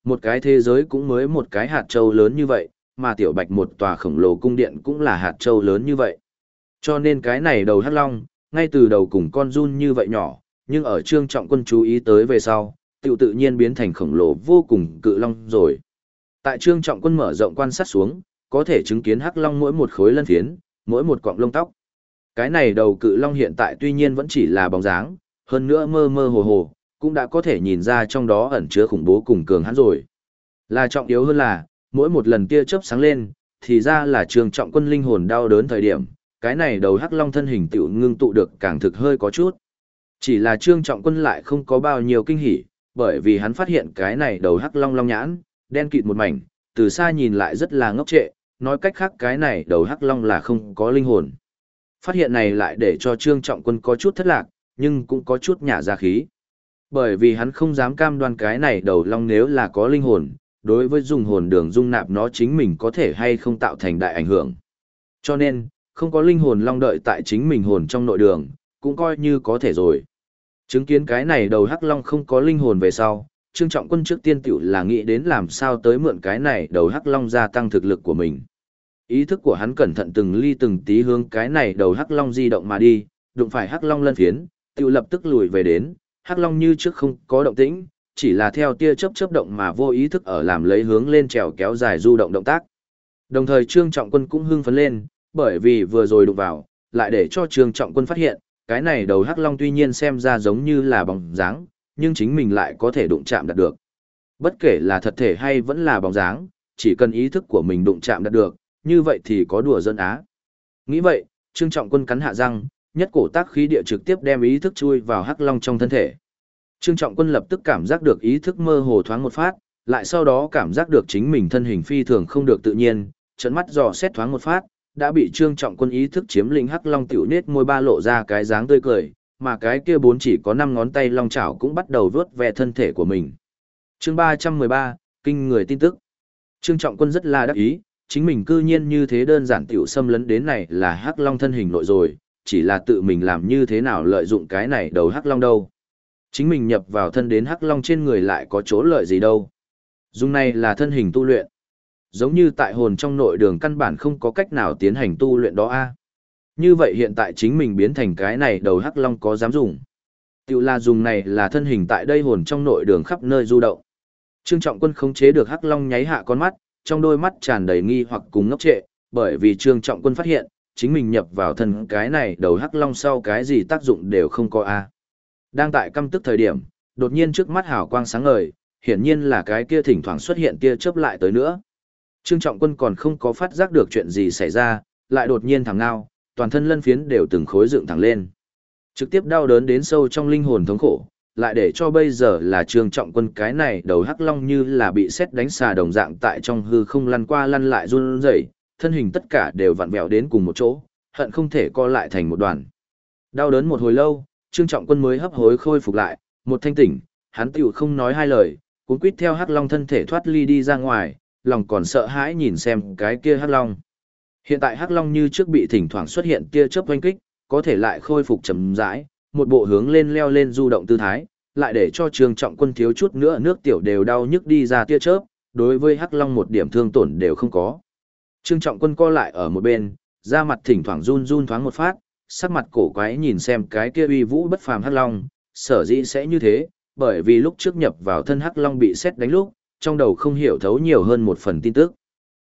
Một cái thế giới cũng mới một cái hạt châu lớn như vậy, mà Tiểu Bạch một tòa khổng lồ cung điện cũng là hạt châu lớn như vậy. Cho nên cái này đầu hắc long, ngay từ đầu cùng con giun như vậy nhỏ, nhưng ở Trương Trọng Quân chú ý tới về sau, tự nhiên biến thành khổng lồ vô cùng cự long rồi. Tại Trương Trọng Quân mở rộng quan sát xuống, có thể chứng kiến hắc long mỗi một khối lân phiến, mỗi một cọng lông tóc. Cái này đầu cự long hiện tại tuy nhiên vẫn chỉ là bóng dáng, hơn nữa mơ mơ hồ hồ, cũng đã có thể nhìn ra trong đó ẩn chứa khủng bố cùng cường hãn rồi. Là trọng yếu hơn là, mỗi một lần tia chớp sáng lên, thì ra là Trương Trọng Quân linh hồn đau đớn thời điểm, cái này đầu hắc long thân hình tiểu ngưng tụ được càng thực hơi có chút. Chỉ là Trương Trọng Quân lại không có bao nhiêu kinh hỉ, bởi vì hắn phát hiện cái này đầu hắc long long nhãn, đen kịt một mảnh, từ xa nhìn lại rất là ngốc trệ, nói cách khác cái này đầu hắc long là không có linh hồn. Phát hiện này lại để cho Trương Trọng Quân có chút thất lạc, nhưng cũng có chút nhả ra khí. Bởi vì hắn không dám cam đoan cái này đầu long nếu là có linh hồn, đối với dùng hồn đường dung nạp nó chính mình có thể hay không tạo thành đại ảnh hưởng. Cho nên, không có linh hồn long đợi tại chính mình hồn trong nội đường, cũng coi như có thể rồi. Chứng kiến cái này đầu hắc long không có linh hồn về sau, Trương Trọng Quân trước tiên tiểu là nghĩ đến làm sao tới mượn cái này đầu hắc long gia tăng thực lực của mình. Ý thức của hắn cẩn thận từng ly từng tí hướng cái này đầu hắc long di động mà đi, đụng phải hắc long lân phiến, tiểu lập tức lùi về đến, hắc long như trước không có động tĩnh, chỉ là theo tia chớp động mà vô ý thức ở làm lấy hướng lên trèo kéo dài du động động tác. Đồng thời Trương Trọng Quân cũng hưng phấn lên, bởi vì vừa rồi đụng vào, lại để cho Trương Trọng Quân phát hiện, cái này đầu hắc long tuy nhiên xem ra giống như là bóng dáng, nhưng chính mình lại có thể đụng chạm đạt được. Bất kể là thật thể hay vẫn là bóng dáng, chỉ cần ý thức của mình đụng chạm đạt được, như vậy thì có đùa dân á. Nghĩ vậy, Trương Trọng Quân cắn hạ răng, nhất cổ tác khí địa trực tiếp đem ý thức chui vào hắc long trong thân thể. Trương Trọng Quân lập tức cảm giác được ý thức mơ hồ thoáng một phát, lại sau đó cảm giác được chính mình thân hình phi thường không được tự nhiên, trợn mắt dò xét thoáng một phát, đã bị Trương Trọng Quân ý thức chiếm lĩnh hắc long tiểu nết môi ba lộ ra cái dáng tươi cười, mà cái kia bốn chỉ có 5 ngón tay long chảo cũng bắt đầu vớt ve thân thể của mình. Chương 313, kinh người tin tức. Trương Trọng Quân rất là đắc ý, chính mình cư nhiên như thế đơn giản tiểu xâm lấn đến này là hắc long thân hình nội rồi, chỉ là tự mình làm như thế nào lợi dụng cái này đầu hắc long đâu. Chính mình nhập vào thân đến hắc long trên người lại có chỗ lợi gì đâu. Dùng này là thân hình tu luyện. Giống như tại hồn trong nội đường căn bản không có cách nào tiến hành tu luyện đó a. Như vậy hiện tại chính mình biến thành cái này đầu hắc long có dám dùng. Tiểu là dùng này là thân hình tại đây hồn trong nội đường khắp nơi du động. Trương Trọng Quân khống chế được hắc long nháy hạ con mắt, trong đôi mắt tràn đầy nghi hoặc cùng ngốc trệ, bởi vì Trương Trọng Quân phát hiện, chính mình nhập vào thân cái này đầu hắc long sau cái gì tác dụng đều không có a. Đang tại căm tức thời điểm, đột nhiên trước mắt hào quang sáng ngời, hiển nhiên là cái kia thỉnh thoảng xuất hiện tia chớp lại tới nữa. Trương Trọng Quân còn không có phát giác được chuyện gì xảy ra, lại đột nhiên thẳng ngao, toàn thân lân phiến đều từng khối dựng thẳng lên. Trực tiếp đau đớn đến sâu trong linh hồn thống khổ, lại để cho bây giờ là Trương Trọng Quân cái này đầu hắc long như là bị sét đánh xà đồng dạng tại trong hư không lăn qua lăn lại run rẩy, thân hình tất cả đều vặn vẹo đến cùng một chỗ, hận không thể co lại thành một đoàn. Đau đớn một hồi lâu, Trương Trọng Quân mới hấp hối khôi phục lại, một thanh tỉnh, hắn tiểu không nói hai lời, cuốn quýt theo hắc long thân thể thoát ly đi ra ngoài, lòng còn sợ hãi nhìn xem cái kia hắc long. Hiện tại hắc long như trước bị thỉnh thoảng xuất hiện tia chớp oanh kích, có thể lại khôi phục chậm rãi, một bộ hướng lên leo lên du động tư thái, lại để cho Trương Trọng Quân thiếu chút nữa nước tiểu đều đau nhức đi ra tia chớp, đối với hắc long một điểm thương tổn đều không có. Trương Trọng Quân co lại ở một bên, da mặt thỉnh thoảng run run thoáng một phát, sắc mặt cổ quái nhìn xem cái kia uy vũ bất phàm hắc long, sở dĩ sẽ như thế, bởi vì lúc trước nhập vào thân hắc long bị sét đánh lúc, trong đầu không hiểu thấu nhiều hơn một phần tin tức.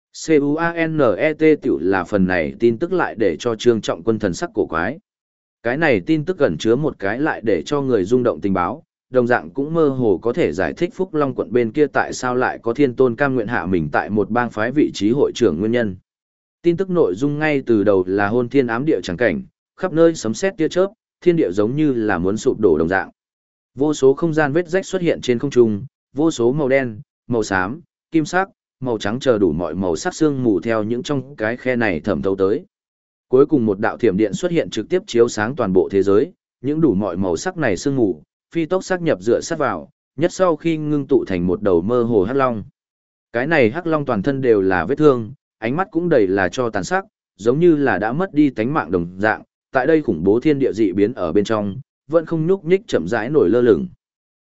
CUANET tiểu là phần này tin tức lại để cho Trương Trọng Quân thần sắc cổ quái. Cái này tin tức ẩn chứa một cái lại để cho người rung động tình báo, đồng dạng cũng mơ hồ có thể giải thích Phúc Long quận bên kia tại sao lại có thiên tôn cam nguyện hạ mình tại một bang phái vị trí hội trưởng nguyên nhân. Tin tức nội dung ngay từ đầu là hôn thiên ám địa chẳng cảnh, khắp nơi sấm sét tia chớp, thiên địa giống như là muốn sụp đổ đồng dạng. Vô số không gian vết rách xuất hiện trên không trung, vô số màu đen, màu xám, kim sắc, màu trắng chờ đủ mọi màu sắc sương mù theo những trong cái khe này thẩm thấu tới. Cuối cùng một đạo thiểm điện xuất hiện trực tiếp chiếu sáng toàn bộ thế giới, những đủ mọi màu sắc này sương mù, phi tốc xác nhập dựa sát vào, nhất sau khi ngưng tụ thành một đầu mơ hồ hắc long. Cái này hắc long toàn thân đều là vết thương, ánh mắt cũng đầy là cho tàn sắc, giống như là đã mất đi tánh mạng đồng dạng, tại đây khủng bố thiên địa dị biến ở bên trong, vẫn không nhúc nhích chậm rãi nổi lơ lửng.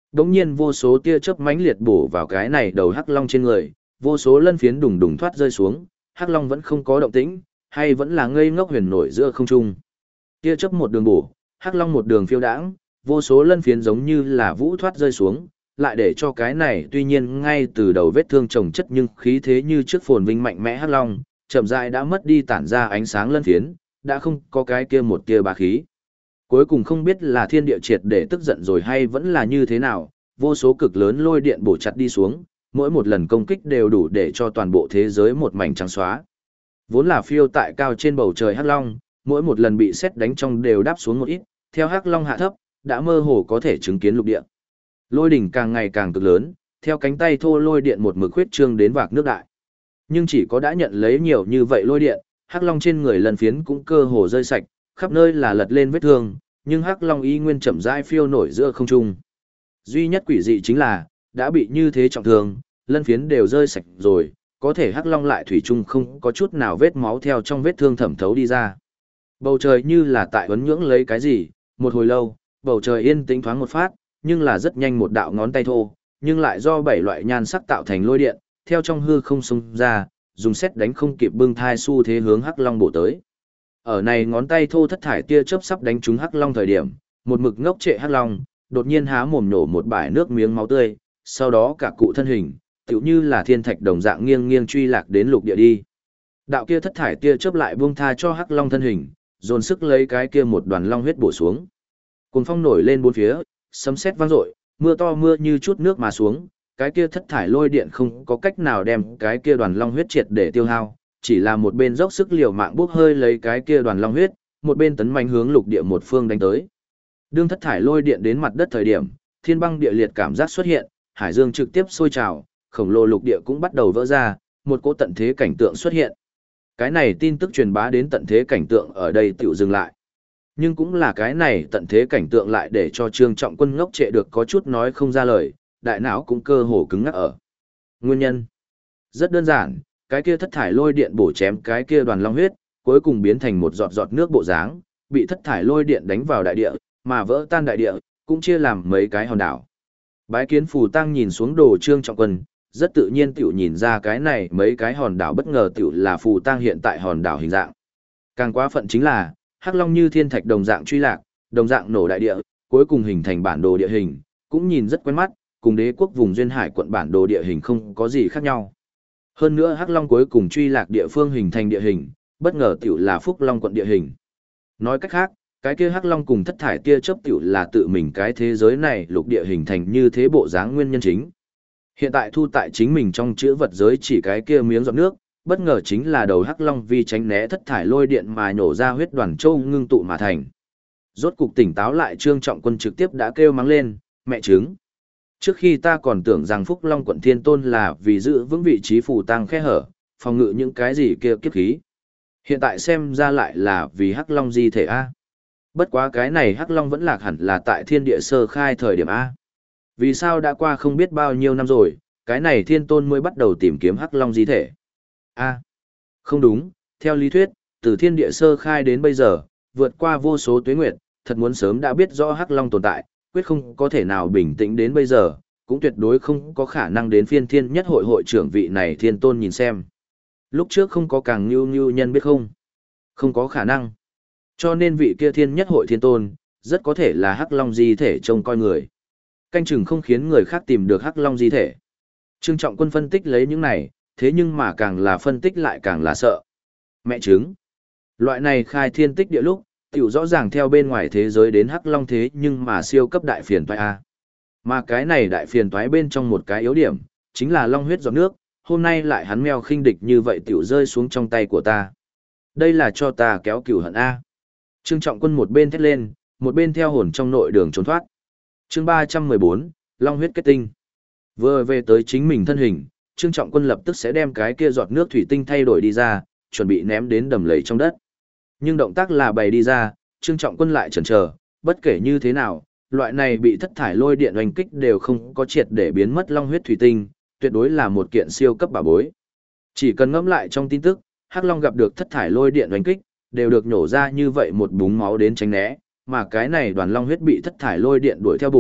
Đống nhiên vô số tia chớp mãnh liệt bổ vào cái này đầu hắc long trên người, vô số lân phiến đùng đùng thoát rơi xuống, hắc long vẫn không có động tĩnh, hay vẫn là ngây ngốc huyền nổi giữa không trung. Tia chớp một đường bổ, hắc long một đường phiêu đãng, vô số lân phiến giống như là vũ thoát rơi xuống, lại để cho cái này tuy nhiên ngay từ đầu vết thương chồng chất nhưng khí thế như trước phồn vinh mạnh mẽ hắc long, chậm rãi đã mất đi tản ra ánh sáng lân phiến, đã không có cái kia một tia bá khí. Cuối cùng không biết là thiên địa triệt để tức giận rồi hay vẫn là như thế nào, vô số cực lớn lôi điện bổ chặt đi xuống, mỗi một lần công kích đều đủ để cho toàn bộ thế giới một mảnh trắng xóa. Vốn là phiêu tại cao trên bầu trời hắc long, mỗi một lần bị sét đánh trong đều đáp xuống một ít, theo hắc long hạ thấp, đã mơ hồ có thể chứng kiến lục địa. Lôi đỉnh càng ngày càng cực lớn, theo cánh tay thô lôi điện một mực huyết trương đến vạc nước đại. Nhưng chỉ có đã nhận lấy nhiều như vậy lôi điện, hắc long trên người lần phiến cũng cơ hồ rơi sạch, khắp nơi là lật lên vết thương, nhưng hắc long y nguyên chậm rãi phiêu nổi giữa không trung. Duy nhất quỷ dị chính là, đã bị như thế trọng thương, lân phiến đều rơi sạch rồi, có thể hắc long lại thủy chung không có chút nào vết máu theo trong vết thương thẩm thấu đi ra. Bầu trời như là tại huấn nhưỡng lấy cái gì, một hồi lâu, bầu trời yên tĩnh thoáng một phát, nhưng là rất nhanh một đạo ngón tay thô, nhưng lại do 7 loại nhan sắc tạo thành lôi điện, theo trong hư không xông ra, dùng sét đánh không kịp bưng thai xu thế hướng hắc long bổ tới. Ở này ngón tay thô thất thải tia chớp sắp đánh trúng hắc long thời điểm, một mực ngốc trệ hắc long, đột nhiên há mồm nổ một bãi nước miếng máu tươi, sau đó cả cụ thân hình, tựu như là thiên thạch đồng dạng nghiêng nghiêng truy lạc đến lục địa đi. Đạo kia thất thải tia chớp lại buông tha cho hắc long thân hình, dồn sức lấy cái kia một đoàn long huyết bổ xuống. Cuồng phong nổi lên bốn phía, sấm sét vang dội, mưa to mưa như chút nước mà xuống, cái kia thất thải lôi điện không có cách nào đem cái kia đoàn long huyết triệt để tiêu hao, chỉ là một bên dốc sức liều mạng bốc hơi lấy cái kia đoàn long huyết, một bên tấn mạnh hướng lục địa một phương đánh tới. Đương thất thải lôi điện đến mặt đất thời điểm, thiên băng địa liệt cảm giác xuất hiện, hải dương trực tiếp sôi trào, khổng lồ lục địa cũng bắt đầu vỡ ra, một cỗ tận thế cảnh tượng xuất hiện. Cái này tin tức truyền bá đến tận thế cảnh tượng ở đây tiểu dừng lại. Nhưng cũng là cái này tận thế cảnh tượng lại để cho Trương Trọng Quân ngốc trệ được có chút nói không ra lời, đại não cũng cơ hồ cứng ngắc ở. Nguyên nhân rất đơn giản, cái kia thất thải lôi điện bổ chém cái kia đoàn long huyết, cuối cùng biến thành một giọt giọt nước bộ dáng, bị thất thải lôi điện đánh vào đại địa, mà vỡ tan đại địa, cũng chia làm mấy cái hòn đảo. Bái Kiến Phù Tăng nhìn xuống đồ Trương Trọng Quân, rất tự nhiên tiểu nhìn ra cái này mấy cái hòn đảo bất ngờ tiểu là Phù Tăng hiện tại hòn đảo hình dạng. Càng quá phận chính là, hắc long như thiên thạch đồng dạng truy lạc, đồng dạng nổ đại địa, cuối cùng hình thành bản đồ địa hình, cũng nhìn rất quen mắt, cùng đế quốc vùng duyên hải quận bản đồ địa hình không có gì khác nhau. Hơn nữa hắc long cuối cùng truy lạc địa phương hình thành địa hình, bất ngờ tiểu là Phúc Long quận địa hình. Nói cách khác, cái kia hắc long cùng thất thải tia chớp tiểu là tự mình cái thế giới này lục địa hình thành như thế bộ dáng nguyên nhân chính. Hiện tại thu tại chính mình trong chữ vật giới chỉ cái kia miếng giọt nước, bất ngờ chính là đầu hắc long vì tránh né thất thải lôi điện mà nổ ra huyết đoàn châu ngưng tụ mà thành. Rốt cục tỉnh táo lại Trương Trọng Quân trực tiếp đã kêu mắng lên, mẹ trứng. Trước khi ta còn tưởng rằng Phúc Long quận Thiên Tôn là vì giữ vững vị trí phù tăng khe hở, phòng ngự những cái gì kia kiếp khí. Hiện tại xem ra lại là vì hắc long di thể A. Bất quá cái này hắc long vẫn lạc hẳn là tại thiên địa sơ khai thời điểm A. Vì sao đã qua không biết bao nhiêu năm rồi, cái này Thiên Tôn mới bắt đầu tìm kiếm hắc long di thể. A. Không đúng, theo lý thuyết, từ thiên địa sơ khai đến bây giờ, vượt qua vô số tuế nguyệt, thật muốn sớm đã biết rõ hắc long tồn tại, quyết không có thể nào bình tĩnh đến bây giờ, cũng tuyệt đối không có khả năng đến phiên thiên nhất hội hội trưởng vị này Thiên Tôn nhìn xem. Lúc trước không có càng như nhân biết không? Không có khả năng. Cho nên vị kia thiên nhất hội Thiên Tôn, rất có thể là hắc long di thể trông coi người. Canh chừng không khiến người khác tìm được hắc long di thể. Trương Trọng Quân phân tích lấy những này, thế nhưng mà càng là phân tích lại càng là sợ. Mẹ trứng. Loại này khai thiên tích địa lúc, tiểu rõ ràng theo bên ngoài thế giới đến hắc long thế nhưng mà siêu cấp đại phiền toái A. Mà cái này đại phiền toái bên trong một cái yếu điểm, chính là long huyết giọt nước, hôm nay lại hắn mèo khinh địch như vậy tiểu rơi xuống trong tay của ta. Đây là cho ta kéo cửu hận A. Trương Trọng Quân một bên thét lên, một bên theo hồn trong nội đường trốn thoát. Chương 314, Long huyết kết tinh. Vừa về tới chính mình thân hình, Trương Trọng Quân lập tức sẽ đem cái kia giọt nước thủy tinh thay đổi đi ra, chuẩn bị ném đến đầm lầy trong đất. Nhưng động tác là bày đi ra, Trương Trọng Quân lại chần chờ, bất kể như thế nào, loại này bị thất thải lôi điện oanh kích đều không có triệt để biến mất long huyết thủy tinh, tuyệt đối là một kiện siêu cấp bảo bối. Chỉ cần ngẫm lại trong tin tức, Hắc Long gặp được thất thải lôi điện oanh kích, đều được nhổ ra như vậy một búng máu đến tránh né, mà cái này đoàn long huyết bị thất thải lôi điện đuổi theo bổ,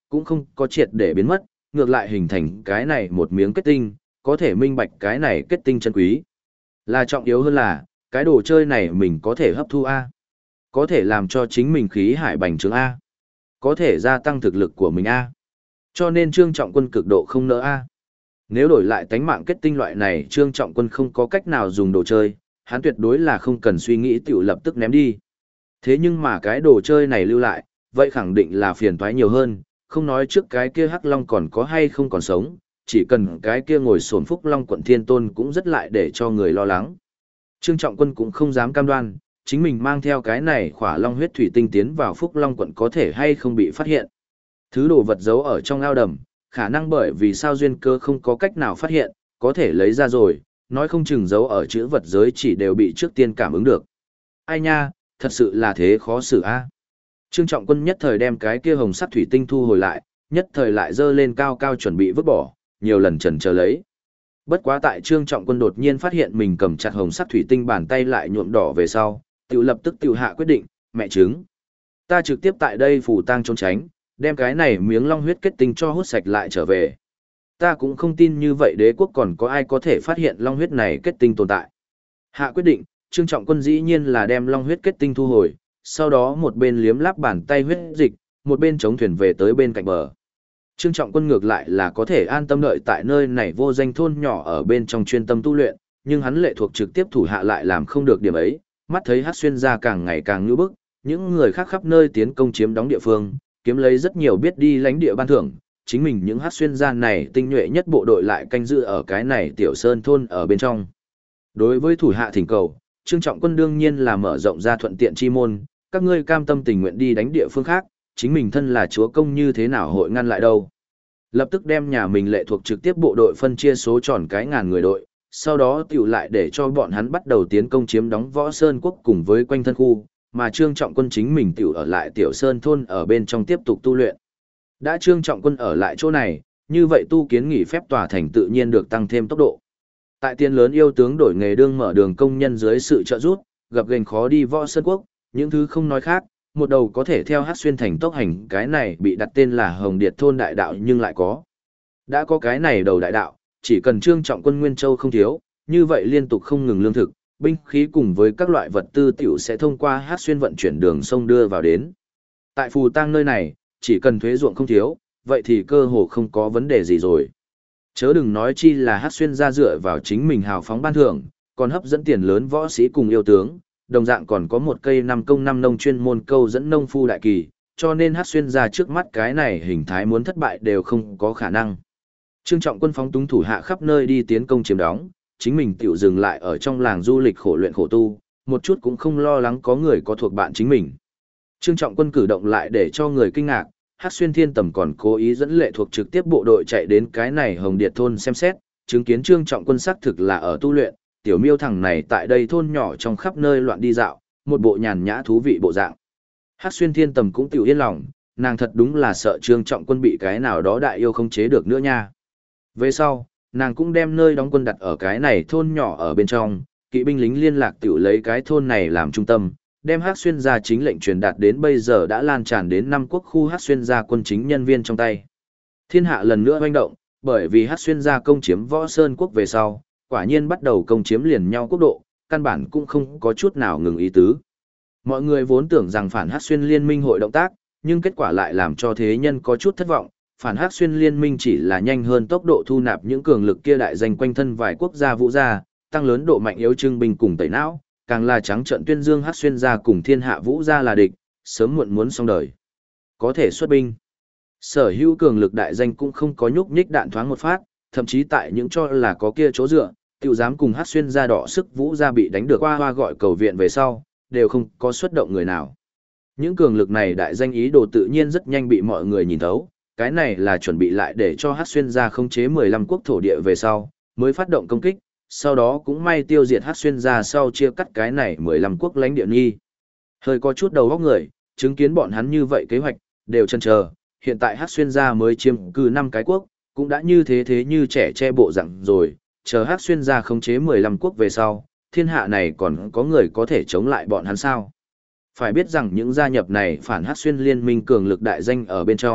cũng không có triệt để biến mất, ngược lại hình thành cái này một miếng kết tinh, có thể minh bạch cái này kết tinh chân quý. Là trọng yếu hơn là, cái đồ chơi này mình có thể hấp thu A. Có thể làm cho chính mình khí hải bành trướng A. Có thể gia tăng thực lực của mình A. Cho nên Trương Trọng Quân cực độ không nỡ A. Nếu đổi lại tánh mạng kết tinh loại này Trương Trọng Quân không có cách nào dùng đồ chơi, hắn tuyệt đối là không cần suy nghĩ tiểu lập tức ném đi. Thế nhưng mà cái đồ chơi này lưu lại, vậy khẳng định là phiền toái nhiều hơn, không nói trước cái kia Hắc Long còn có hay không còn sống, chỉ cần cái kia ngồi xổm Phúc Long quận Thiên Tôn cũng rất lại để cho người lo lắng. Trương Trọng Quân cũng không dám cam đoan, chính mình mang theo cái này khỏa long huyết thủy tinh tiến vào Phúc Long quận có thể hay không bị phát hiện. Thứ đồ vật giấu ở trong ao đầm, khả năng bởi vì sao duyên cơ không có cách nào phát hiện, có thể lấy ra rồi, nói không chừng giấu ở chữ vật giới chỉ đều bị trước tiên cảm ứng được. Ai nha, thật sự là thế khó xử a. Trương Trọng Quân nhất thời đem cái kia hồng sắc thủy tinh thu hồi lại, nhất thời lại dơ lên cao cao chuẩn bị vứt bỏ, nhiều lần chần chờ lấy. Bất quá tại Trương Trọng Quân đột nhiên phát hiện mình cầm chặt hồng sắc thủy tinh bàn tay lại nhuộm đỏ về sau, tiểu lập tức tiểu hạ quyết định, mẹ chứng. Ta trực tiếp tại đây phủ tang trốn tránh, đem cái này miếng long huyết kết tinh cho hút sạch lại trở về. Ta cũng không tin như vậy đế quốc còn có ai có thể phát hiện long huyết này kết tinh tồn tại. Hạ quyết định, Trương Trọng Quân dĩ nhiên là đem long huyết kết tinh thu hồi, sau đó một bên liếm láp bàn tay huyết dịch, một bên chống thuyền về tới bên cạnh bờ. Trương Trọng Quân ngược lại là có thể an tâm đợi tại nơi này vô danh thôn nhỏ ở bên trong chuyên tâm tu luyện, nhưng hắn lệ thuộc trực tiếp thủ hạ lại làm không được điểm ấy, mắt thấy Hắc Xuyên gia càng ngày càng nhũ bức, những người khác khắp nơi tiến công chiếm đóng địa phương, kiếm lấy rất nhiều biết đi lãnh địa ban thưởng, chính mình những Hắc Xuyên gia này tinh nhuệ nhất bộ đội lại canh giữ ở cái này tiểu sơn thôn ở bên trong. Đối với thủ hạ thỉnh cầu, Trương Trọng Quân đương nhiên là mở rộng ra thuận tiện chi môn, các ngươi cam tâm tình nguyện đi đánh địa phương khác, chính mình thân là chúa công như thế nào hội ngăn lại đâu. Lập tức đem nhà mình lệ thuộc trực tiếp bộ đội phân chia số tròn cái ngàn người đội, sau đó tiểu lại để cho bọn hắn bắt đầu tiến công chiếm đóng Võ Sơn quốc cùng với quanh thân khu, mà Trương Trọng Quân chính mình tiểu ở lại tiểu sơn thôn ở bên trong tiếp tục tu luyện. Đã Trương Trọng Quân ở lại chỗ này, như vậy tu kiến nghỉ phép tòa thành tự nhiên được tăng thêm tốc độ. Tại tiền lớn yêu tướng đổi nghề đương mở đường công nhân dưới sự trợ giúp, gặp gềnh khó đi Võ Sơn quốc, những thứ không nói khác, một đầu có thể theo Hắc Xuyên thành tốc hành cái này bị đặt tên là Hồng Điệt thôn đại đạo nhưng lại có. Đã có cái này đầu đại đạo, chỉ cần Trương Trọng Quân Nguyên Châu không thiếu, như vậy liên tục không ngừng lương thực, binh khí cùng với các loại vật tư tiểu sẽ thông qua Hắc Xuyên vận chuyển đường sông đưa vào đến. Tại Phù Tang nơi này, chỉ cần thuế ruộng không thiếu, vậy thì cơ hồ không có vấn đề gì rồi. Chớ đừng nói chi là Hắc Xuyên ra dựa vào chính mình hào phóng ban thưởng, còn hấp dẫn tiền lớn võ sĩ cùng yêu tướng, đồng dạng còn có một cây năm công năm nông chuyên môn câu dẫn nông phu đại kỳ, cho nên Hắc Xuyên ra trước mắt cái này hình thái muốn thất bại đều không có khả năng. Trương Trọng Quân phóng túng thủ hạ khắp nơi đi tiến công chiếm đóng, chính mình tiểu dừng lại ở trong làng du lịch khổ luyện khổ tu, một chút cũng không lo lắng có người có thuộc bạn chính mình. Trương Trọng Quân cử động lại để cho người kinh ngạc, Hắc Xuyên Thiên Tầm còn cố ý dẫn lệ thuộc trực tiếp bộ đội chạy đến cái này Hồng Điệt thôn xem xét, chứng kiến Trương Trọng Quân xác thực là ở tu luyện, tiểu miêu thằng này tại đây thôn nhỏ trong khắp nơi loạn đi dạo, một bộ nhàn nhã thú vị bộ dạng. Hắc Xuyên Thiên Tầm cũng tiểu yên lòng, nàng thật đúng là sợ Trương Trọng Quân bị cái nào đó đại yêu không chế được nữa nha. Về sau, nàng cũng đem nơi đóng quân đặt ở cái này thôn nhỏ ở bên trong, kỵ binh lính liên lạc tiểu lấy cái thôn này làm trung tâm, đem Hắc Xuyên gia chính lệnh truyền đạt đến bây giờ đã lan tràn đến 5 quốc khu Hắc Xuyên gia quân chính nhân viên trong tay. Thiên hạ lần nữa hoành động, bởi vì Hắc Xuyên gia công chiếm Võ Sơn quốc về sau, quả nhiên bắt đầu công chiếm liền nhau quốc độ, căn bản cũng không có chút nào ngừng ý tứ. Mọi người vốn tưởng rằng phản Hắc Xuyên liên minh hội động tác, nhưng kết quả lại làm cho thế nhân có chút thất vọng, phản Hắc Xuyên liên minh chỉ là nhanh hơn tốc độ thu nạp những cường lực kia đại danh quanh thân vài quốc gia vũ gia, tăng lớn độ mạnh yếu trưng binh cùng tẩy não, càng là trắng trợn tuyên dương Hắc Xuyên gia cùng thiên hạ vũ gia là địch, sớm muộn muốn xong đời. Có thể xuất binh. Sở hữu cường lực đại danh cũng không có nhúc nhích đạn thoáng một phát, thậm chí tại những cho là có kia chỗ dựa, tiểu dám cùng Hắc Xuyên gia đỏ sức vũ gia bị đánh được hoa gọi cầu viện về sau, đều không có xuất động người nào. Những cường lực này đại danh ý đồ tự nhiên rất nhanh bị mọi người nhìn thấu, cái này là chuẩn bị lại để cho Hắc Xuyên gia khống chế 15 quốc thổ địa về sau, mới phát động công kích, sau đó cũng may tiêu diệt Hắc Xuyên gia sau chia cắt cái này 15 quốc lãnh địa nghi. Hơi có chút đầu óc người, chứng kiến bọn hắn như vậy kế hoạch, đều chần chờ, hiện tại Hắc Xuyên gia mới chiếm cư 5 cái quốc, cũng đã như thế như trẻ che bộ dạng rồi, chờ Hắc Xuyên gia khống chế 15 quốc về sau, thiên hạ này còn có người có thể chống lại bọn hắn sao? Phải biết rằng những gia nhập này phản Hắc Xuyên liên minh cường lực đại danh ở bên trong,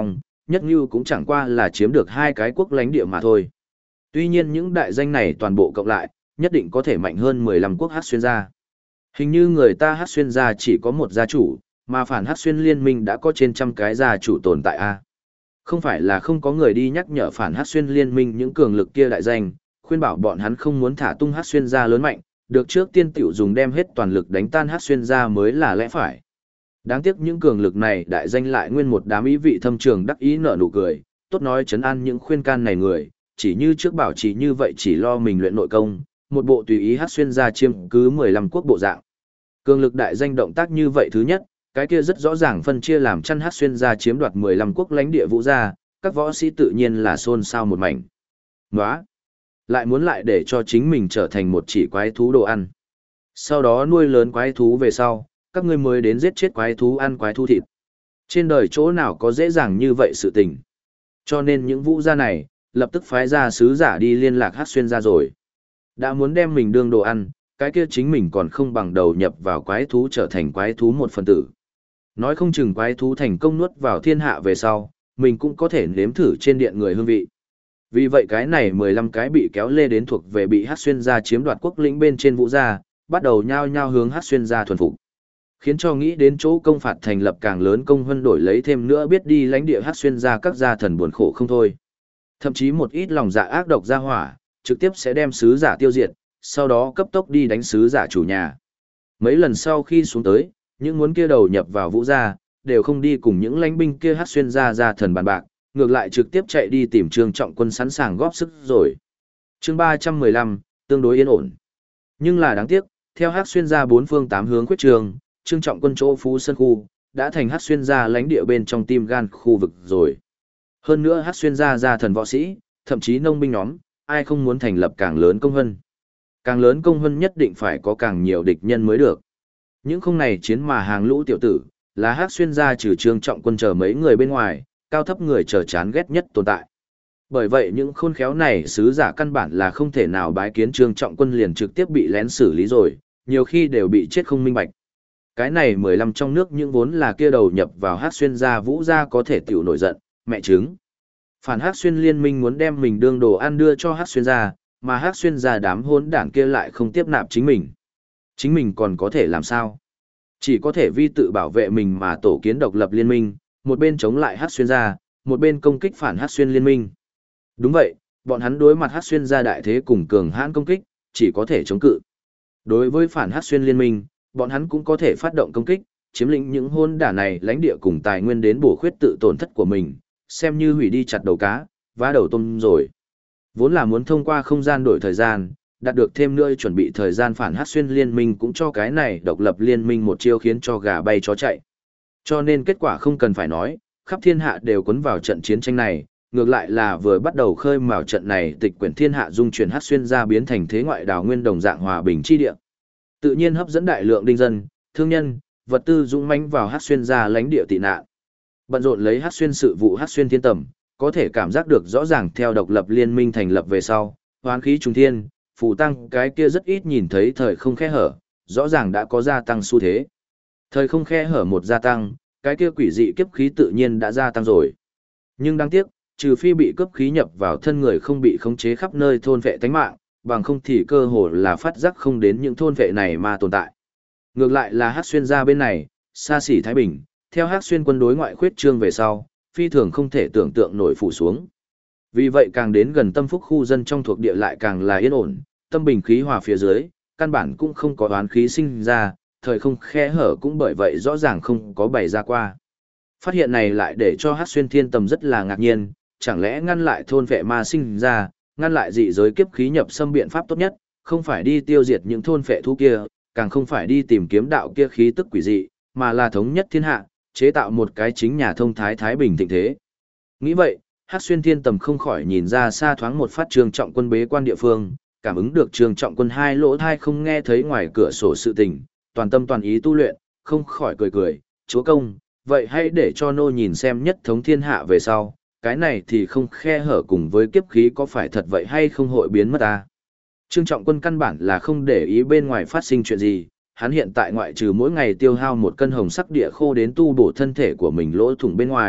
nhất như cũng chẳng qua là chiếm được 2 cái quốc lãnh địa mà thôi. Tuy nhiên những đại danh này toàn bộ cộng lại, nhất định có thể mạnh hơn 15 quốc Hắc xuyên gia. Hình như người ta Hắc xuyên gia chỉ có một gia chủ, mà phản Hắc xuyên liên minh đã có trên trăm cái gia chủ tồn tại a. Không phải là không có người đi nhắc nhở phản Hắc xuyên liên minh những cường lực kia đại danh, khuyên bảo bọn hắn không muốn thả tung Hắc xuyên gia lớn mạnh, được trước tiên tiểu dùng đem hết toàn lực đánh tan Hắc xuyên gia mới là lẽ phải. Đáng tiếc những cường lực này đại danh lại nguyên một đám ý vị thâm trường đắc ý nở nụ cười, tốt nói trấn an những khuyên can này người, chỉ như trước bảo trì như vậy chỉ lo mình luyện nội công, một bộ tùy ý Hắc xuyên gia chiêm cứ 15 quốc bộ dạng. Cường lực đại danh động tác như vậy thứ nhất, cái kia rất rõ ràng phân chia làm chăn Hắc xuyên gia chiếm đoạt 15 quốc lãnh địa vũ gia, các võ sĩ tự nhiên là xôn xao một mảnh. Nóa! Lại muốn lại để cho chính mình trở thành một chỉ quái thú đồ ăn. Sau đó nuôi lớn quái thú về sau, các ngươi mới đến giết chết quái thú ăn quái thú thịt. Trên đời chỗ nào có dễ dàng như vậy sự tình. Cho nên những vũ gia này, lập tức phái ra sứ giả đi liên lạc Hắc xuyên gia rồi. Đã muốn đem mình đương đồ ăn, cái kia chính mình còn không bằng đầu nhập vào quái thú trở thành quái thú một phần tử. Nói không chừng quái thú thành công nuốt vào thiên hạ về sau, mình cũng có thể nếm thử trên điện người hương vị. Vì vậy cái này 15 cái bị kéo lê đến thuộc về bị Hắc xuyên gia chiếm đoạt quốc lĩnh bên trên vũ gia, bắt đầu nhao nhao hướng Hắc xuyên gia thuần phục. Khiến cho nghĩ đến chỗ công phạt thành lập càng lớn công hơn đổi lấy thêm nữa biết đi lãnh địa Hắc xuyên gia các gia thần buồn khổ không thôi. Thậm chí một ít lòng dạ ác độc gia hỏa, trực tiếp sẽ đem sứ giả tiêu diệt, sau đó cấp tốc đi đánh sứ giả chủ nhà. Mấy lần sau khi xuống tới, những muốn kia đầu nhập vào vũ gia, đều không đi cùng những lãnh binh kia Hắc xuyên gia gia thần bàn bạc, ngược lại trực tiếp chạy đi tìm Trương Trọng Quân sẵn sàng góp sức rồi. Chương 315, tương đối yên ổn. Nhưng là đáng tiếc, theo Hắc xuyên gia 4 phương 8 hướng quyết trường, Trương Trọng Quân chỗ Phú Sơn khu, đã thành Hắc xuyên gia lãnh địa bên trong tim gan khu vực rồi. Hơn nữa Hắc xuyên gia gia thần võ sĩ, thậm chí nông binh nhóm, ai không muốn thành lập càng lớn công hơn. Càng lớn công hơn nhất định phải có càng nhiều địch nhân mới được. Những không này chiến mà hàng lũ tiểu tử, là Hắc xuyên gia trừ Trương Trọng Quân chờ mấy người bên ngoài, cao thấp người chờ chán ghét nhất tồn tại. Bởi vậy những khôn khéo này sứ giả căn bản là không thể nào bái kiến Trương Trọng Quân liền trực tiếp bị lén xử lý rồi, nhiều khi đều bị chết không minh bạch. Cái này 15 trong nước những vốn là kia đầu nhập vào Hắc xuyên gia vũ gia có thể tiểu nổi giận, mẹ trứng. Phản Hắc xuyên liên minh muốn đem mình đương đồ ăn đưa cho Hắc xuyên gia, mà Hắc xuyên gia đám hỗn đảng kia lại không tiếp nạp chính mình. Chính mình còn có thể làm sao? Chỉ có thể vi tự bảo vệ mình mà tổ kiến độc lập liên minh, một bên chống lại Hắc xuyên gia, một bên công kích phản Hắc xuyên liên minh. Đúng vậy, bọn hắn đối mặt Hắc xuyên gia đại thế cùng cường hãn công kích, chỉ có thể chống cự. Đối với phản Hắc xuyên liên minh, bọn hắn cũng có thể phát động công kích, chiếm lĩnh những hôn đả này lãnh địa cùng tài nguyên đến bổ khuyết tự tổn thất của mình, xem như hủy đi chặt đầu cá, vá đầu tôm rồi. Vốn là muốn thông qua không gian đổi thời gian, đạt được thêm nữa chuẩn bị thời gian phản Hắc xuyên liên minh cũng cho cái này độc lập liên minh một chiêu khiến cho gà bay chó chạy. Cho nên kết quả không cần phải nói, khắp thiên hạ đều cuốn vào trận chiến tranh này, ngược lại là vừa bắt đầu khơi mào trận này tịch quyển thiên hạ dung chuyển Hắc xuyên ra biến thành thế ngoại đảo nguyên đồng dạng hòa bình chi địa. Tự nhiên hấp dẫn đại lượng đinh dân, thương nhân, vật tư dũng mãnh vào Hắc xuyên ra lãnh địa tị nạn. Bận rộn lấy Hắc xuyên sự vụ Hắc xuyên thiên tầm, có thể cảm giác được rõ ràng theo độc lập liên minh thành lập về sau, hoán khí trùng thiên, phù tăng cái kia rất ít nhìn thấy thời không khe hở, rõ ràng đã có gia tăng xu thế. Thời không khe hở một gia tăng, cái kia quỷ dị kiếp khí tự nhiên đã gia tăng rồi. Nhưng đáng tiếc, trừ phi bị cướp khí nhập vào thân người không bị khống chế khắp nơi thôn vệ tánh mạng, bằng không thì cơ hồ là phát giác không đến những thôn vệ này mà tồn tại. Ngược lại là Hắc xuyên gia bên này, xa xỉ Thái Bình, theo Hắc xuyên quân đối ngoại khuyết trương về sau, phi thường không thể tưởng tượng nổi phủ xuống. Vì vậy càng đến gần tâm phúc khu dân trong thuộc địa lại càng là yên ổn, tâm bình khí hòa phía dưới, căn bản cũng không có oán khí sinh ra, thời không khe hở cũng bởi vậy rõ ràng không có bày ra qua. Phát hiện này lại để cho Hắc xuyên thiên tầm rất là ngạc nhiên, chẳng lẽ ngăn lại thôn vệ ma sinh ra, ngăn lại dị giới kiếp khí nhập xâm biện pháp tốt nhất, không phải đi tiêu diệt những thôn vệ thú kia, càng không phải đi tìm kiếm đạo kia khí tức quỷ dị, mà là thống nhất thiên hạ, chế tạo một cái chính nhà thông thái thái bình thịnh thế. Nghĩ vậy, Hắc xuyên thiên tầm không khỏi nhìn ra xa thoáng một phát Trương Trọng Quân bế quan địa phương, cảm ứng được Trương Trọng Quân hai lỗ thai không nghe thấy ngoài cửa sổ sự tình, toàn tâm toàn ý tu luyện, không khỏi cười cười, chúa công, vậy hãy để cho nô nhìn xem nhất thống thiên hạ về sau, cái này thì không khe hở cùng với kiếp khí có phải thật vậy hay không hội biến mất ta. Trương Trọng Quân căn bản là không để ý bên ngoài phát sinh chuyện gì, hắn hiện tại ngoại trừ mỗi ngày tiêu hao 1 cân hồng sắc địa khô đến tu bổ thân thể của mình lỗ thủng bên ngoài,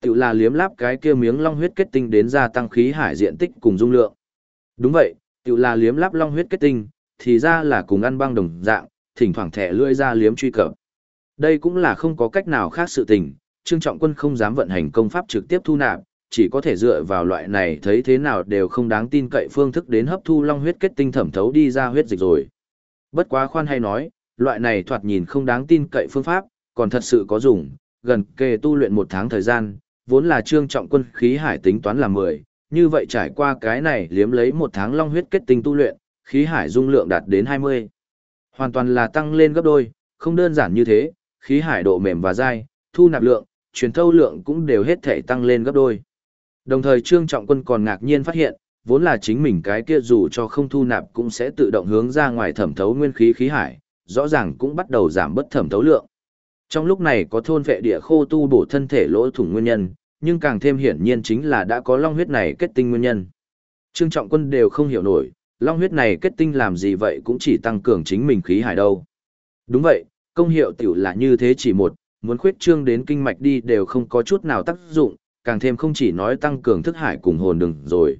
tự là liếm láp cái kia miếng long huyết kết tinh đến gia tăng khí hải diện tích cùng dung lượng. Đúng vậy, tự là liếm láp long huyết kết tinh, thì ra là cùng ăn băng đồng dạng, thỉnh thoảng thẻ lưỡi ra liếm truy cập. Đây cũng là không có cách nào khác sự tình, Trương Trọng Quân không dám vận hành công pháp trực tiếp thu nạp, chỉ có thể dựa vào loại này thấy thế nào đều không đáng tin cậy phương thức đến hấp thu long huyết kết tinh thẩm thấu đi ra huyết dịch rồi. Bất quá khoan hay nói, loại này thoạt nhìn không đáng tin cậy phương pháp, còn thật sự có dùng, gần kề tu luyện 1 tháng thời gian, vốn là Trương Trọng Quân khí hải tính toán là 10, như vậy trải qua cái này liếm lấy 1 tháng long huyết kết tinh tu luyện, khí hải dung lượng đạt đến 20. Hoàn toàn là tăng lên gấp đôi, không đơn giản như thế, khí hải độ mềm và dai, thu nạp lượng, truyền thâu lượng cũng đều hết thể tăng lên gấp đôi. Đồng thời Trương Trọng Quân còn ngạc nhiên phát hiện, vốn là chính mình cái kia dù cho không thu nạp cũng sẽ tự động hướng ra ngoài thẩm thấu nguyên khí khí hải, rõ ràng cũng bắt đầu giảm bớt thẩm thấu lượng. Trong lúc này có thôn vệ địa khô tu bổ thân thể lỗ thủng nguyên nhân, nhưng càng thêm hiển nhiên chính là đã có long huyết này kết tinh nguyên nhân. Trương Trọng Quân đều không hiểu nổi, long huyết này kết tinh làm gì vậy cũng chỉ tăng cường chính mình khí hải đâu. Đúng vậy, công hiệu tiểu là như thế chỉ một, muốn khuyết trương đến kinh mạch đi đều không có chút nào tác dụng, càng thêm không chỉ nói tăng cường thức hải cùng hồn đường rồi.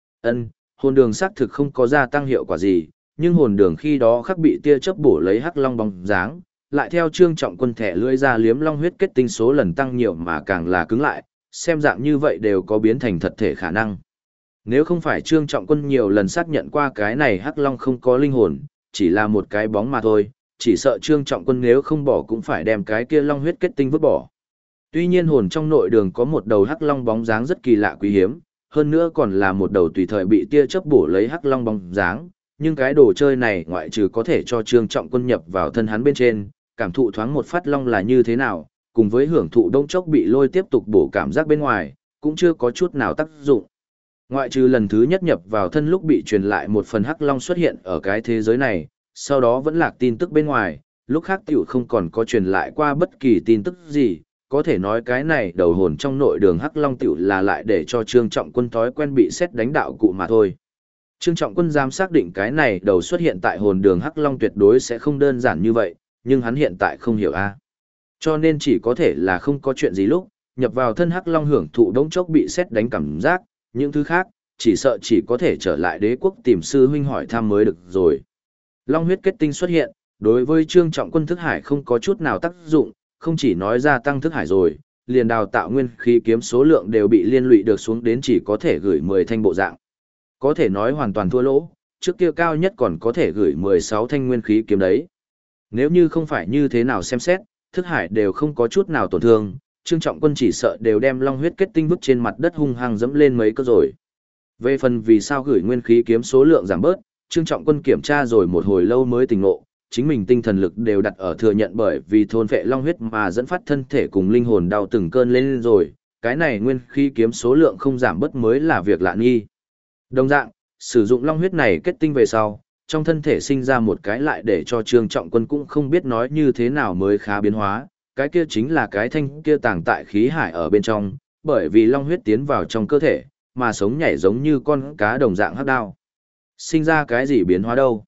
Hồn đường xác thực không có gia tăng hiệu quả gì, nhưng hồn đường khi đó khắc bị tia chớp bổ lấy hắc long bóng dáng, lại theo Trương Trọng Quân thẻ lưỡi ra liếm long huyết kết tinh số lần tăng nhiều mà càng là cứng lại, xem dạng như vậy đều có biến thành thật thể khả năng. Nếu không phải Trương Trọng Quân nhiều lần xác nhận qua cái này hắc long không có linh hồn, chỉ là một cái bóng mà thôi, chỉ sợ Trương Trọng Quân nếu không bỏ cũng phải đem cái kia long huyết kết tinh vứt bỏ. Tuy nhiên hồn trong nội đường có một đầu hắc long bóng dáng rất kỳ lạ quý hiếm, hơn nữa còn là một đầu tùy thời bị tia chớp bổ lấy hắc long bóng dáng, nhưng cái đồ chơi này ngoại trừ có thể cho Trương Trọng Quân nhập vào thân hắn bên trên, cảm thụ thoáng một phát long là như thế nào, cùng với hưởng thụ đông chốc bị lôi tiếp tục bổ cảm giác bên ngoài, cũng chưa có chút nào tác dụng. Ngoại trừ lần thứ nhất nhập vào thân lúc bị truyền lại một phần hắc long xuất hiện ở cái thế giới này, sau đó vẫn lạc tin tức bên ngoài, lúc khác tiểu không còn có truyền lại qua bất kỳ tin tức gì, có thể nói cái này đầu hồn trong nội đường hắc long tiểu là lại để cho Trương Trọng Quân thói quen bị xét đánh đạo cụ mà thôi. Trương Trọng Quân dám xác định cái này đầu xuất hiện tại hồn đường hắc long tuyệt đối sẽ không đơn giản như vậy, nhưng hắn hiện tại không hiểu a. Cho nên chỉ có thể là không có chuyện gì lúc, nhập vào thân hắc long hưởng thụ đống chốc bị xét đánh cảm giác, những thứ khác, chỉ sợ chỉ có thể trở lại đế quốc tìm sư huynh hỏi thăm mới được rồi. Long huyết kết tinh xuất hiện, đối với Trương Trọng Quân thức hải không có chút nào tác dụng, không chỉ nói gia tăng thức hải rồi, liền đào tạo nguyên khí kiếm số lượng đều bị liên lụy được xuống đến chỉ có thể gửi 10 thanh bộ dạng. Có thể nói hoàn toàn thua lỗ, trước kia cao nhất còn có thể gửi 16 thanh nguyên khí kiếm đấy. Nếu như không phải như thế nào xem xét, thức hải đều không có chút nào tổn thương, Trương Trọng Quân chỉ sợ đều đem long huyết kết tinh vứt trên mặt đất hung hăng dẫm lên mấy cơ rồi. Về phần vì sao gửi nguyên khí kiếm số lượng giảm bớt, Trương Trọng Quân kiểm tra rồi một hồi lâu mới tỉnh ngộ, chính mình tinh thần lực đều đặt ở thừa nhận bởi vì thôn phệ long huyết mà dẫn phát thân thể cùng linh hồn đau từng cơn lên rồi, cái này nguyên khí kiếm số lượng không giảm bớt mới là việc lạ nghi. Đồng dạng, sử dụng long huyết này kết tinh về sau, trong thân thể sinh ra một cái lại để cho Trương Trọng Quân cũng không biết nói như thế nào mới khá biến hóa, cái kia chính là cái thanh kia tàng tại khí hải ở bên trong, bởi vì long huyết tiến vào trong cơ thể, mà sống nhảy giống như con cá đồng dạng hắc đao. Sinh ra cái gì biến hóa đâu?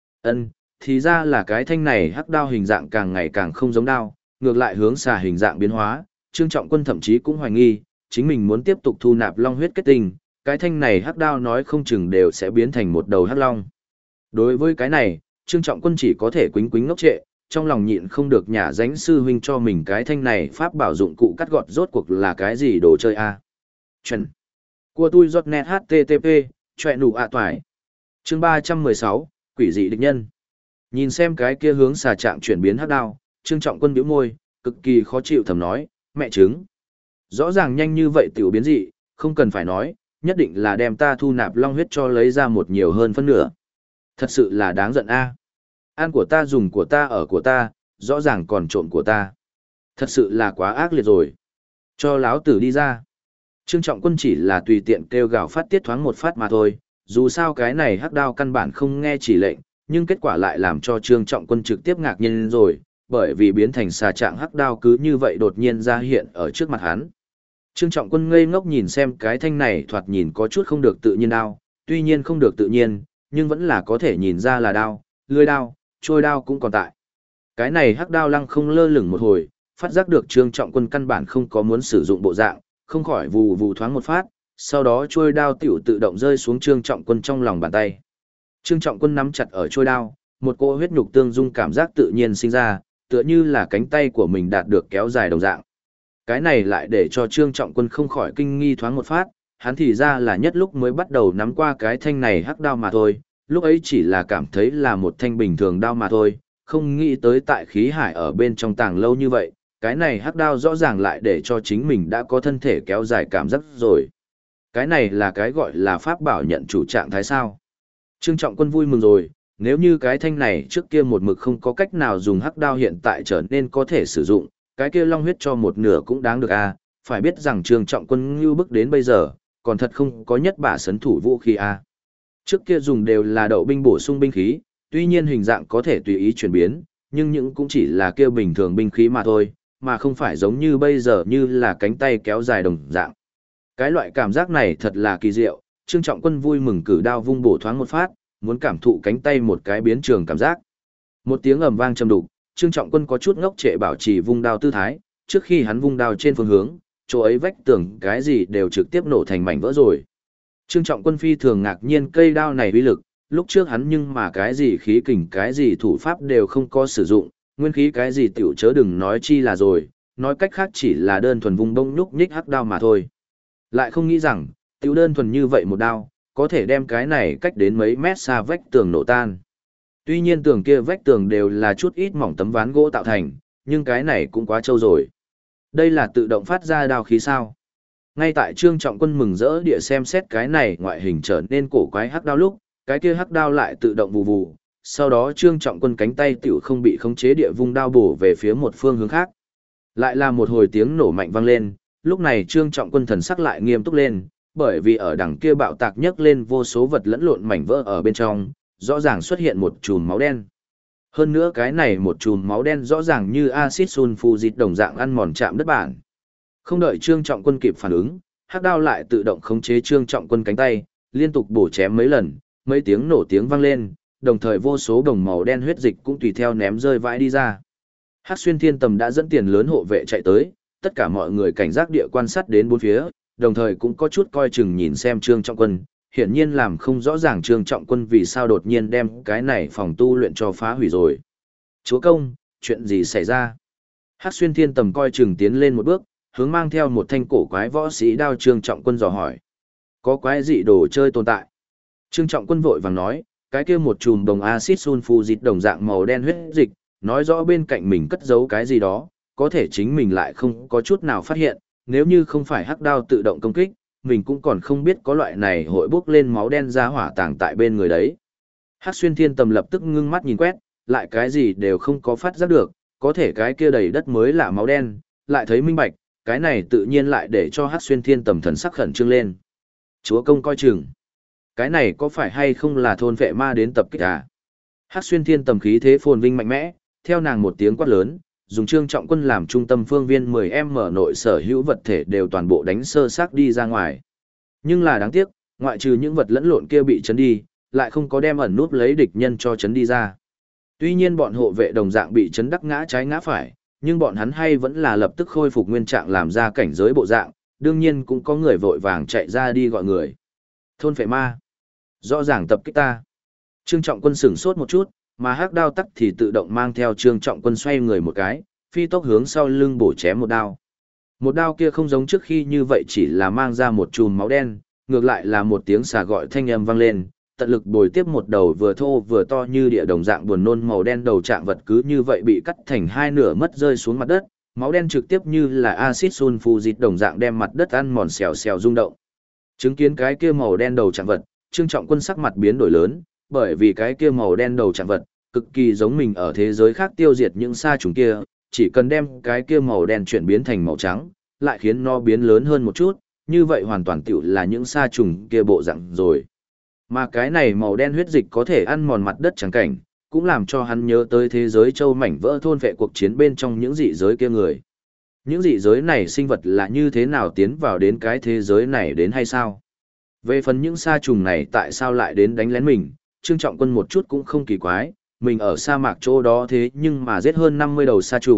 Thì ra là cái thanh này hắc đao hình dạng càng ngày càng không giống đao, ngược lại hướng xà hình dạng biến hóa, Trương Trọng Quân thậm chí cũng hoài nghi, chính mình muốn tiếp tục thu nạp long huyết kết tinh, cái thanh này hắc đao nói không chừng đều sẽ biến thành một đầu hắc long. Đối với cái này, Trương Trọng Quân chỉ có thể quýnh quýnh ngốc trệ, trong lòng nhịn không được nhả dánh sư huynh cho mình cái thanh này pháp bảo dụng cụ cắt gọt rốt cuộc là cái gì đồ chơi a. Chuẩn. Của tôi giọt net http, chọe nụ ạ toài. Chương 316, quỷ dị địch nhân. Nhìn xem cái kia hướng xà trạng chuyển biến hắc đao, Trương Trọng Quân bĩu môi, cực kỳ khó chịu thầm nói, mẹ trứng. Rõ ràng nhanh như vậy tiểu biến dị, không cần phải nói, nhất định là đem ta thu nạp long huyết cho lấy ra một nhiều hơn phân nửa. Thật sự là đáng giận a. Ăn của ta dùng của ta ở của ta, rõ ràng còn trộm của ta. Thật sự là quá ác liệt rồi. Cho láo tử đi ra. Trương Trọng Quân chỉ là tùy tiện kêu gào phát tiết thoáng một phát mà thôi, dù sao cái này hắc đao căn bản không nghe chỉ lệnh, nhưng kết quả lại làm cho Trương Trọng Quân trực tiếp ngạc nhiên rồi, bởi vì biến thành xà trạng hắc đao cứ như vậy đột nhiên ra hiện ở trước mặt hắn. Trương Trọng Quân ngây ngốc nhìn xem cái thanh này thoạt nhìn có chút không được tự nhiên đao, tuy nhiên không được tự nhiên, nhưng vẫn là có thể nhìn ra là đao, lưỡi đao, trôi đao cũng còn tại. Cái này hắc đao lăng không lơ lửng một hồi, phát giác được Trương Trọng Quân căn bản không có muốn sử dụng bộ dạng, không khỏi vù vù thoáng một phát, sau đó chuôi đao tiểu tự động rơi xuống Trương Trọng Quân trong lòng bàn tay. Trương Trọng Quân nắm chặt ở chuôi đao, một cỗ huyết nhục tương dung cảm giác tự nhiên sinh ra, tựa như là cánh tay của mình đạt được kéo dài đồng dạng. Cái này lại để cho Trương Trọng Quân không khỏi kinh nghi thoáng một phát, hắn thì ra là nhất lúc mới bắt đầu nắm qua cái thanh này hắc đao mà thôi, lúc ấy chỉ là cảm thấy là một thanh bình thường đao mà thôi, không nghĩ tới tại khí hải ở bên trong tàng lâu như vậy, cái này hắc đao rõ ràng lại để cho chính mình đã có thân thể kéo dài cảm giác rồi. Cái này là cái gọi là pháp bảo nhận chủ trạng thái sao. Trương Trọng Quân vui mừng rồi, nếu như cái thanh này trước kia một mực không có cách nào dùng hắc đao hiện tại trở nên có thể sử dụng, cái kia long huyết cho một nửa cũng đáng được à, phải biết rằng Trương Trọng Quân ngưu bức đến bây giờ, còn thật không có nhất bả sấn thủ vũ khí à. Trước kia dùng đều là đậu binh bổ sung binh khí, tuy nhiên hình dạng có thể tùy ý chuyển biến, nhưng những cũng chỉ là kêu bình thường binh khí mà thôi, mà không phải giống như bây giờ như là cánh tay kéo dài đồng dạng. Cái loại cảm giác này thật là kỳ diệu, Trương Trọng Quân vui mừng cử đao vung bổ thoáng một phát, muốn cảm thụ cánh tay một cái biến trường cảm giác. Một tiếng ầm vang trầm đục, Trương Trọng Quân có chút ngốc trệ bảo trì vung đao tư thái, trước khi hắn vung đao trên phương hướng, chỗ ấy vách tường cái gì đều trực tiếp nổ thành mảnh vỡ rồi. Trương Trọng Quân phi thường ngạc nhiên cây đao này uy lực, lúc trước hắn nhưng mà cái gì khí kình cái gì thủ pháp đều không có sử dụng, nguyên khí cái gì tiểu chớ đừng nói chi là rồi, nói cách khác chỉ là đơn thuần vung bông nhúc nhích hắc đao mà thôi. Lại không nghĩ rằng, tiểu đơn thuần như vậy một đao, có thể đem cái này cách đến mấy mét xa vách tường nổ tan. Tuy nhiên tường kia vách tường đều là chút ít mỏng tấm ván gỗ tạo thành, nhưng cái này cũng quá trâu rồi. Đây là tự động phát ra đao khí sao? Ngay tại Trương Trọng Quân mừng rỡ địa xem xét cái này ngoại hình trở nên cổ quái hắc đao lúc, cái kia hắc đao lại tự động vù vù, sau đó Trương Trọng Quân cánh tay tiểu không bị khống chế địa vung đao bổ về phía một phương hướng khác. Lại là một hồi tiếng nổ mạnh vang lên, lúc này Trương Trọng Quân thần sắc lại nghiêm túc lên, bởi vì ở đằng kia bạo tạc nhấc lên vô số vật lẫn lộn mảnh vỡ ở bên trong, rõ ràng xuất hiện một chùm máu đen. Hơn nữa cái này một chùm máu đen rõ ràng như axit sulfuric đồng dạng ăn mòn chạm đất bản. Không đợi Trương Trọng Quân kịp phản ứng, hắc đao lại tự động khống chế Trương Trọng Quân cánh tay, liên tục bổ chém mấy lần, mấy tiếng nổ tiếng vang lên, đồng thời vô số đồng màu đen huyết dịch cũng tùy theo ném rơi vãi đi ra. Hắc Xuyên Thiên Tầm đã dẫn tiền lớn hộ vệ chạy tới, tất cả mọi người cảnh giác địa quan sát đến bốn phía, đồng thời cũng có chút coi chừng nhìn xem Trương Trọng Quân, hiển nhiên làm không rõ ràng Trương Trọng Quân vì sao đột nhiên đem cái này phòng tu luyện cho phá hủy rồi. Chúa công, chuyện gì xảy ra? Hắc Xuyên Thiên Tầm coi chừng tiến lên một bước, hướng mang theo một thanh cổ quái võ sĩ đao Trương Trọng Quân dò hỏi. Có quái dị đồ chơi tồn tại. Trương Trọng Quân vội vàng nói, cái kia một chùm đồng axit sulfuric đồng dạng màu đen huyết dịch, nói rõ bên cạnh mình cất giấu cái gì đó, có thể chính mình lại không có chút nào phát hiện, nếu như không phải hắc đao tự động công kích, mình cũng còn không biết có loại này hội bốc lên máu đen ra hỏa tàng tại bên người đấy. Hắc Xuyên Thiên Tầm lập tức ngưng mắt nhìn quét, lại cái gì đều không có phát giác được, có thể cái kia đầy đất mới là máu đen, lại thấy minh bạch, cái này tự nhiên lại để cho Hắc Xuyên Thiên Tầm thần sắc khẩn trương lên. Chúa công coi chừng. Cái này có phải hay không là thôn vệ ma đến tập kích à? Hắc Xuyên Thiên Tầm khí thế phồn vinh mạnh mẽ, theo nàng một tiếng quát lớn, dùng Trương Trọng Quân làm trung tâm phương viên 10m nội sở hữu vật thể đều toàn bộ đánh sơ xác đi ra ngoài. Nhưng là đáng tiếc, ngoại trừ những vật lẫn lộn kia bị chấn đi, lại không có đem ẩn núp lấy địch nhân cho chấn đi ra. Tuy nhiên bọn hộ vệ đồng dạng bị chấn đắc ngã trái ngã phải, nhưng bọn hắn hay vẫn là lập tức khôi phục nguyên trạng làm ra cảnh giới bộ dạng, đương nhiên cũng có người vội vàng chạy ra đi gọi người. Thôn phệ ma. Rõ ràng tập kích ta. Trương Trọng Quân sửng sốt một chút, mà hắc đao tắc thì tự động mang theo Trương Trọng Quân xoay người một cái, phi tốc hướng sau lưng bổ chém một đao. Một đao kia không giống trước khi như vậy chỉ là mang ra một chùm máu đen, ngược lại là một tiếng xà gọi thanh âm vang lên, tận lực bồi tiếp một đầu vừa thô vừa to như địa đồng dạng buồn nôn màu đen đầu trạng vật cứ như vậy bị cắt thành hai nửa mất rơi xuống mặt đất, máu đen trực tiếp như là axit sulfuric đồng dạng đem mặt đất ăn mòn xèo xèo rung động. Chứng kiến cái kia màu đen đầu trạng vật, Trương Trọng Quân sắc mặt biến đổi lớn, bởi vì cái kia màu đen đầu trạng vật, cực kỳ giống mình ở thế giới khác tiêu diệt những sa trùng kia, chỉ cần đem cái kia màu đen chuyển biến thành màu trắng, lại khiến nó biến lớn hơn một chút, như vậy hoàn toàn tiểu là những sa trùng kia bộ dạng rồi. Mà cái này màu đen huyết dịch có thể ăn mòn mặt đất trắng cảnh, cũng làm cho hắn nhớ tới thế giới châu mảnh vỡ thôn vệ cuộc chiến bên trong những dị giới kia người. Những dị giới này sinh vật là như thế nào tiến vào đến cái thế giới này đến hay sao? Về phần những sa trùng này tại sao lại đến đánh lén mình, Trương Trọng Quân một chút cũng không kỳ quái, mình ở sa mạc chỗ đó thế nhưng mà giết hơn 50 đầu sa trùng,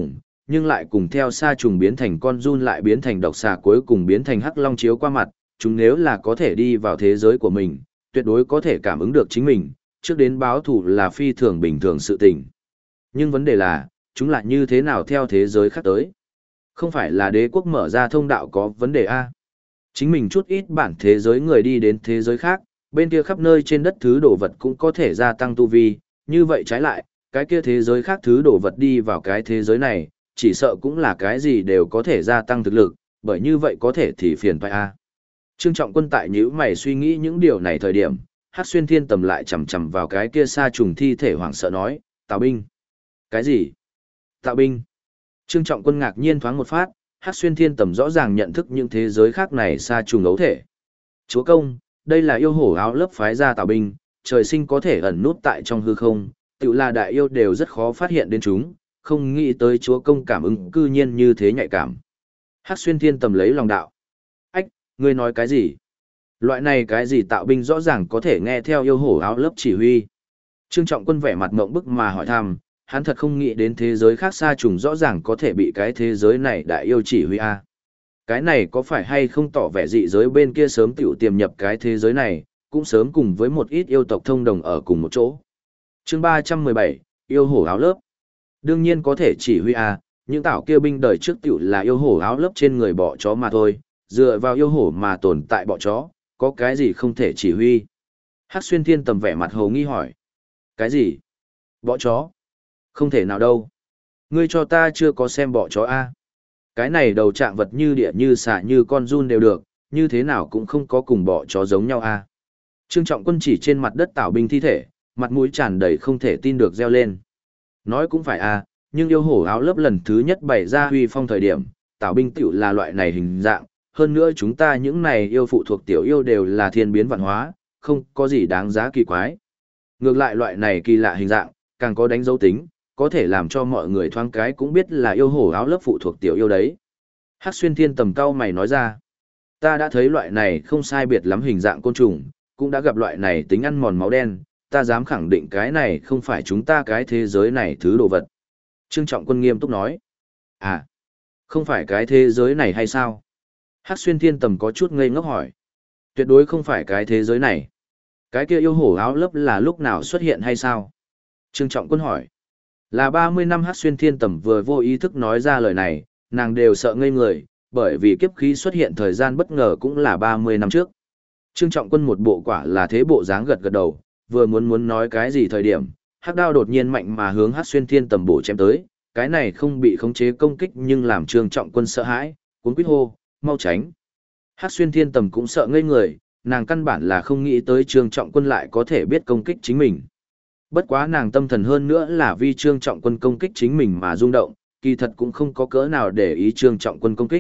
nhưng lại cùng theo sa trùng biến thành con giun lại biến thành độc xà cuối cùng biến thành hắc long chiếu qua mặt, chúng nếu là có thể đi vào thế giới của mình, tuyệt đối có thể cảm ứng được chính mình, trước đến báo thủ là phi thường bình thường sự tình. Nhưng vấn đề là, chúng lại như thế nào theo thế giới khác tới? Không phải là đế quốc mở ra thông đạo có vấn đề a? Chính mình chút ít bản thế giới người đi đến thế giới khác, bên kia khắp nơi trên đất thứ đồ vật cũng có thể gia tăng tu vi, như vậy trái lại, cái kia thế giới khác thứ đồ vật đi vào cái thế giới này, chỉ sợ cũng là cái gì đều có thể gia tăng thực lực, bởi như vậy có thể thì phiền phải a. Trương Trọng Quân tại nhíu mày suy nghĩ những điều này thời điểm, Hắc Xuyên Thiên Tầm lại chầm chầm vào cái kia sa trùng thi thể hoảng sợ nói, "Tạo binh." "Cái gì?" "Tạo binh." Trương Trọng Quân ngạc nhiên thoáng một phát, Hắc Xuyên Thiên Tầm rõ ràng nhận thức những thế giới khác này sa trùng ấu thể. "Chúa công, đây là yêu hổ áo lớp phái ra tạo binh, trời sinh có thể ẩn nút tại trong hư không, tự là đại yêu đều rất khó phát hiện đến chúng, không nghĩ tới chúa công cảm ứng cư nhiên như thế nhạy cảm." Hắc Xuyên Thiên Tầm lấy lòng đạo. "Ách, ngươi nói cái gì? Loại này cái gì tạo binh rõ ràng có thể nghe theo yêu hổ áo lớp chỉ huy?" Trương Trọng Quân vẻ mặt ngộng bức mà hỏi thăm, hắn thật không nghĩ đến thế giới khác xa trùng rõ ràng có thể bị cái thế giới này đại yêu chỉ huy a. Cái này có phải hay không tỏ vẻ dị giới bên kia sớm tiểu tiềm nhập cái thế giới này, cũng sớm cùng với một ít yêu tộc thông đồng ở cùng một chỗ. Chương 317, yêu hổ áo lớp. Đương nhiên có thể chỉ huy a, những tạo kia binh đời trước tiểu là yêu hổ áo lớp trên người bọ chó mà thôi, dựa vào yêu hổ mà tồn tại bọ chó, có cái gì không thể chỉ huy? Hắc Xuyên Thiên Tầm vẻ mặt hồ nghi hỏi. Cái gì? Bọ chó? Không thể nào đâu. Ngươi cho ta chưa có xem bọ chó a. Cái này đầu trạng vật như địa như xà như con giun đều được, như thế nào cũng không có cùng bọ chó giống nhau a. Trương Trọng Quân chỉ trên mặt đất tảo binh thi thể, mặt mũi tràn đầy không thể tin được reo lên. Nói cũng phải a, nhưng yêu hổ áo lớp lần thứ nhất bày ra huy phong thời điểm, tảo binh tiểu là loại này hình dạng, hơn nữa chúng ta những này yêu phụ thuộc tiểu yêu đều là thiên biến vạn hóa, không có gì đáng giá kỳ quái. Ngược lại loại này kỳ lạ hình dạng, càng có đánh dấu tính, có thể làm cho mọi người thoáng cái cũng biết là yêu hổ áo lớp phụ thuộc tiểu yêu đấy. Hắc Xuyên Thiên Tầm cao mày nói ra, ta đã thấy loại này không sai biệt lắm hình dạng côn trùng, cũng đã gặp loại này tính ăn mòn máu đen, ta dám khẳng định cái này không phải chúng ta cái thế giới này thứ đồ vật. Trương Trọng Quân nghiêm túc nói, à, không phải cái thế giới này hay sao? Hắc Xuyên Thiên Tầm có chút ngây ngốc hỏi, tuyệt đối không phải cái thế giới này. Cái kia yêu hổ áo lớp là lúc nào xuất hiện hay sao? Trương Trọng Quân hỏi, là 30 năm Hắc Xuyên Thiên Tầm vừa vô ý thức nói ra lời này, nàng đều sợ ngây người, bởi vì kiếp khí xuất hiện thời gian bất ngờ cũng là 30 năm trước. Trương Trọng Quân một bộ quả là thế bộ dáng gật gật đầu, vừa muốn nói cái gì thời điểm, hắc đao đột nhiên mạnh mà hướng Hắc Xuyên Thiên Tầm bổ chém tới, cái này không bị khống chế công kích nhưng làm Trương Trọng Quân sợ hãi, cuống quýt hô, mau tránh. Hắc Xuyên Thiên Tầm cũng sợ ngây người, nàng căn bản là không nghĩ tới Trương Trọng Quân lại có thể biết công kích chính mình. Bất quá nàng tâm thần hơn nữa là vì Trương Trọng Quân công kích chính mình mà rung động, kỳ thật cũng không có cỡ nào để ý Trương Trọng Quân công kích.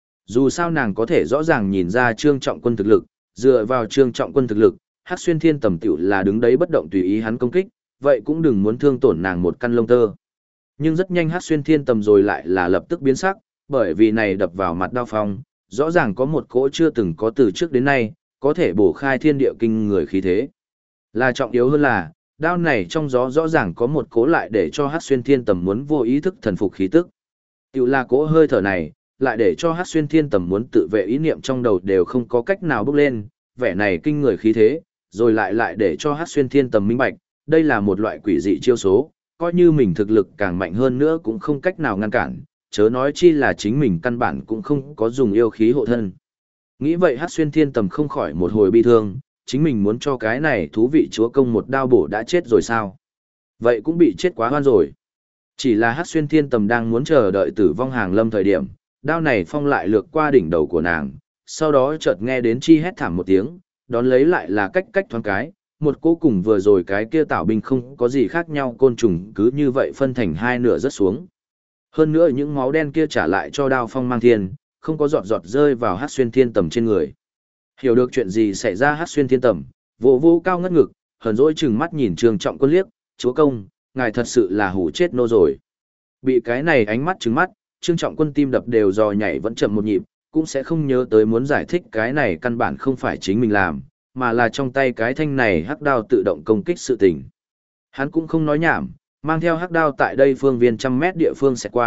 Dù sao nàng có thể rõ ràng nhìn ra Trương Trọng Quân thực lực, dựa vào Trương Trọng Quân thực lực, Hắc Xuyên Thiên Tầm tiểu là đứng đấy bất động tùy ý hắn công kích, vậy cũng đừng muốn thương tổn nàng một căn lông tơ. Nhưng rất nhanh Hắc Xuyên Thiên Tầm rồi lại là lập tức biến sắc, bởi vì này đập vào mặt đao phong, rõ ràng có một cỗ chưa từng có từ trước đến nay, có thể bổ khai thiên địa kinh người khí thế. Là trọng yếu hơn là, đao này trong gió rõ ràng có một cỗ lại để cho Hắc Xuyên Thiên Tầm muốn vô ý thức thần phục khí tức. Tiểu là cỗ hơi thở này, lại để cho Hắc Xuyên Thiên Tầm muốn tự vệ ý niệm trong đầu đều không có cách nào bốc lên, vẻ này kinh người khí thế, rồi lại để cho Hắc Xuyên Thiên Tầm minh bạch, đây là một loại quỷ dị chiêu số, coi như mình thực lực càng mạnh hơn nữa cũng không cách nào ngăn cản, chớ nói chi là chính mình căn bản cũng không có dùng yêu khí hộ thân. Nghĩ vậy Hắc Xuyên Thiên Tầm không khỏi một hồi bi thương, chính mình muốn cho cái này thú vị chúa công một đao bổ đã chết rồi sao? Vậy cũng bị chết quá hoan rồi. Chỉ là Hắc Xuyên Thiên Tầm đang muốn chờ đợi tử vong hàng lâm thời điểm, đao này phong lại lược qua đỉnh đầu của nàng, sau đó chợt nghe đến chi hét thảm một tiếng, đón lấy lại là cách thoáng cái, một cỗ cùng vừa rồi cái kia tảo binh không có gì khác nhau côn trùng cứ như vậy phân thành hai nửa rớt xuống. Hơn nữa những máu đen kia trả lại cho đao phong mang thiên, không có giọt rơi vào Hắc Xuyên Thiên Tầm trên người. Hiểu được chuyện gì xảy ra Hắc Xuyên Thiên Tầm, vô cao ngất ngực, hờn dỗi chừng mắt nhìn Trương Trọng Quân liếc, chúa công, ngài thật sự là hủ chết nô rồi. Bị cái này ánh mắt trừng mắt, Trương Trọng Quân tim đập đều dò nhảy vẫn chậm một nhịp, cũng sẽ không nhớ tới muốn giải thích cái này căn bản không phải chính mình làm, mà là trong tay cái thanh này hắc đao tự động công kích sự tình. Hắn cũng không nói nhảm, mang theo hắc đao tại đây phương viên trăm mét địa phương sẽ qua,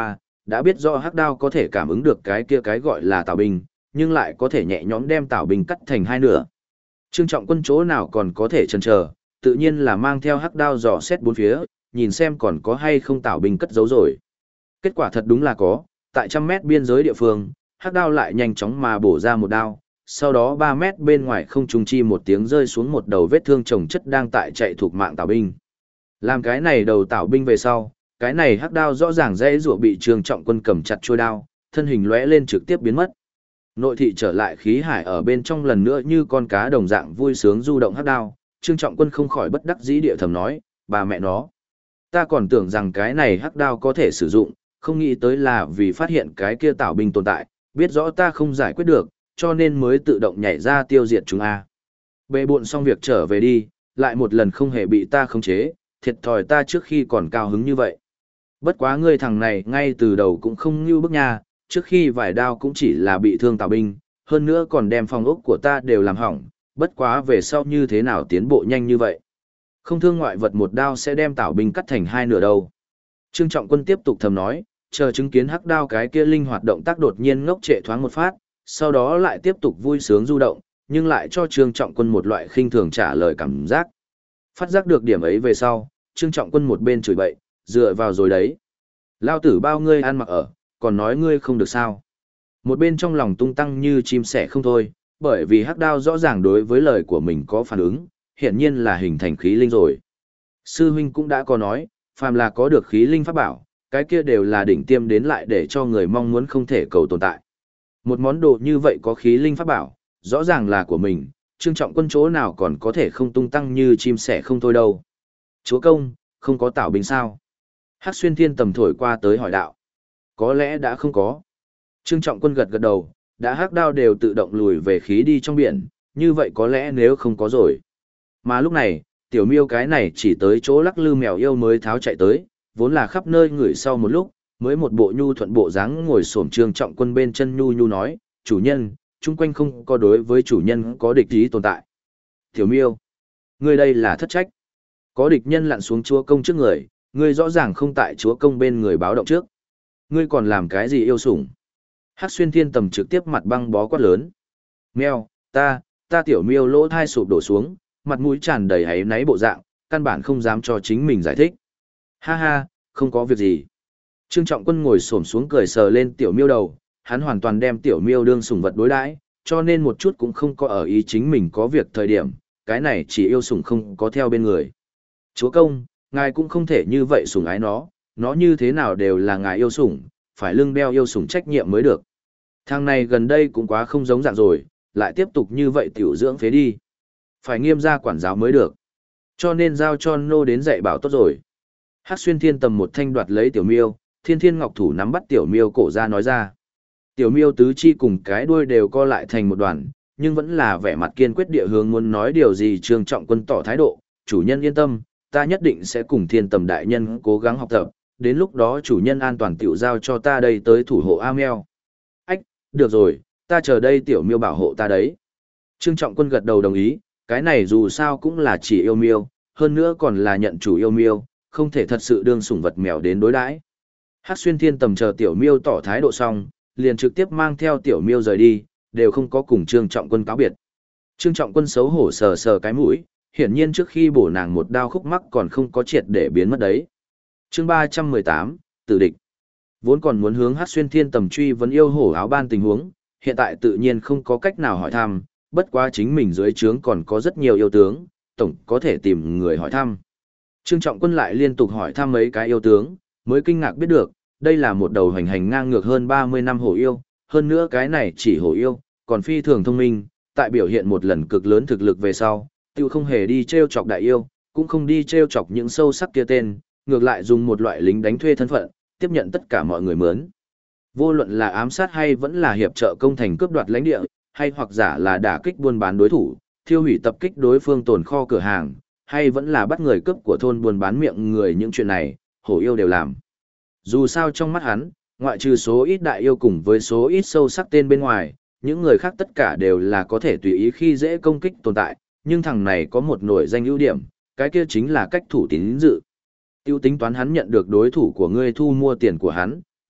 đã biết rõ hắc đao có thể cảm ứng được cái kia cái gọi là tảo binh, nhưng lại có thể nhẹ nhõm đem tảo binh cắt thành hai nửa. Trương Trọng Quân chỗ nào còn có thể chần chờ, tự nhiên là mang theo hắc đao dò xét bốn phía, nhìn xem còn có hay không tảo binh cất giấu rồi. Kết quả thật đúng là có, tại 100 mét biên giới địa phương, hắc đao lại nhanh chóng mà bổ ra một đao, sau đó 3 mét bên ngoài không trung chi một tiếng rơi xuống một đầu vết thương chồng chất đang tại chạy thuộc mạng tảo binh. Làm cái này đầu tảo binh về sau, cái này hắc đao rõ ràng dễ rủa bị Trương Trọng Quân cầm chặt trôi đao, thân hình lóe lên trực tiếp biến mất. Nội thị trở lại khí hải ở bên trong lần nữa như con cá đồng dạng vui sướng du động hắc đao, Trương Trọng Quân không khỏi bất đắc dĩ địa thầm nói, bà mẹ nó. Ta còn tưởng rằng cái này hắc đao có thể sử dụng, không nghĩ tới là vì phát hiện cái kia tảo binh tồn tại, biết rõ ta không giải quyết được, cho nên mới tự động nhảy ra tiêu diệt chúng a. Bệ bộn xong việc trở về đi, lại một lần không hề bị ta khống chế, thiệt thòi ta trước khi còn cao hứng như vậy. Bất quá ngươi thằng này ngay từ đầu cũng không như bức nha, trước khi vài đao cũng chỉ là bị thương tảo binh, hơn nữa còn đem phòng ốc của ta đều làm hỏng, bất quá về sau như thế nào tiến bộ nhanh như vậy. Không thương ngoại vật một đao sẽ đem tảo binh cắt thành hai nửa đâu. Trương Trọng Quân tiếp tục thầm nói, chờ chứng kiến hắc đao cái kia linh hoạt động tác đột nhiên ngốc trệ thoáng một phát, sau đó lại tiếp tục vui sướng du động, nhưng lại cho Trương Trọng Quân một loại khinh thường trả lời cảm giác. Phát giác được điểm ấy về sau, Trương Trọng Quân một bên chửi bậy, dựa vào rồi đấy. Lao tử bao ngươi ăn mặc ở, còn nói ngươi không được sao. Một bên trong lòng tung tăng như chim sẻ không thôi, bởi vì hắc đao rõ ràng đối với lời của mình có phản ứng, hiển nhiên là hình thành khí linh rồi. Sư huynh cũng đã có nói, phàm là có được khí linh pháp bảo, cái kia đều là đỉnh tiêm đến lại để cho người mong muốn không thể cầu tồn tại. Một món đồ như vậy có khí linh pháp bảo, rõ ràng là của mình, Trương Trọng Quân chỗ nào còn có thể không tung tăng như chim sẻ không thôi đâu. Chúa công, không có tảo binh sao? Hắc Xuyên Thiên Tầm thổi qua tới hỏi đạo. Có lẽ đã không có. Trương Trọng Quân gật gật đầu, đã hắc đao đều tự động lùi về khí đi trong biển, như vậy có lẽ nếu không có rồi. Mà lúc này, tiểu miêu cái này chỉ tới chỗ lắc lư mèo yêu mới tháo chạy tới, vốn là khắp nơi ngửi sau một lúc, mới một bộ nhu thuận bộ dáng ngồi xổm Trương Trọng Quân bên chân nhu nhu nói, chủ nhân, chung quanh không có đối với chủ nhân có địch ý tồn tại. Tiểu miêu, ngươi đây là thất trách. Có địch nhân lặn xuống chúa công trước người, ngươi rõ ràng không tại chúa công bên người báo động trước. Ngươi còn làm cái gì yêu sủng? Hắc Xuyên Thiên Tầm trực tiếp mặt băng bó quát lớn. Mèo, ta tiểu miêu lỗ thai sụp đổ xuống, mặt mũi tràn đầy áy náy bộ dạng, căn bản không dám cho chính mình giải thích. Ha ha, không có việc gì. Trương Trọng Quân ngồi xổm xuống cười sờ lên tiểu miêu đầu, hắn hoàn toàn đem tiểu miêu đương sủng vật đối đãi, cho nên một chút cũng không có ở ý chính mình có việc thời điểm, cái này chỉ yêu sủng không có theo bên người. Chúa công, ngài cũng không thể như vậy sủng ái nó như thế nào đều là ngài yêu sủng, phải lưng đeo yêu sủng trách nhiệm mới được. Thằng này gần đây cũng quá không giống dạng rồi, lại tiếp tục như vậy tiểu dưỡng phế đi. Phải nghiêm ra quản giáo mới được. Cho nên giao cho nô đến dạy bảo tốt rồi. Hắc Xuyên Thiên Tầm một thanh đoạt lấy tiểu miêu, Thiên Thiên Ngọc Thủ nắm bắt tiểu miêu cổ ra nói ra. Tiểu miêu tứ chi cùng cái đuôi đều co lại thành một đoàn, nhưng vẫn là vẻ mặt kiên quyết địa hướng muốn nói điều gì. Trương Trọng Quân tỏ thái độ, chủ nhân yên tâm, ta nhất định sẽ cùng Thiên Tầm đại nhân cố gắng học tập, đến lúc đó chủ nhân an toàn tiểu giao cho ta đây tới thủ hộ A Mèo. Ách, được rồi, ta chờ đây tiểu miêu bảo hộ ta đấy. Trương Trọng Quân gật đầu đồng ý, cái này dù sao cũng là chỉ yêu miêu, hơn nữa còn là nhận chủ yêu miêu, không thể thật sự đương sủng vật mèo đến đối đãi. Hắc Xuyên Thiên Tầm chờ tiểu miêu tỏ thái độ xong, liền trực tiếp mang theo tiểu miêu rời đi, đều không có cùng Trương Trọng Quân cáo biệt. Trương Trọng Quân xấu hổ sờ sờ cái mũi, hiển nhiên trước khi bổ nàng một đao khúc mắc còn không có triệt để biến mất đấy. Chương 318, Tử địch. Vốn còn muốn hướng Hắc Xuyên Thiên Tầm truy vấn yêu hổ áo ban tình huống, hiện tại tự nhiên không có cách nào hỏi thăm, bất quá chính mình dưới trướng còn có rất nhiều yêu tướng, tổng có thể tìm người hỏi thăm. Trương Trọng Quân lại liên tục hỏi thăm mấy cái yêu tướng, mới kinh ngạc biết được, đây là một đầu hành hành ngang ngược hơn 30 năm hổ yêu, hơn nữa cái này chỉ hổ yêu, còn phi thường thông minh, tại biểu hiện một lần cực lớn thực lực về sau, tiêu không hề đi treo chọc đại yêu, cũng không đi treo chọc những sâu sắc kia tên, ngược lại dùng một loại lính đánh thuê thân phận, tiếp nhận tất cả mọi người mướn. Vô luận là ám sát hay vẫn là hiệp trợ công thành cướp đoạt lãnh địa, hay hoặc giả là đả kích buôn bán đối thủ, thiêu hủy tập kích đối phương tồn kho cửa hàng, hay vẫn là bắt người cướp của thôn buôn bán miệng người, những chuyện này, hổ yêu đều làm. Dù sao trong mắt hắn, ngoại trừ số ít đại yêu cùng với số ít sâu sắc tên bên ngoài, những người khác tất cả đều là có thể tùy ý khi dễ công kích tồn tại, nhưng thằng này có một nổi danh ưu điểm, cái kia chính là cách thủ tín dự. Tiêu tính toán hắn nhận được đối thủ của ngươi thu mua tiền của hắn,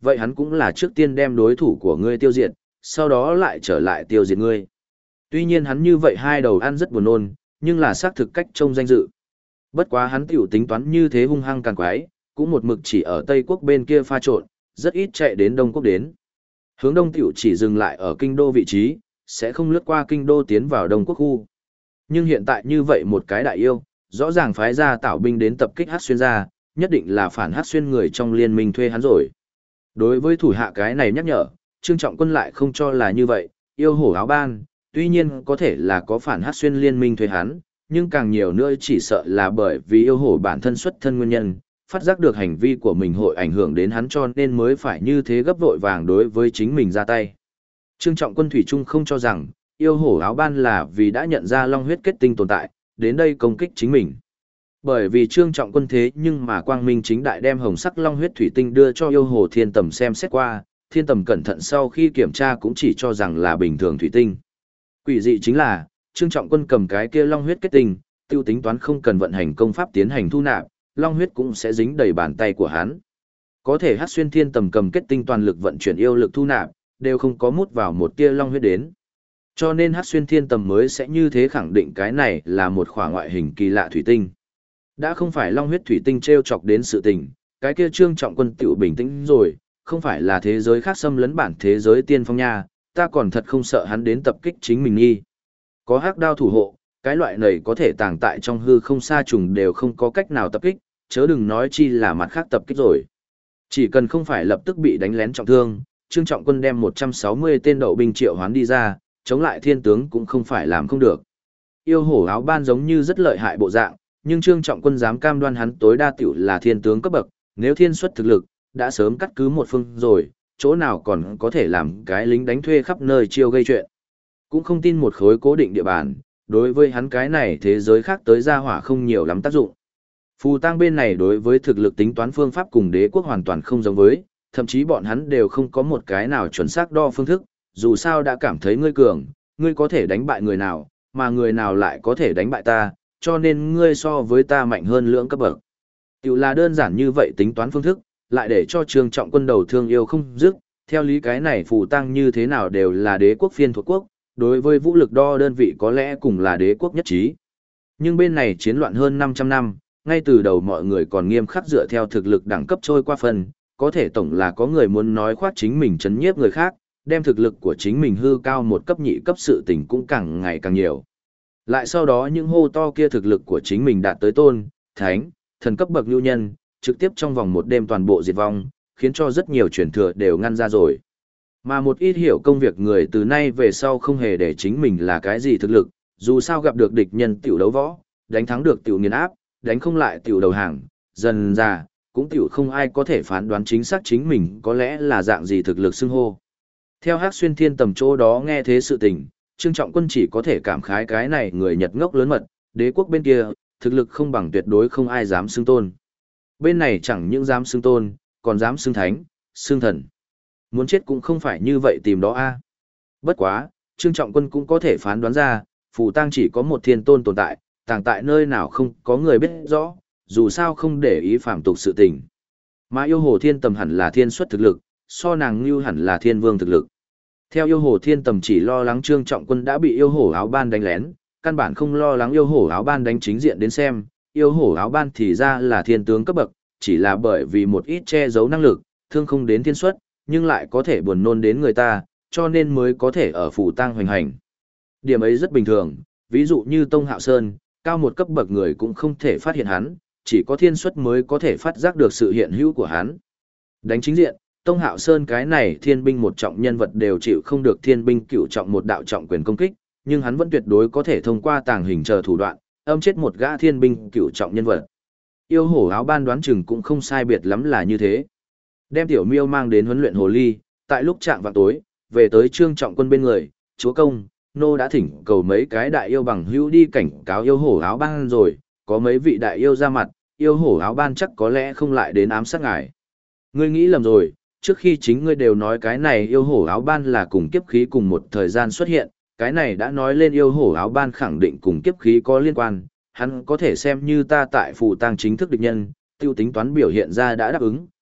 vậy hắn cũng là trước tiên đem đối thủ của ngươi tiêu diệt, sau đó lại trở lại tiêu diệt ngươi. Tuy nhiên hắn như vậy hai đầu ăn rất buồn nôn, nhưng là xác thực cách trông danh dự. Bất quá hắn tiểu tính toán như thế hung hăng càng quái, cũng một mực chỉ ở Tây Quốc bên kia pha trộn, rất ít chạy đến Đông Quốc đến. Hướng Đông tiểu chỉ dừng lại ở kinh đô vị trí, sẽ không lướt qua kinh đô tiến vào Đông Quốc khu. Nhưng hiện tại như vậy một cái đại yêu, rõ ràng phái ra tảo binh đến tập kích Hắc Xuyên gia, nhất định là phản Hắc Xuyên người trong liên minh thuê hắn rồi. Đối với thủ hạ cái này nhắc nhở, Trương Trọng Quân lại không cho là như vậy, yêu hổ áo ban, tuy nhiên có thể là có phản Hắc Xuyên liên minh thuê hắn, nhưng càng nhiều nữa chỉ sợ là bởi vì yêu hổ bản thân xuất thân nguyên nhân, phát giác được hành vi của mình hội ảnh hưởng đến hắn cho nên mới phải như thế gấp vội vàng đối với chính mình ra tay. Trương Trọng Quân thủy chung không cho rằng, yêu hổ áo ban là vì đã nhận ra long huyết kết tinh tồn tại, đến đây công kích chính mình. Bởi vì Trương Trọng Quân thế nhưng mà quang minh chính đại đem hồng sắc long huyết thủy tinh đưa cho yêu hồ Thiên Tầm xem xét qua, Thiên Tầm cẩn thận sau khi kiểm tra cũng chỉ cho rằng là bình thường thủy tinh. Quỷ dị chính là, Trương Trọng Quân cầm cái kia long huyết kết tinh, tiêu tính toán không cần vận hành công pháp tiến hành thu nạp, long huyết cũng sẽ dính đầy bàn tay của hắn. Có thể Hắc Xuyên Thiên Tầm cầm kết tinh toàn lực vận chuyển yêu lực thu nạp, đều không có mút vào một tia long huyết đến. Cho nên Hắc Xuyên Thiên Tầm mới sẽ như thế khẳng định cái này là một khỏa ngoại hình kỳ lạ thủy tinh. Đã không phải long huyết thủy tinh treo chọc đến sự tình, cái kia Trương Trọng Quân tiểu bình tĩnh rồi, không phải là thế giới khác xâm lấn bản thế giới tiên phong nha, ta còn thật không sợ hắn đến tập kích chính mình nghi. Có hắc đao thủ hộ, cái loại này có thể tàng tại trong hư không xa trùng đều không có cách nào tập kích, chớ đừng nói chi là mặt khác tập kích rồi. Chỉ cần không phải lập tức bị đánh lén trọng thương, Trương Trọng Quân đem 160 tên đậu binh triệu hoán đi ra, chống lại thiên tướng cũng không phải làm không được. Yêu hổ áo ban giống như rất lợi hại bộ dạng, nhưng Trương Trọng Quân dám cam đoan hắn tối đa tiểu là thiên tướng cấp bậc, nếu thiên xuất thực lực, đã sớm cắt cứ một phương rồi, chỗ nào còn có thể làm cái lính đánh thuê khắp nơi chiêu gây chuyện. Cũng không tin một khối cố định địa bàn, đối với hắn cái này thế giới khác tới ra hỏa không nhiều lắm tác dụng. Phù Tang bên này đối với thực lực tính toán phương pháp cùng đế quốc hoàn toàn không giống với, thậm chí bọn hắn đều không có một cái nào chuẩn xác đo phương thức, dù sao đã cảm thấy ngươi cường, ngươi có thể đánh bại người nào, mà người nào lại có thể đánh bại ta, cho nên ngươi so với ta mạnh hơn lưỡng cấp bậc. Tiểu là đơn giản như vậy tính toán phương thức, lại để cho Trương Trọng Quân đầu thương yêu không dứt, theo lý cái này Phù Tang như thế nào đều là đế quốc phiên thuộc quốc, đối với vũ lực đo đơn vị có lẽ cùng là đế quốc nhất trí. Nhưng bên này chiến loạn hơn 500 năm, ngay từ đầu mọi người còn nghiêm khắc dựa theo thực lực đẳng cấp trôi qua phần, có thể tổng là có người muốn nói khoác chính mình chấn nhiếp người khác, đem thực lực của chính mình hư cao một cấp nhị cấp sự tình cũng càng ngày càng nhiều. Lại sau đó những hô to kia thực lực của chính mình đạt tới tôn, thánh, thần cấp bậc lưu nhân, trực tiếp trong vòng một đêm toàn bộ diệt vong, khiến cho rất nhiều truyền thừa đều ngăn ra rồi. Mà một ít hiểu công việc người từ nay về sau không hề để chính mình là cái gì thực lực, dù sao gặp được địch nhân tiểu đấu võ, đánh thắng được tiểu nghiền áp, đánh không lại tiểu đầu hàng, dần ra, cũng tiểu không ai có thể phán đoán chính xác chính mình có lẽ là dạng gì thực lực xưng hô. Theo Hắc Xuyên Thiên Tầm chỗ đó nghe thế sự tình, Trương Trọng Quân chỉ có thể cảm khái cái này người Nhật ngốc lớn mật, đế quốc bên kia, thực lực không bằng tuyệt đối không ai dám xưng tôn. Bên này chẳng những dám xưng tôn, còn dám xưng thánh, xưng thần. Muốn chết cũng không phải như vậy tìm đó a. Bất quá, Trương Trọng Quân cũng có thể phán đoán ra, Phù Tang chỉ có một thiên tôn tồn tại, tàng tại nơi nào không có người biết rõ, dù sao không để ý phạm tục sự tình. Mà yêu hồ Thiên Tầm hẳn là thiên xuất thực lực, so nàng như hẳn là thiên vương thực lực. Theo yêu hồ Thiên Tầm chỉ lo lắng Trương Trọng Quân đã bị yêu hổ áo ban đánh lén, căn bản không lo lắng yêu hổ áo ban đánh chính diện đến xem, yêu hổ áo ban thì ra là thiên tướng cấp bậc, chỉ là bởi vì một ít che giấu năng lực, thương không đến thiên xuất, nhưng lại có thể buồn nôn đến người ta, cho nên mới có thể ở Phù Tang hoành hành. Điểm ấy rất bình thường, ví dụ như Tông Hạo Sơn, cao một cấp bậc người cũng không thể phát hiện hắn, chỉ có thiên xuất mới có thể phát giác được sự hiện hữu của hắn. Đánh chính diện, Tông Hạo Sơn cái này thiên binh một trọng nhân vật đều chịu không được thiên binh cửu trọng một đạo trọng quyền công kích, nhưng hắn vẫn tuyệt đối có thể thông qua tàng hình chờ thủ đoạn, âm chết một gã thiên binh cửu trọng nhân vật. Yêu hổ áo ban đoán chừng cũng không sai biệt lắm là như thế. Đem tiểu miêu mang đến huấn luyện hồ ly, tại lúc chạm vào tối, về tới Trương Trọng Quân bên người, chúa công, nô đã thỉnh cầu mấy cái đại yêu bằng hữu đi cảnh cáo yêu hổ áo ban rồi, có mấy vị đại yêu ra mặt, yêu hổ áo ban chắc có lẽ không lại đến ám sát ngài. Ngươi nghĩ lầm rồi, trước khi chính ngươi đều nói cái này yêu hổ áo ban là cùng kiếp khí cùng một thời gian xuất hiện, cái này đã nói lên yêu hổ áo ban khẳng định cùng kiếp khí có liên quan, hắn có thể xem như ta tại Phù Tang chính thức địch nhân, tiêu tính toán biểu hiện ra đã đáp ứng,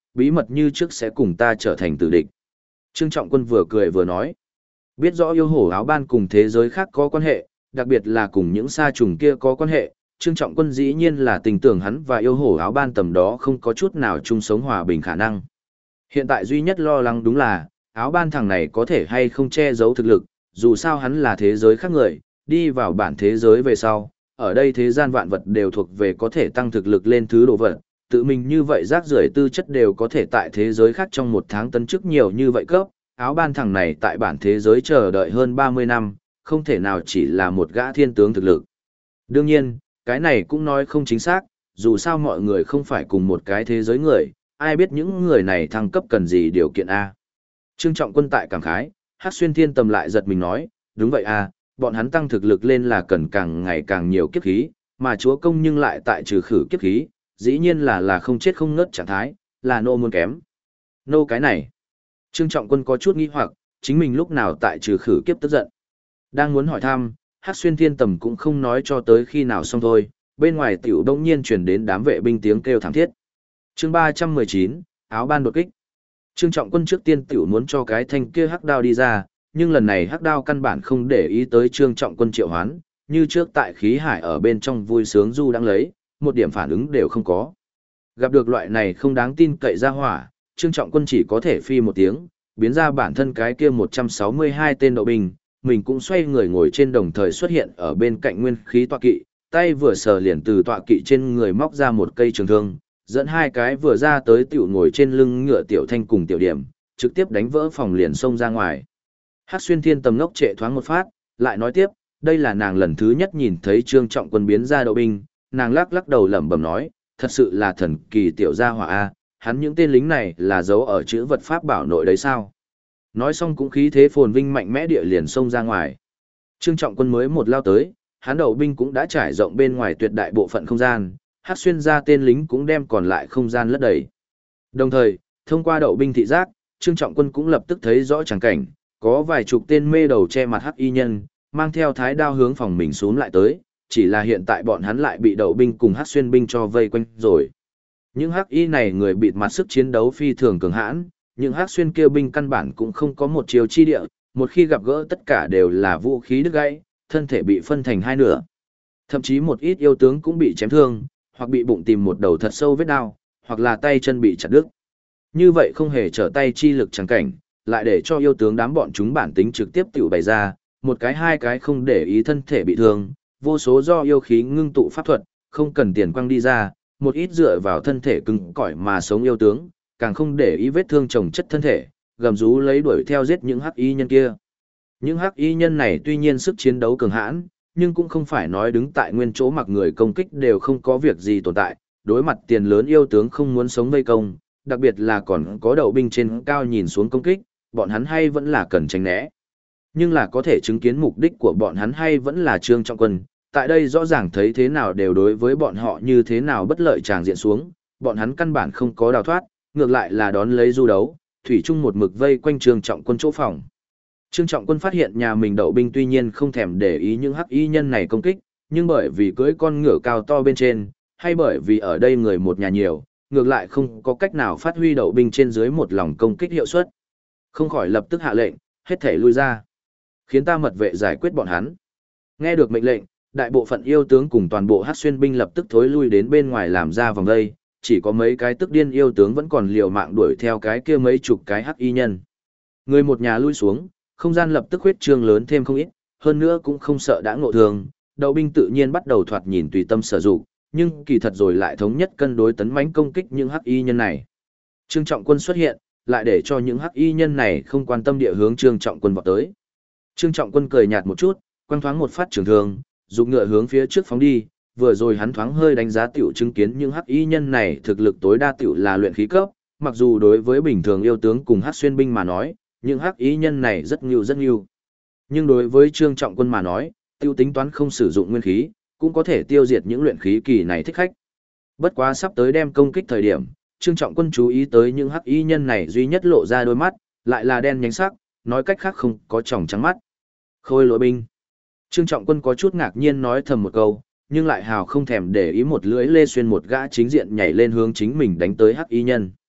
bí mật như trước sẽ cùng ta trở thành tử địch. Trương Trọng Quân vừa cười vừa nói. Biết rõ yêu hổ áo ban cùng thế giới khác có quan hệ, đặc biệt là cùng những sa trùng kia có quan hệ, Trương Trọng Quân dĩ nhiên là tình tưởng hắn và yêu hổ áo ban tầm đó không có chút nào chung sống hòa bình khả năng. Hiện tại duy nhất lo lắng đúng là, áo ban thằng này có thể hay không che giấu thực lực, dù sao hắn là thế giới khác người, đi vào bản thế giới về sau, ở đây thế gian vạn vật đều thuộc về có thể tăng thực lực lên thứ đồ vật, tự mình như vậy rác rưởi tư chất đều có thể tại thế giới khác trong một tháng tấn chức nhiều như vậy cấp, áo ban thằng này tại bản thế giới chờ đợi hơn 30 năm, không thể nào chỉ là một gã thiên tướng thực lực. Đương nhiên, cái này cũng nói không chính xác, dù sao mọi người không phải cùng một cái thế giới người, ai biết những người này thăng cấp cần gì điều kiện A. Trương Trọng Quân tại cảm khái, Hắc Xuyên Thiên Tầm lại giật mình nói, đúng vậy A, bọn hắn tăng thực lực lên là cần càng ngày càng nhiều kiếp khí, mà chúa công nhưng lại tại trừ khử kiếp khí, dĩ nhiên là không chết không ngất trạng thái, là nô muốn kém. Nô cái này. Trương Trọng Quân có chút nghi hoặc, chính mình lúc nào tại trừ khử kiếp tức giận. Đang muốn hỏi thăm, Hắc Xuyên Thiên Tầm cũng không nói cho tới khi nào xong thôi, bên ngoài tiểu đông nhiên truyền đến đám vệ binh tiếng kêu thảm thiết. Chương 319, áo ban đột kích. Trương Trọng Quân trước tiên tiểu muốn cho cái thanh kia hắc đao đi ra, nhưng lần này hắc đao căn bản không để ý tới Trương Trọng Quân triệu hoán, như trước tại khí hải ở bên trong vui sướng du đang lấy, một điểm phản ứng đều không có. Gặp được loại này không đáng tin cậy ra hỏa, Trương Trọng Quân chỉ có thể phi một tiếng, biến ra bản thân cái kia 162 tên đậu binh, mình cũng xoay người ngồi trên đồng thời xuất hiện ở bên cạnh nguyên khí tọa kỵ, tay vừa sờ liền từ tọa kỵ trên người móc ra một cây trường thương, dẫn hai cái vừa ra tới tiểu ngồi trên lưng ngựa tiểu thanh cùng tiểu điểm, trực tiếp đánh vỡ phòng liền xông ra ngoài. Hắc Xuyên Thiên Tầm ngốc trệ thoáng một phát, lại nói tiếp, đây là nàng lần thứ nhất nhìn thấy Trương Trọng Quân biến ra đậu binh, nàng lắc lắc đầu lẩm bẩm nói, thật sự là thần kỳ tiểu gia hỏa a, hắn những tên lính này là giấu ở chữ vật pháp bảo nội đấy sao? Nói xong cũng khí thế phồn vinh mạnh mẽ địa liền xông ra ngoài. Trương Trọng Quân mới một lao tới, hắn đậu binh cũng đã trải rộng bên ngoài tuyệt đại bộ phận không gian, Hắc Xuyên ra tên lính cũng đem còn lại không gian lấp đầy. Đồng thời, thông qua đậu binh thị giác, Trương Trọng Quân cũng lập tức thấy rõ tràng cảnh, có vài chục tên mê đầu che mặt hắc y nhân, mang theo thái đao hướng phòng mình xuống lại tới, chỉ là hiện tại bọn hắn lại bị đậu binh cùng Hắc Xuyên binh cho vây quanh rồi. Những hắc y này người bịt mặt sức chiến đấu phi thường cường hãn, những Hắc Xuyên kia binh căn bản cũng không có một chiều chi địa, một khi gặp gỡ tất cả đều là vũ khí đứt gãy, thân thể bị phân thành hai nửa. Thậm chí một ít yêu tướng cũng bị chém thương, hoặc bị bụng tìm một đầu thật sâu vết đao, hoặc là tay chân bị chặt đứt. Như vậy không hề trở tay chi lực chẳng cảnh, lại để cho yêu tướng đám bọn chúng bản tính trực tiếp tiểu bày ra, một cái hai cái không để ý thân thể bị thương, vô số do yêu khí ngưng tụ pháp thuật, không cần tiền quăng đi ra, một ít dựa vào thân thể cứng cỏi mà sống yêu tướng, càng không để ý vết thương chồng chất thân thể, gầm rú lấy đuổi theo giết những hắc y nhân kia. Những hắc y nhân này tuy nhiên sức chiến đấu cường hãn, nhưng cũng không phải nói đứng tại nguyên chỗ mặc người công kích đều không có việc gì tồn tại, đối mặt tiền lớn yêu tướng không muốn sống vây công, đặc biệt là còn có đậu binh trên cao nhìn xuống công kích, bọn hắn hay vẫn là cần tránh né. Nhưng là có thể chứng kiến mục đích của bọn hắn hay vẫn là Trương Trọng Quân, tại đây rõ ràng thấy thế nào đều đối với bọn họ như thế nào bất lợi tràng diện xuống, bọn hắn căn bản không có đào thoát, ngược lại là đón lấy du đấu, thủy chung một mực vây quanh Trương Trọng Quân chỗ phòng. Trương Trọng Quân phát hiện nhà mình đậu binh tuy nhiên không thèm để ý những hắc y nhân này công kích, nhưng bởi vì cưỡi con ngựa cao to bên trên, hay bởi vì ở đây người một nhà nhiều, ngược lại không có cách nào phát huy đậu binh trên dưới một lòng công kích hiệu suất. Không khỏi lập tức hạ lệnh, hết thể lui ra. Khiến ta mật vệ giải quyết bọn hắn. Nghe được mệnh lệnh, đại bộ phận yêu tướng cùng toàn bộ Hắc Xuyên binh lập tức thối lui đến bên ngoài làm ra vòng vây, chỉ có mấy cái tức điên yêu tướng vẫn còn liều mạng đuổi theo cái kia mấy chục cái hắc y nhân. Người một nhà lui xuống, không gian lập tức huyết trương lớn thêm không ít, hơn nữa cũng không sợ đã ngộ thương, đậu binh tự nhiên bắt đầu thoạt nhìn tùy tâm sử dụng, nhưng kỳ thật rồi lại thống nhất cân đối tấn mãnh công kích những hắc y nhân này. Trương Trọng Quân xuất hiện, lại để cho những hắc y nhân này không quan tâm địa hướng Trương Trọng Quân vọt tới. Trương Trọng Quân cười nhạt một chút, quăng thoáng một phát trường thương, dục ngựa hướng phía trước phóng đi, vừa rồi hắn thoáng hơi đánh giá tiểu chứng kiến những hắc y nhân này thực lực tối đa tiểu là luyện khí cấp, mặc dù đối với bình thường yêu tướng cùng Hắc Xuyên binh mà nói, những hắc y nhân này rất nhiều. Nhưng đối với Trương Trọng Quân mà nói, tiêu tính toán không sử dụng nguyên khí, cũng có thể tiêu diệt những luyện khí kỳ này thích khách. Bất quá sắp tới đem công kích thời điểm, Trương Trọng Quân chú ý tới những hắc y nhân này duy nhất lộ ra đôi mắt, lại là đen nhánh sắc, nói cách khác không có tròng trắng mắt. Khôi lỗi binh. Trương Trọng Quân có chút ngạc nhiên nói thầm một câu, nhưng lại hào không thèm để ý một lưỡi lê xuyên một gã chính diện nhảy lên hướng chính mình đánh tới hắc y nhân.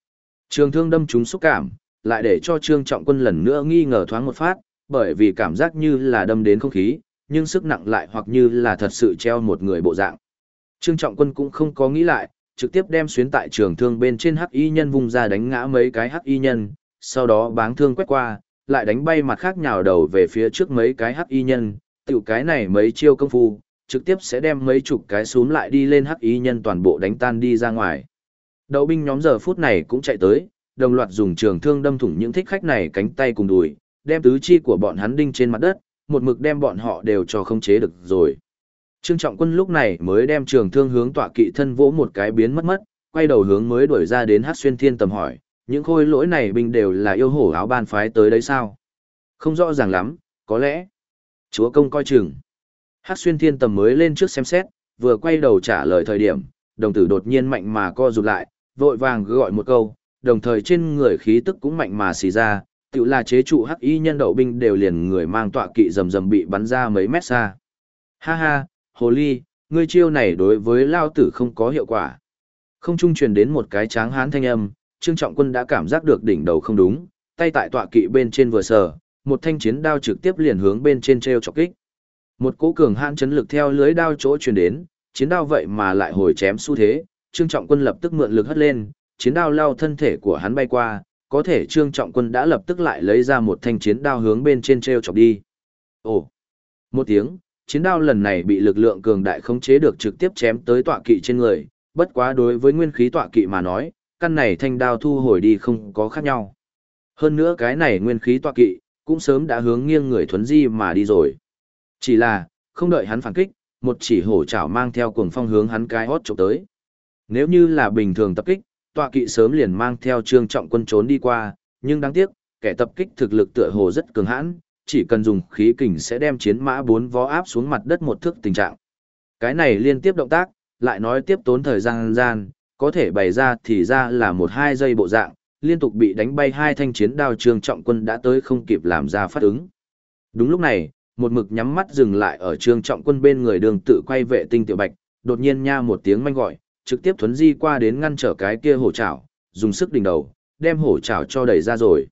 Trường thương đâm trúng xúc cảm, lại để cho Trương Trọng Quân lần nữa nghi ngờ thoáng một phát, bởi vì cảm giác như là đâm đến không khí, nhưng sức nặng lại hoặc như là thật sự treo một người bộ dạng. Trương Trọng Quân cũng không có nghĩ lại, trực tiếp đem xuyến tại trường thương bên trên hắc y nhân vung ra đánh ngã mấy cái hắc y nhân, sau đó báng thương quét qua, lại đánh bay mặt khác nhào đầu về phía trước mấy cái hắc y nhân, tiểu cái này mấy chiêu công phu, trực tiếp sẽ đem mấy chục cái súm lại đi lên hắc y nhân toàn bộ đánh tan đi ra ngoài. Đậu binh nhóm giờ phút này cũng chạy tới, đồng loạt dùng trường thương đâm thủng những thích khách này cánh tay cùng đùi, đem tứ chi của bọn hắn đinh trên mặt đất, một mực đem bọn họ đều cho khống chế được rồi. Trương Trọng Quân lúc này mới đem trường thương hướng tọa kỵ thân vỗ một cái biến mất, quay đầu hướng mới đuổi ra đến Hắc Xuyên Thiên Tầm hỏi, những khôi lỗi này binh đều là yêu hổ áo ban phái tới đấy sao? Không rõ ràng lắm, có lẽ. Chúa công coi chừng. Hắc Xuyên Thiên Tầm mới lên trước xem xét, vừa quay đầu trả lời thời điểm, đồng tử đột nhiên mạnh mà co rụt lại, vội vàng gọi một câu, đồng thời trên người khí tức cũng mạnh mà xì ra, tự là chế trụ hắc y nhân đậu binh đều liền người mang tọa kỵ rầm rầm bị bắn ra mấy mét xa. Ha ha, hồ ly, ngươi chiêu này đối với lao tử không có hiệu quả. Không trung truyền đến một cái tráng hán thanh âm, Trương Trọng Quân đã cảm giác được đỉnh đầu không đúng, tay tại tọa kỵ bên trên vừa sờ, một thanh chiến đao trực tiếp liền hướng bên trên treo chọc kích. Một cỗ cường hãn chấn lực theo lưới đao chỗ truyền đến, chiến đao vậy mà lại hồi chém xu thế, Trương Trọng Quân lập tức mượn lực hất lên, chiến đao lao thân thể của hắn bay qua, có thể Trương Trọng Quân đã lập tức lại lấy ra một thanh chiến đao hướng bên trên treo chọc đi. Ồ! Một tiếng, chiến đao lần này bị lực lượng cường đại khống chế được trực tiếp chém tới tọa kỵ trên người, bất quá đối với nguyên khí tọa kỵ mà nói, căn này thanh đao thu hồi đi không có khác nhau. Hơn nữa cái này nguyên khí tọa kỵ, cũng sớm đã hướng nghiêng người thuấn di mà đi rồi. Chỉ là, không đợi hắn phản kích, một chỉ hổ chảo mang theo cuồng phong hướng hắn cái hót chụp tới. Nếu như là bình thường tập kích, tọa kỵ sớm liền mang theo Trương Trọng Quân trốn đi qua, nhưng đáng tiếc, kẻ tập kích thực lực tựa hồ rất cường hãn, chỉ cần dùng khí kình sẽ đem chiến mã bốn vó áp xuống mặt đất một thước tình trạng. Cái này liên tiếp động tác, lại nói tiếp tốn thời gian, có thể bày ra thì ra là 1-2 giây bộ dạng, liên tục bị đánh bay hai thanh chiến đao Trương Trọng Quân đã tới không kịp làm ra phát ứng. Đúng lúc này, một mực nhắm mắt dừng lại ở Trương Trọng Quân bên người đường tự quay vệ tinh tiểu bạch, đột nhiên nha một tiếng manh gọi, trực tiếp thuấn di qua đến ngăn trở cái kia hổ chảo, dùng sức đỉnh đầu, đem hổ chảo cho đẩy ra rồi.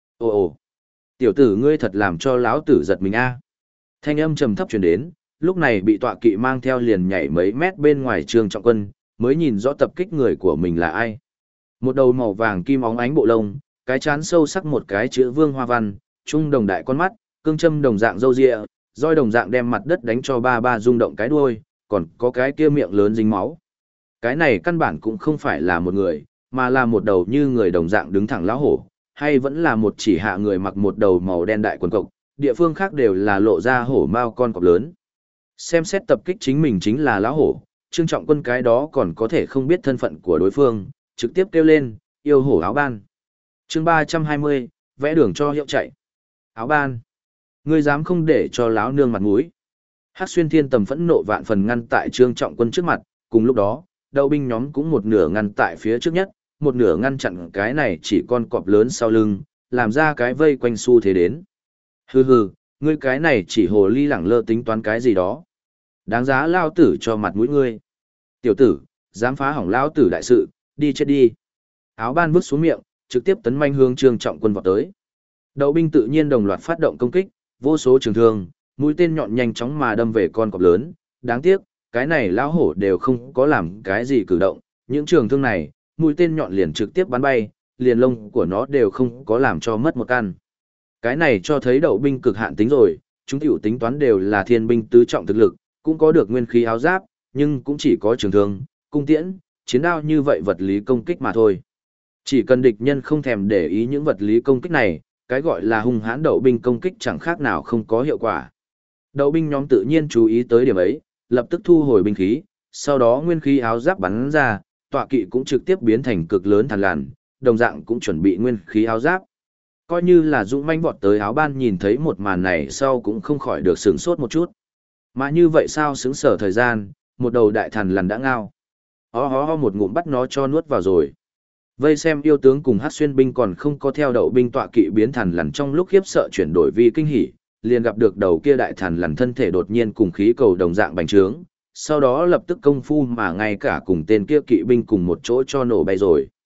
Ồ, tiểu tử ngươi thật làm cho lão tử giật mình a. Thanh âm trầm thấp truyền đến, lúc này bị tọa kỵ mang theo liền nhảy mấy mét bên ngoài Trương Trọng Quân, mới nhìn rõ tập kích người của mình là ai. Một đầu màu vàng kim óng ánh bộ lông, cái trán sâu sắc một cái chữ vương hoa văn, trung đồng đại con mắt, cương châm đồng dạng râu ria, roi đồng dạng đem mặt đất đánh cho ba ba rung động cái đuôi, còn có cái kia miệng lớn dính máu. Cái này căn bản cũng không phải là một người, mà là một đầu như người đồng dạng đứng thẳng lão hổ, hay vẫn là một chỉ hạ người mặc một đầu màu đen đại quần cộc, địa phương khác đều là lộ ra hổ mao con cọp lớn. Xem xét tập kích chính mình chính là lão hổ, Trương Trọng Quân cái đó còn có thể không biết thân phận của đối phương, trực tiếp kêu lên, yêu hổ áo ban. Chương 320, vẽ đường cho hiệu chạy. Áo ban. Ngươi dám không để cho lão nương mặt mũi. Hắc Xuyên Thiên Tầm phẫn nộ vạn phần ngăn tại Trương Trọng Quân trước mặt, cùng lúc đó, đậu binh nhóm cũng một nửa ngăn tại phía trước nhất, một nửa ngăn chặn cái này chỉ con cọp lớn sau lưng, làm ra cái vây quanh xu thế đến. Hừ hừ, ngươi cái này chỉ hồ ly lẳng lơ tính toán cái gì đó. Đáng giá lao tử cho mặt mũi ngươi. Tiểu tử, dám phá hỏng lao tử đại sự, đi chết đi. Áo ban vứt xuống miệng, trực tiếp tấn manh hướng Trương Trọng Quân vọt tới. Đậu binh tự nhiên đồng loạt phát động công kích, vô số trường thương, mũi tên nhọn nhanh chóng mà đâm về con cọp lớn. Đáng tiếc, cái này lão hổ đều không có làm cái gì cử động, những trường thương này, mũi tên nhọn liền trực tiếp bắn bay, liền lông của nó đều không có làm cho mất một căn. Cái này cho thấy đậu binh cực hạn tính rồi, chúng tiểu tính toán đều là thiên binh tứ trọng thực lực, cũng có được nguyên khí áo giáp, nhưng cũng chỉ có trường thương, cung tiễn, chiến đao như vậy vật lý công kích mà thôi. Chỉ cần địch nhân không thèm để ý những vật lý công kích này, cái gọi là hung hãn đậu binh công kích chẳng khác nào không có hiệu quả. Đậu binh nhóm tự nhiên chú ý tới điểm ấy, lập tức thu hồi binh khí, sau đó nguyên khí áo giáp bắn ra, tọa kỵ cũng trực tiếp biến thành cực lớn thằn lằn, đồng dạng cũng chuẩn bị nguyên khí áo giáp. Coi như là dũng manh vọt tới áo ban nhìn thấy một màn này sau cũng không khỏi được sửng sốt một chút. Mà như vậy sao xứng sở thời gian, một đầu đại thằn lằn đã ngao. Ho một ngụm bắt nó cho nuốt vào rồi. Vây xem yêu tướng cùng hát xuyên binh còn không có theo đậu binh tọa kỵ biến thằn lằn trong lúc khiếp sợ chuyển đổi vi kinh hỉ, liền gặp được đầu kia đại thằn lằn thân thể đột nhiên cùng khí cầu đồng dạng bành trướng, sau đó lập tức công phu mà ngay cả cùng tên kia kỵ binh cùng một chỗ cho nổ bay rồi.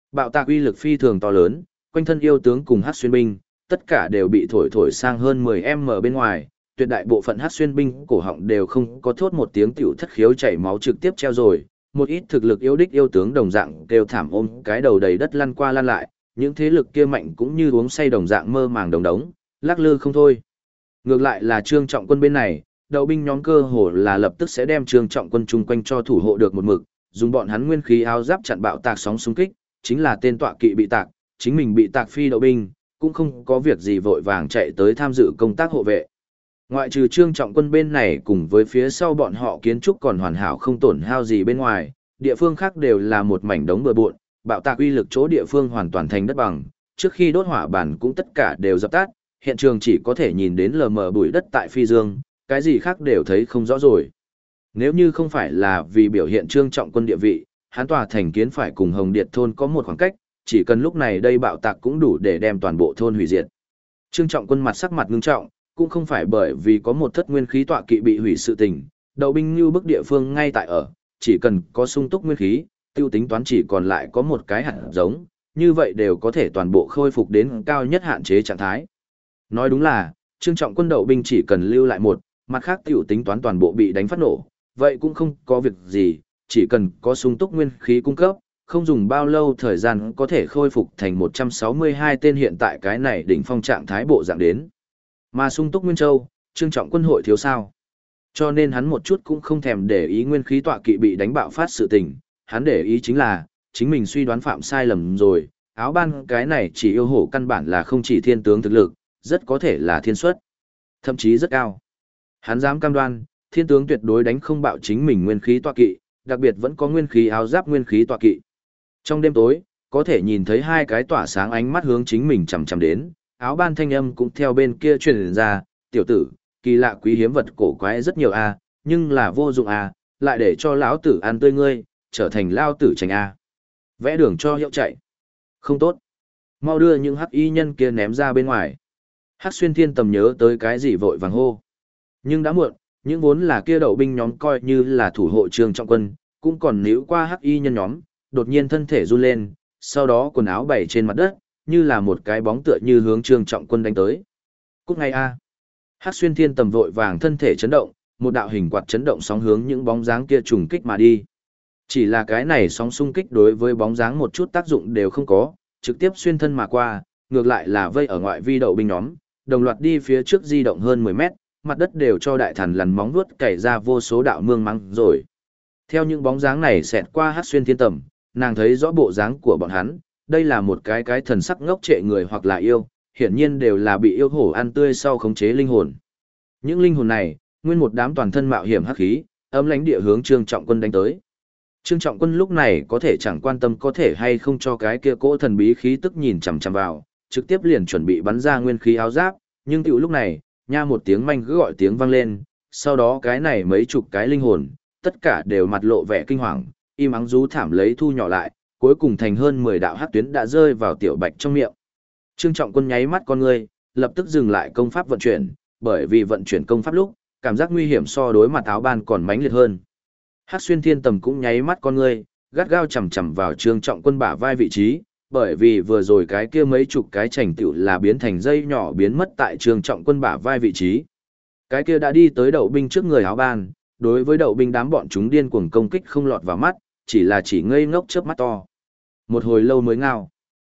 Bạo tạc uy lực phi thường to lớn, quanh thân yêu tướng cùng Hắc xuyên binh, tất cả đều bị thổi thổi sang hơn 10m bên ngoài, tuyệt đại bộ phận Hắc xuyên binh cổ họng đều không có thốt một tiếng tiểu thất khiếu chảy máu trực tiếp treo rồi, một ít thực lực yếu đích yêu tướng đồng dạng kêu thảm ôm cái đầu đầy đất lăn qua lăn lại, những thế lực kia mạnh cũng như uống say đồng dạng mơ màng đồng đống, lắc lư không thôi. Ngược lại là Trương Trọng Quân bên này, đậu binh nhóm cơ hồ là lập tức sẽ đem Trương Trọng Quân chung quanh cho thủ hộ được một mực, dùng bọn hắn nguyên khí áo giáp chặn bạo tạc sóng xung kích, chính là tên tọa kỵ bị tạc, chính mình bị tạc phi đậu binh, cũng không có việc gì vội vàng chạy tới tham dự công tác hộ vệ. Ngoại trừ Trương Trọng Quân bên này cùng với phía sau bọn họ kiến trúc còn hoàn hảo không tổn hao gì bên ngoài, địa phương khác đều là một mảnh đống bừa bộn, bạo tạc uy lực chỗ địa phương hoàn toàn thành đất bằng, trước khi đốt hỏa bản cũng tất cả đều dập tắt, hiện trường chỉ có thể nhìn đến lờ mờ bụi đất tại phi dương, cái gì khác đều thấy không rõ rồi. Nếu như không phải là vì biểu hiện Trương Trọng Quân địa vị, hắn tòa thành kiến phải cùng Hồng Điệt thôn có một khoảng cách, chỉ cần lúc này đây bạo tạc cũng đủ để đem toàn bộ thôn hủy diệt. Trương Trọng Quân mặt sắc mặt ngưng trọng, cũng không phải bởi vì có một thất nguyên khí tọa kỵ bị hủy sự tình, đậu binh như bức địa phương ngay tại ở, chỉ cần có sung túc nguyên khí, tiêu tính toán chỉ còn lại có một cái hạt giống, như vậy đều có thể toàn bộ khôi phục đến cao nhất hạn chế trạng thái. Nói đúng là, Trương Trọng Quân đậu binh chỉ cần lưu lại một, mặt khác tiểu tính toán toàn bộ bị đánh phát nổ, vậy cũng không có việc gì, chỉ cần có sung túc nguyên khí cung cấp, không dùng bao lâu thời gian có thể khôi phục thành 162 tên hiện tại cái này đỉnh phong trạng thái bộ dạng đến. Mà sung túc nguyên châu, Trương Trọng Quân hội thiếu sao. Cho nên hắn một chút cũng không thèm để ý nguyên khí tọa kỵ bị đánh bạo phát sự tình, hắn để ý chính là, chính mình suy đoán phạm sai lầm rồi, áo ban cái này chỉ yêu hổ căn bản là không chỉ thiên tướng thực lực, rất có thể là thiên suất, thậm chí rất cao. Hắn dám cam đoan, thiên tướng tuyệt đối đánh không bạo chính mình nguyên khí tọa kỵ, đặc biệt vẫn có nguyên khí áo giáp nguyên khí tọa kỵ. Trong đêm tối, có thể nhìn thấy hai cái tỏa sáng ánh mắt hướng chính mình chằm chằm đến, áo ban thanh âm cũng theo bên kia truyền ra, tiểu tử, kỳ lạ quý hiếm vật cổ quái rất nhiều a, nhưng là vô dụng a, lại để cho lão tử ăn tươi ngươi, trở thành lao tử trành a. Vẽ đường cho hiệu chạy. Không tốt. Mau đưa những hắc y nhân kia ném ra bên ngoài. Hắc xuyên thiên tầm nhớ tới cái gì vội vàng hô. Nhưng đã muộn, những vốn là kia đậu binh nhóm coi như là thủ hộ Trương Trọng Quân, cũng còn níu qua hắc y nhân nhóm, đột nhiên thân thể run lên, sau đó quần áo bày trên mặt đất, như là một cái bóng tựa như hướng Trương Trọng Quân đánh tới. Cút ngay a. Hắc xuyên thiên tầm vội vàng thân thể chấn động, một đạo hình quạt chấn động sóng hướng những bóng dáng kia trùng kích mà đi. Chỉ là cái này sóng xung kích đối với bóng dáng một chút tác dụng đều không có, trực tiếp xuyên thân mà qua, ngược lại là vây ở ngoại vi đậu binh nhóm, đồng loạt đi phía trước di động hơn 10 mét, mặt đất đều cho đại thần lằn móng vuốt cày ra vô số đạo mương mắng rồi. Theo những bóng dáng này xẹt qua Hắc xuyên thiên tầm, nàng thấy rõ bộ dáng của bọn hắn, đây là một cái thần sắc ngốc trệ người hoặc là yêu, hiển nhiên đều là bị yêu hổ ăn tươi sau khống chế linh hồn. Những linh hồn này, nguyên một đám toàn thân mạo hiểm hắc khí, ấm lánh địa hướng Trương Trọng Quân đánh tới. Trương Trọng Quân lúc này có thể chẳng quan tâm có thể hay không cho cái kia cỗ thần bí khí tức nhìn chằm chằm vào, trực tiếp liền chuẩn bị bắn ra nguyên khí áo giáp, nhưng tiểu lúc này, nha một tiếng manh cứ gọi tiếng vang lên, sau đó cái này mấy chục cái linh hồn, tất cả đều mặt lộ vẻ kinh hoàng, im ắng rú thảm lấy thu nhỏ lại, cuối cùng thành hơn 10 đạo hắc tuyến đã rơi vào tiểu bạch trong miệng. Trương Trọng Quân nháy mắt con ngươi, lập tức dừng lại công pháp vận chuyển, bởi vì vận chuyển công pháp lúc, cảm giác nguy hiểm so đối mặt áo ban còn mãnh liệt hơn. Hắc xuyên thiên tầm cũng nháy mắt con ngươi, gắt gao chầm chầm vào Trương Trọng Quân bả vai vị trí, bởi vì vừa rồi cái kia mấy chục cái chảnh tựu là biến thành dây nhỏ biến mất tại Trương Trọng Quân bả vai vị trí. Cái kia đã đi tới đậu binh trước người áo ban, đối với đậu binh đám bọn chúng điên cuồng công kích không lọt vào mắt, chỉ ngây ngốc chớp mắt to. Một hồi lâu mới ngao.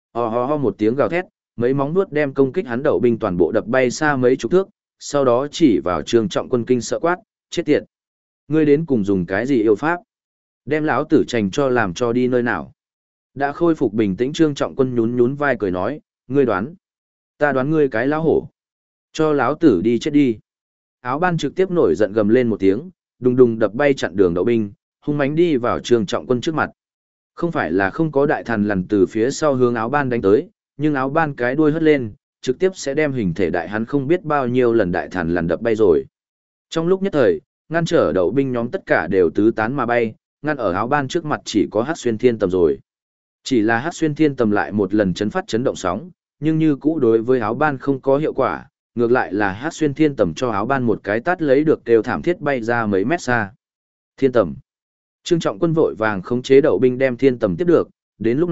Ho một tiếng gào thét, mấy móng vuốt đem công kích hắn đậu binh toàn bộ đập bay xa mấy chục thước, sau đó chỉ vào Trương Trọng Quân kinh sợ quát, chết tiệt. Ngươi đến cùng dùng cái gì yêu pháp? Đem lão tử trành cho làm cho đi nơi nào? Đã khôi phục bình tĩnh Trương Trọng Quân nhún nhún vai cười nói, ngươi đoán. Ta đoán ngươi cái lão hổ. Cho lão tử đi chết đi. Áo ban trực tiếp nổi giận gầm lên một tiếng, đùng đùng đập bay chặn đường đậu binh, hung mãnh đi vào Trương Trọng Quân trước mặt. Không phải là không có đại thần lần từ phía sau hướng áo ban đánh tới, nhưng áo ban cái đuôi hất lên, trực tiếp sẽ đem hình thể đại hắn không biết bao nhiêu lần đại thần lần đập bay rồi. Trong lúc nhất thời, ngăn trở đậu binh nhóm tất cả đều tứ tán mà bay, ngăn ở áo ban trước mặt chỉ có Hắc xuyên thiên tầm rồi. Chỉ là Hắc xuyên thiên tầm lại một lần chấn động sóng, nhưng như cũ đối với áo ban không có hiệu quả, ngược lại là Hắc xuyên thiên tầm cho áo ban một cái tát lấy được đều thảm thiết bay ra mấy mét xa. Thiên tầm. Trương Trọng Quân vội vàng khống chế đậu binh đem thiên tầm tiếp được, đến lúc này,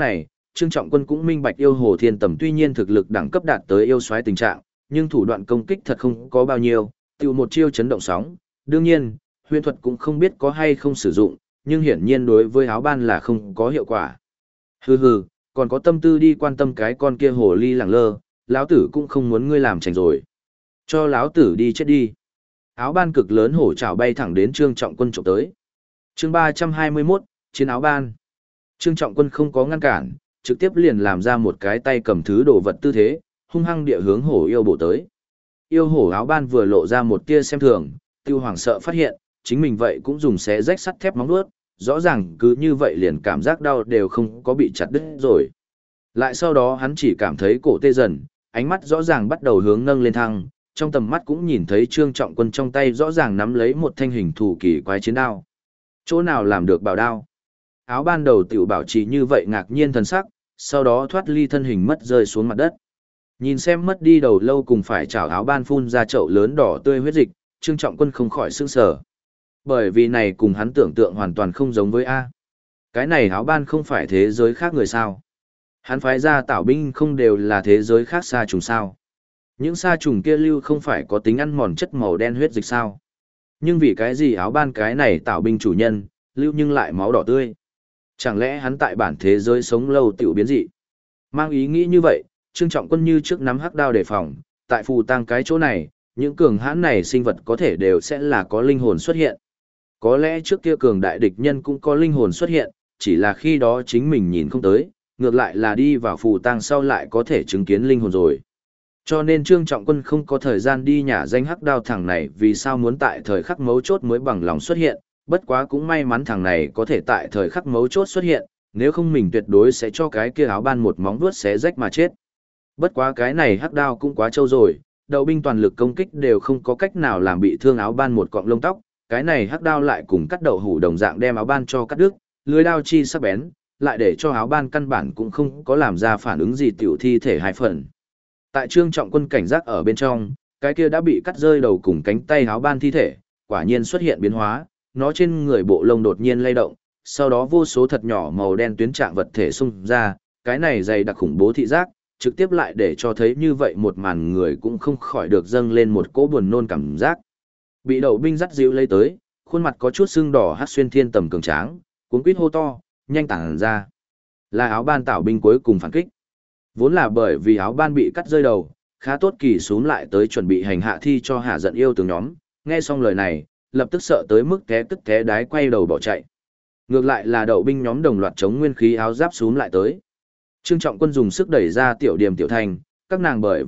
Trương Trọng Quân cũng minh bạch yêu hồ thiên tầm tuy nhiên thực lực đẳng cấp đạt tới yêu soái tình trạng, nhưng thủ đoạn công kích thật không có bao nhiêu, tiêu một chiêu chấn động sóng. Đương nhiên, huyền thuật cũng không biết có hay không sử dụng, nhưng hiển nhiên đối với áo ban là không có hiệu quả. Hừ hừ, còn có tâm tư đi quan tâm cái con kia hồ ly lẳng lơ, lão tử cũng không muốn ngươi làm chảnh rồi. Cho lão tử đi chết đi. Áo ban cực lớn hổ trảo bay thẳng đến Trương Trọng Quân chụp tới. Chương 321, chiến áo ban. Trương Trọng Quân không có ngăn cản, trực tiếp liền làm ra một cái tay cầm thứ đồ vật tư thế, hung hăng địa hướng hổ yêu bổ tới. Yêu hổ áo ban vừa lộ ra một tia xem thường, Tiêu Hoàng sợ phát hiện, chính mình vậy cũng dùng xé rách sắt thép móng vuốt, rõ ràng cứ như vậy liền cảm giác đau đều không có bị chặt đứt rồi. Lại sau đó hắn chỉ cảm thấy cổ tê dần, ánh mắt rõ ràng bắt đầu hướng nâng lên thăng, trong tầm mắt cũng nhìn thấy Trương Trọng Quân trong tay rõ ràng nắm lấy một thanh hình thủ kỳ quái chiến đao. Chỗ nào làm được bảo đao? Áo ban đầu tiểu bảo trì như vậy ngạc nhiên thần sắc, sau đó thoát ly thân hình mất rơi xuống mặt đất. Nhìn xem mất đi đầu lâu cùng phải chảo áo ban phun ra chậu lớn đỏ tươi huyết dịch, Trương Trọng Quân không khỏi sửng sở. Bởi vì này cùng hắn tưởng tượng hoàn toàn không giống với A. Cái này áo ban không phải thế giới khác người sao. Hắn phái ra tảo binh không đều là thế giới khác sa trùng sao. Những sa trùng kia lưu không phải có tính ăn mòn chất màu đen huyết dịch sao. Nhưng vì cái gì áo ban cái này tảo binh chủ nhân, lưu nhưng lại máu đỏ tươi. Chẳng lẽ hắn tại bản thế giới sống lâu tiểu biến dị? Mang ý nghĩ như vậy, Trương Trọng Quân như trước nắm hắc đao đề phòng, tại phù tang cái chỗ này, những cường hãn này sinh vật có thể đều sẽ là có linh hồn xuất hiện. Có lẽ trước kia cường đại địch nhân cũng có linh hồn xuất hiện, chỉ là khi đó chính mình nhìn không tới, ngược lại là đi vào phù tang sau lại có thể chứng kiến linh hồn rồi. Cho nên Trương Trọng Quân không có thời gian đi nhả danh hắc đao thằng này vì sao muốn tại thời khắc mấu chốt mới bằng lòng xuất hiện, bất quá cũng may mắn thằng này có thể tại thời khắc mấu chốt xuất hiện, nếu không mình tuyệt đối sẽ cho cái kia áo ban một móng vuốt xé rách mà chết. Bất quá cái này hắc đao cũng quá trâu rồi, đậu binh toàn lực công kích đều không có cách nào làm bị thương áo ban một cọng lông tóc, cái này hắc đao lại cùng cắt đậu hủ đồng dạng đem áo ban cho cắt đứt, lưới đao chi sắc bén, lại để cho áo ban căn bản cũng không có làm ra phản ứng gì tiểu thi thể hai phần. Tại Trương Trọng Quân cảnh giác ở bên trong, cái kia đã bị cắt rơi đầu cùng cánh tay áo ban thi thể, quả nhiên xuất hiện biến hóa, nó trên người bộ lông đột nhiên lay động, sau đó vô số thật nhỏ màu đen tuyến trạng vật thể xung ra, cái này dày đặc khủng bố thị giác, trực tiếp lại để cho thấy như vậy một màn người cũng không khỏi được dâng lên một cỗ buồn nôn cảm giác. Bị đậu binh dắt dịu lấy tới, khuôn mặt có chút sưng đỏ hát xuyên thiên tầm cường tráng, cuống quýt hô to, nhanh tản ra. Là áo ban tảo binh cuối cùng phản kích. Vốn là bởi vì áo ban bị cắt rơi đầu, khá tốt kỳ xuống lại tới chuẩn bị hành hạ thi cho hạ giận yêu tướng nhóm, nghe xong lời này, lập tức sợ tới mức té tức té đái quay đầu bỏ chạy. Ngược lại là đậu binh nhóm đồng loạt chống nguyên khí áo giáp xuống lại tới. Trương Trọng Quân dùng sức đẩy ra tiểu điểm tiểu thành, các nàng bởi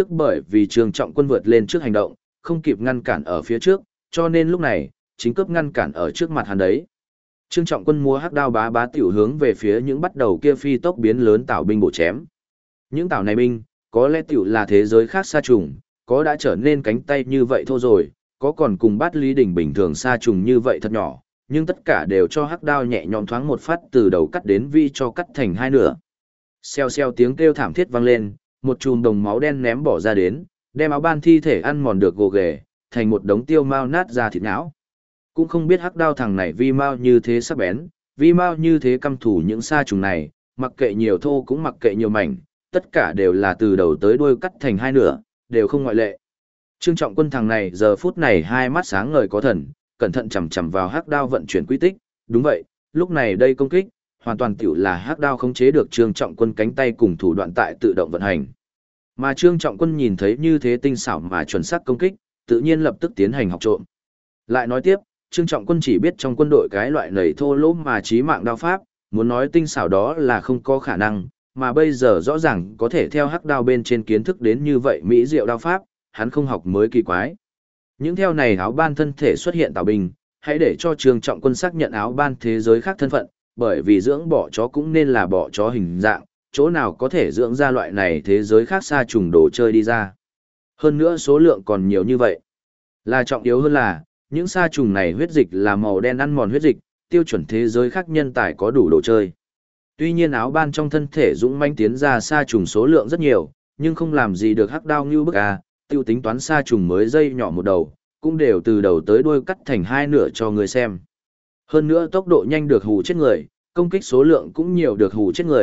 vì Trương Trọng Quân vượt lên trước hành động, không kịp ngăn cản ở phía trước, cho nên lúc này, chính cướp ngăn cản ở trước mặt hắn đấy. Trương Trọng Quân múa hắc đao bá bá tiểu hướng về phía những bắt đầu kia phi tốc biến lớn tảo binh bổ chém. Những tảo này binh, có lẽ tiểu là thế giới khác sa trùng, có đã trở nên cánh tay như vậy thôi rồi, có còn cùng bát lý đỉnh bình thường sa trùng như vậy thật nhỏ, nhưng tất cả đều cho hắc đao nhẹ nhõm thoáng một phát từ đầu cắt đến vi cho cắt thành hai nửa. Xèo xèo tiếng kêu thảm thiết vang lên, một chùm đồng máu đen ném bỏ ra đến, đem áo ban thi thể ăn mòn được gồ ghề, thành một đống tiêu mao nát ra thịt não. Cũng không biết hắc đao thằng này vi mao như thế sắc bén, vi mao như thế căm thủ những sa trùng này, mặc kệ nhiều thô cũng mặc kệ nhiều mảnh, tất cả đều là từ đầu tới đuôi cắt thành hai nửa, đều không ngoại lệ. Trương Trọng Quân thằng này giờ phút này hai mắt sáng ngời có thần, cẩn thận chằm chằm vào hắc đao vận chuyển quy tích, đúng vậy, lúc này đây công kích, hoàn toàn tiểu là hắc đao khống chế được Trương Trọng Quân cánh tay cùng thủ đoạn tại tự động vận hành. Mà Trương Trọng Quân nhìn thấy như thế tinh xảo mà chuẩn xác công kích, tự nhiên lập tức tiến hành học trộm. Lại nói tiếp, Trương Trọng Quân chỉ biết trong quân đội cái loại nảy thô lỗ mà chí mạng đao pháp, muốn nói tinh xảo đó là không có khả năng, mà bây giờ rõ ràng có thể theo hắc đao bên trên kiến thức đến như vậy mỹ diệu đao pháp, hắn không học mới kỳ quái. Những theo này áo ban thân thể xuất hiện tạo bình, hãy để cho Trương Trọng Quân xác nhận áo ban thế giới khác thân phận, bởi vì dưỡng bọ chó cũng nên là bọ chó hình dạng, chỗ nào có thể dưỡng ra loại này thế giới khác xa trùng đồ chơi đi ra. Hơn nữa số lượng còn nhiều như vậy. Là trọng yếu hơn là, những sa trùng này huyết dịch là màu đen ăn mòn huyết dịch, tiêu chuẩn thế giới khác nhân tài có đủ đồ chơi. Tuy nhiên áo ban trong thân thể dũng manh tiến ra sa trùng số lượng rất nhiều, nhưng không làm gì được hắc đao như bức tiêu tính toán sa trùng mới dây nhỏ một đầu, cũng đều từ đầu tới đuôi cắt thành hai nửa cho người xem. Hơn nữa tốc độ nhanh được hù chết người, công kích số lượng cũng nhiều được hù chết người,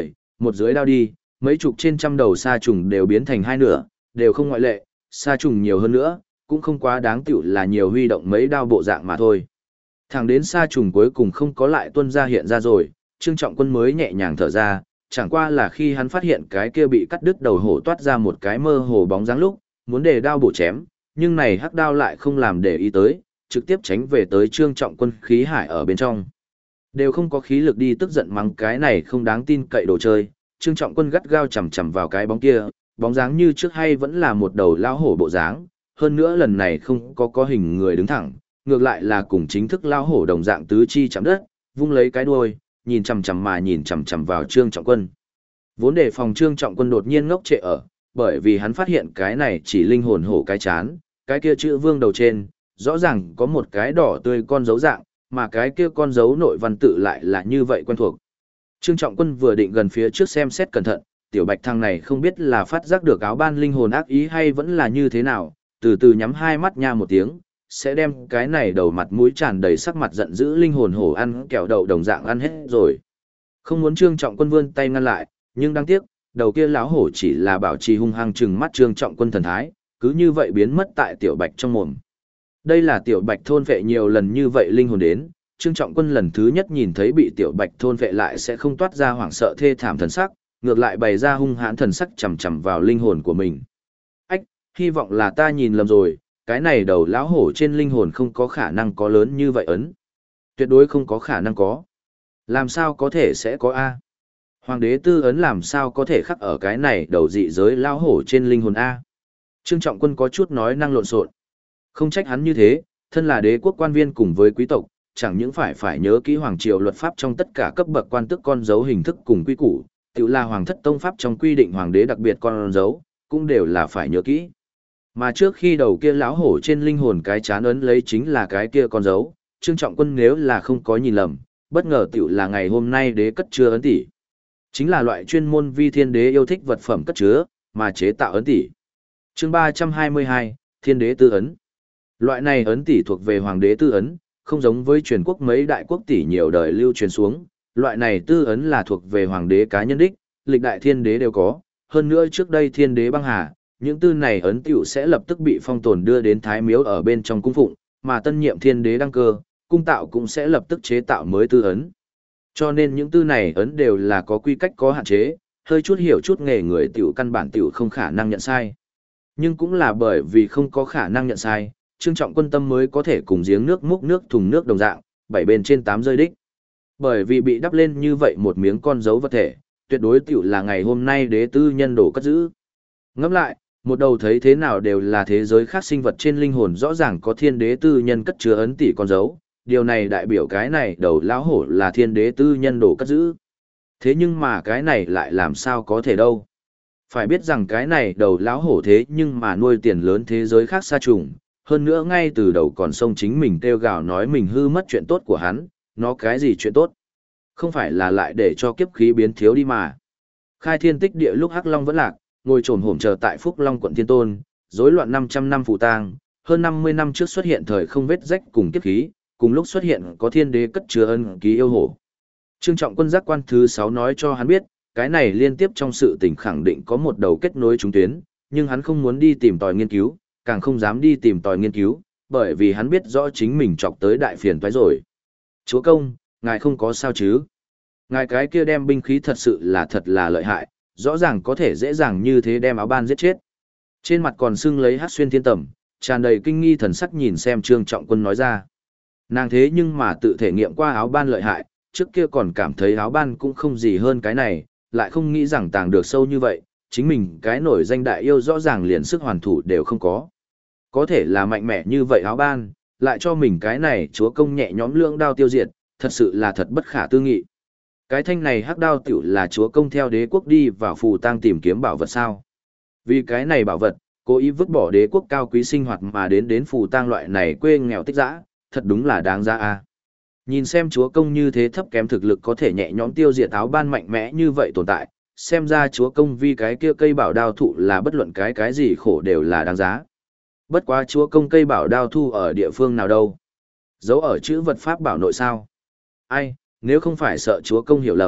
một dưới đao đi, mấy chục trên trăm đầu sa trùng đều biến thành hai nửa, đều không ngoại lệ, sa trùng nhiều hơn nữa, cũng không quá đáng tiểu là nhiều huy động mấy đao bộ dạng mà thôi. Thẳng đến sa trùng cuối cùng không có lại tuân ra hiện ra rồi, Trương Trọng Quân mới nhẹ nhàng thở ra, chẳng qua là khi hắn phát hiện cái kia bị cắt đứt đầu hổ toát ra một cái mơ hồ bóng dáng lúc, muốn để đao bổ chém, nhưng này hắc đao lại không làm để ý tới, trực tiếp tránh về tới Trương Trọng Quân khí hải ở bên trong. Đều không có khí lực đi tức giận mắng cái này không đáng tin cậy đồ chơi, Trương Trọng Quân gắt gao chầm chầm vào cái bóng kia, bóng dáng như trước hay vẫn là một đầu lao hổ bộ dáng, hơn nữa lần này không có hình người đứng thẳng, ngược lại là cùng chính thức lao hổ đồng dạng tứ chi chạm đất, vung lấy cái đuôi, nhìn chằm chằm vào Trương Trọng Quân. Vốn để phòng Trương Trọng Quân đột nhiên ngốc trệ ở, bởi vì hắn phát hiện cái này chỉ linh hồn hổ cái chán, cái kia chữ vương đầu trên, rõ ràng có một cái đỏ tươi con dấu dạng, mà cái kia con dấu nội văn tự lại là như vậy quen thuộc. Trương Trọng Quân vừa định gần phía trước xem xét cẩn thận, tiểu bạch thằng này không biết là phát giác được áo ban linh hồn ác ý hay vẫn là như thế nào, từ từ nhắm hai mắt nha một tiếng, sẽ đem cái này đầu mặt mũi tràn đầy sắc mặt giận dữ linh hồn hổ ăn kẹo đậu đồng dạng ăn hết rồi. Không muốn Trương Trọng Quân vươn tay ngăn lại, nhưng đáng tiếc, đầu kia lão hổ chỉ là bảo trì hung hăng trừng mắt Trương Trọng Quân thần thái, cứ như vậy biến mất tại tiểu bạch trong mồm. Đây là tiểu bạch thôn vệ nhiều lần như vậy linh hồn đến, Trương Trọng Quân lần thứ nhất nhìn thấy bị tiểu bạch thôn vệ lại sẽ không toát ra hoảng sợ thê thảm thần sắc, ngược lại bày ra hung hãn thần sắc chằm chằm vào linh hồn của mình. Ách, hy vọng là ta nhìn lầm rồi, cái này đầu lão hổ trên linh hồn không có khả năng có lớn như vậy ấn. Tuyệt đối không có khả năng có. Làm sao có thể sẽ có A? Hoàng đế tư ấn làm sao có thể khắc ở cái này đầu dị giới lão hổ trên linh hồn A? Trương Trọng Quân có chút nói năng lộn xộn. Không trách hắn như thế, thân là đế quốc quan viên cùng với quý tộc, chẳng những phải nhớ kỹ hoàng triều luật pháp trong tất cả cấp bậc quan tước con dấu hình thức cùng quy củ, tự là hoàng thất tông pháp trong quy định hoàng đế đặc biệt con dấu, cũng đều là phải nhớ kỹ. Mà trước khi đầu kia lão hổ trên linh hồn cái chán ấn lấy chính là cái kia con dấu, Trương Trọng Quân nếu là không có nhìn lầm, bất ngờ tiểu là ngày hôm nay đế cất chứa ấn tỷ. Chính là loại chuyên môn vi thiên đế yêu thích vật phẩm cất chứa, mà chế tạo ấn tỷ. Chương 322, Thiên đế tư ấn. Loại này ấn tỷ thuộc về hoàng đế tư ấn, không giống với truyền quốc mấy đại quốc tỷ nhiều đời lưu truyền xuống, loại này tư ấn là thuộc về hoàng đế cá nhân đích, lịch đại thiên đế đều có, hơn nữa trước đây thiên đế băng hà, những tư này ấn tiểu sẽ lập tức bị phong tồn đưa đến thái miếu ở bên trong cung phụng, mà tân nhiệm thiên đế đăng cơ, cung tạo cũng sẽ lập tức chế tạo mới tư ấn. Cho nên những tư này ấn đều là có quy cách có hạn chế, hơi chút hiểu chút nghề người tiểu căn bản tiểu không khả năng nhận sai. Nhưng cũng là bởi vì không có khả năng nhận sai, Trương Trọng Quân tâm mới có thể cùng giếng nước múc nước thùng nước đồng dạng, 7 bên trên 8 rơi đích. Bởi vì bị đắp lên như vậy một miếng con dấu vật thể, tuyệt đối tiểu là ngày hôm nay đế tư nhân đồ cất giữ. Ngẫm lại, một đầu thấy thế nào đều là thế giới khác sinh vật trên linh hồn rõ ràng có thiên đế tư nhân cất chứa ấn tỷ con dấu, điều này đại biểu cái này đầu lão hổ là thiên đế tư nhân đồ cất giữ. Thế nhưng mà cái này lại làm sao có thể đâu. Phải biết rằng cái này đầu lão hổ thế nhưng mà nuôi tiền lớn thế giới khác xa trùng, hơn nữa ngay từ đầu còn xông chính mình kêu gào nói mình hư mất chuyện tốt của hắn, nó cái gì chuyện tốt? Không phải là lại để cho kiếp khí biến thiếu đi mà. Khai thiên tích địa lúc Hắc Long vẫn lạc, ngồi trồn hổm chờ tại Phúc Long quận Thiên Tôn, rối loạn 500 năm phù tang, hơn 50 năm trước xuất hiện thời không vết rách cùng kiếp khí, cùng lúc xuất hiện có thiên đế cất chứa ân ký yêu hổ. Trương Trọng Quân giác quan thứ 6 nói cho hắn biết, cái này liên tiếp trong sự tình khẳng định có một đầu kết nối trúng tuyến, nhưng hắn không muốn đi tìm tòi nghiên cứu, càng không dám đi tìm tòi nghiên cứu, bởi vì hắn biết rõ chính mình chọc tới đại phiền toái rồi. Chúa công, ngài không có sao chứ? Ngài cái kia đem binh khí thật sự là thật là lợi hại, rõ ràng có thể dễ dàng như thế đem áo ban giết chết. Trên mặt còn sưng lấy hát xuyên thiên tẩm, tràn đầy kinh nghi thần sắc nhìn xem Trương Trọng Quân nói ra. Nàng thế nhưng mà tự thể nghiệm qua áo ban lợi hại, trước kia còn cảm thấy áo ban cũng không gì hơn cái này, lại không nghĩ rằng tàng được sâu như vậy, chính mình cái nổi danh đại yêu rõ ràng liền sức hoàn thủ đều không có. Có thể là mạnh mẽ như vậy áo ban, lại cho mình cái này chúa công nhẹ nhõm lưỡng đao tiêu diệt, thật sự là thật bất khả tư nghị. Cái thanh này hắc đao tiểu là chúa công theo đế quốc đi vào phù tang tìm kiếm bảo vật sao. Vì cái này bảo vật, cố ý vứt bỏ đế quốc cao quý sinh hoạt mà đến phù tang loại này quê nghèo tích dã, thật đúng là đáng giá a. Nhìn xem chúa công như thế thấp kém thực lực có thể nhẹ nhõm tiêu diệt áo ban mạnh mẽ như vậy tồn tại, xem ra chúa công vì cái kia cây bảo đao thụ là bất luận cái gì khổ đều là đáng giá. Bất quá chúa công cây bảo đao thu ở địa phương nào đâu? Giấu ở chữ vật pháp bảo nội sao? Ai, nếu không phải sợ chúa công hiểu lầm,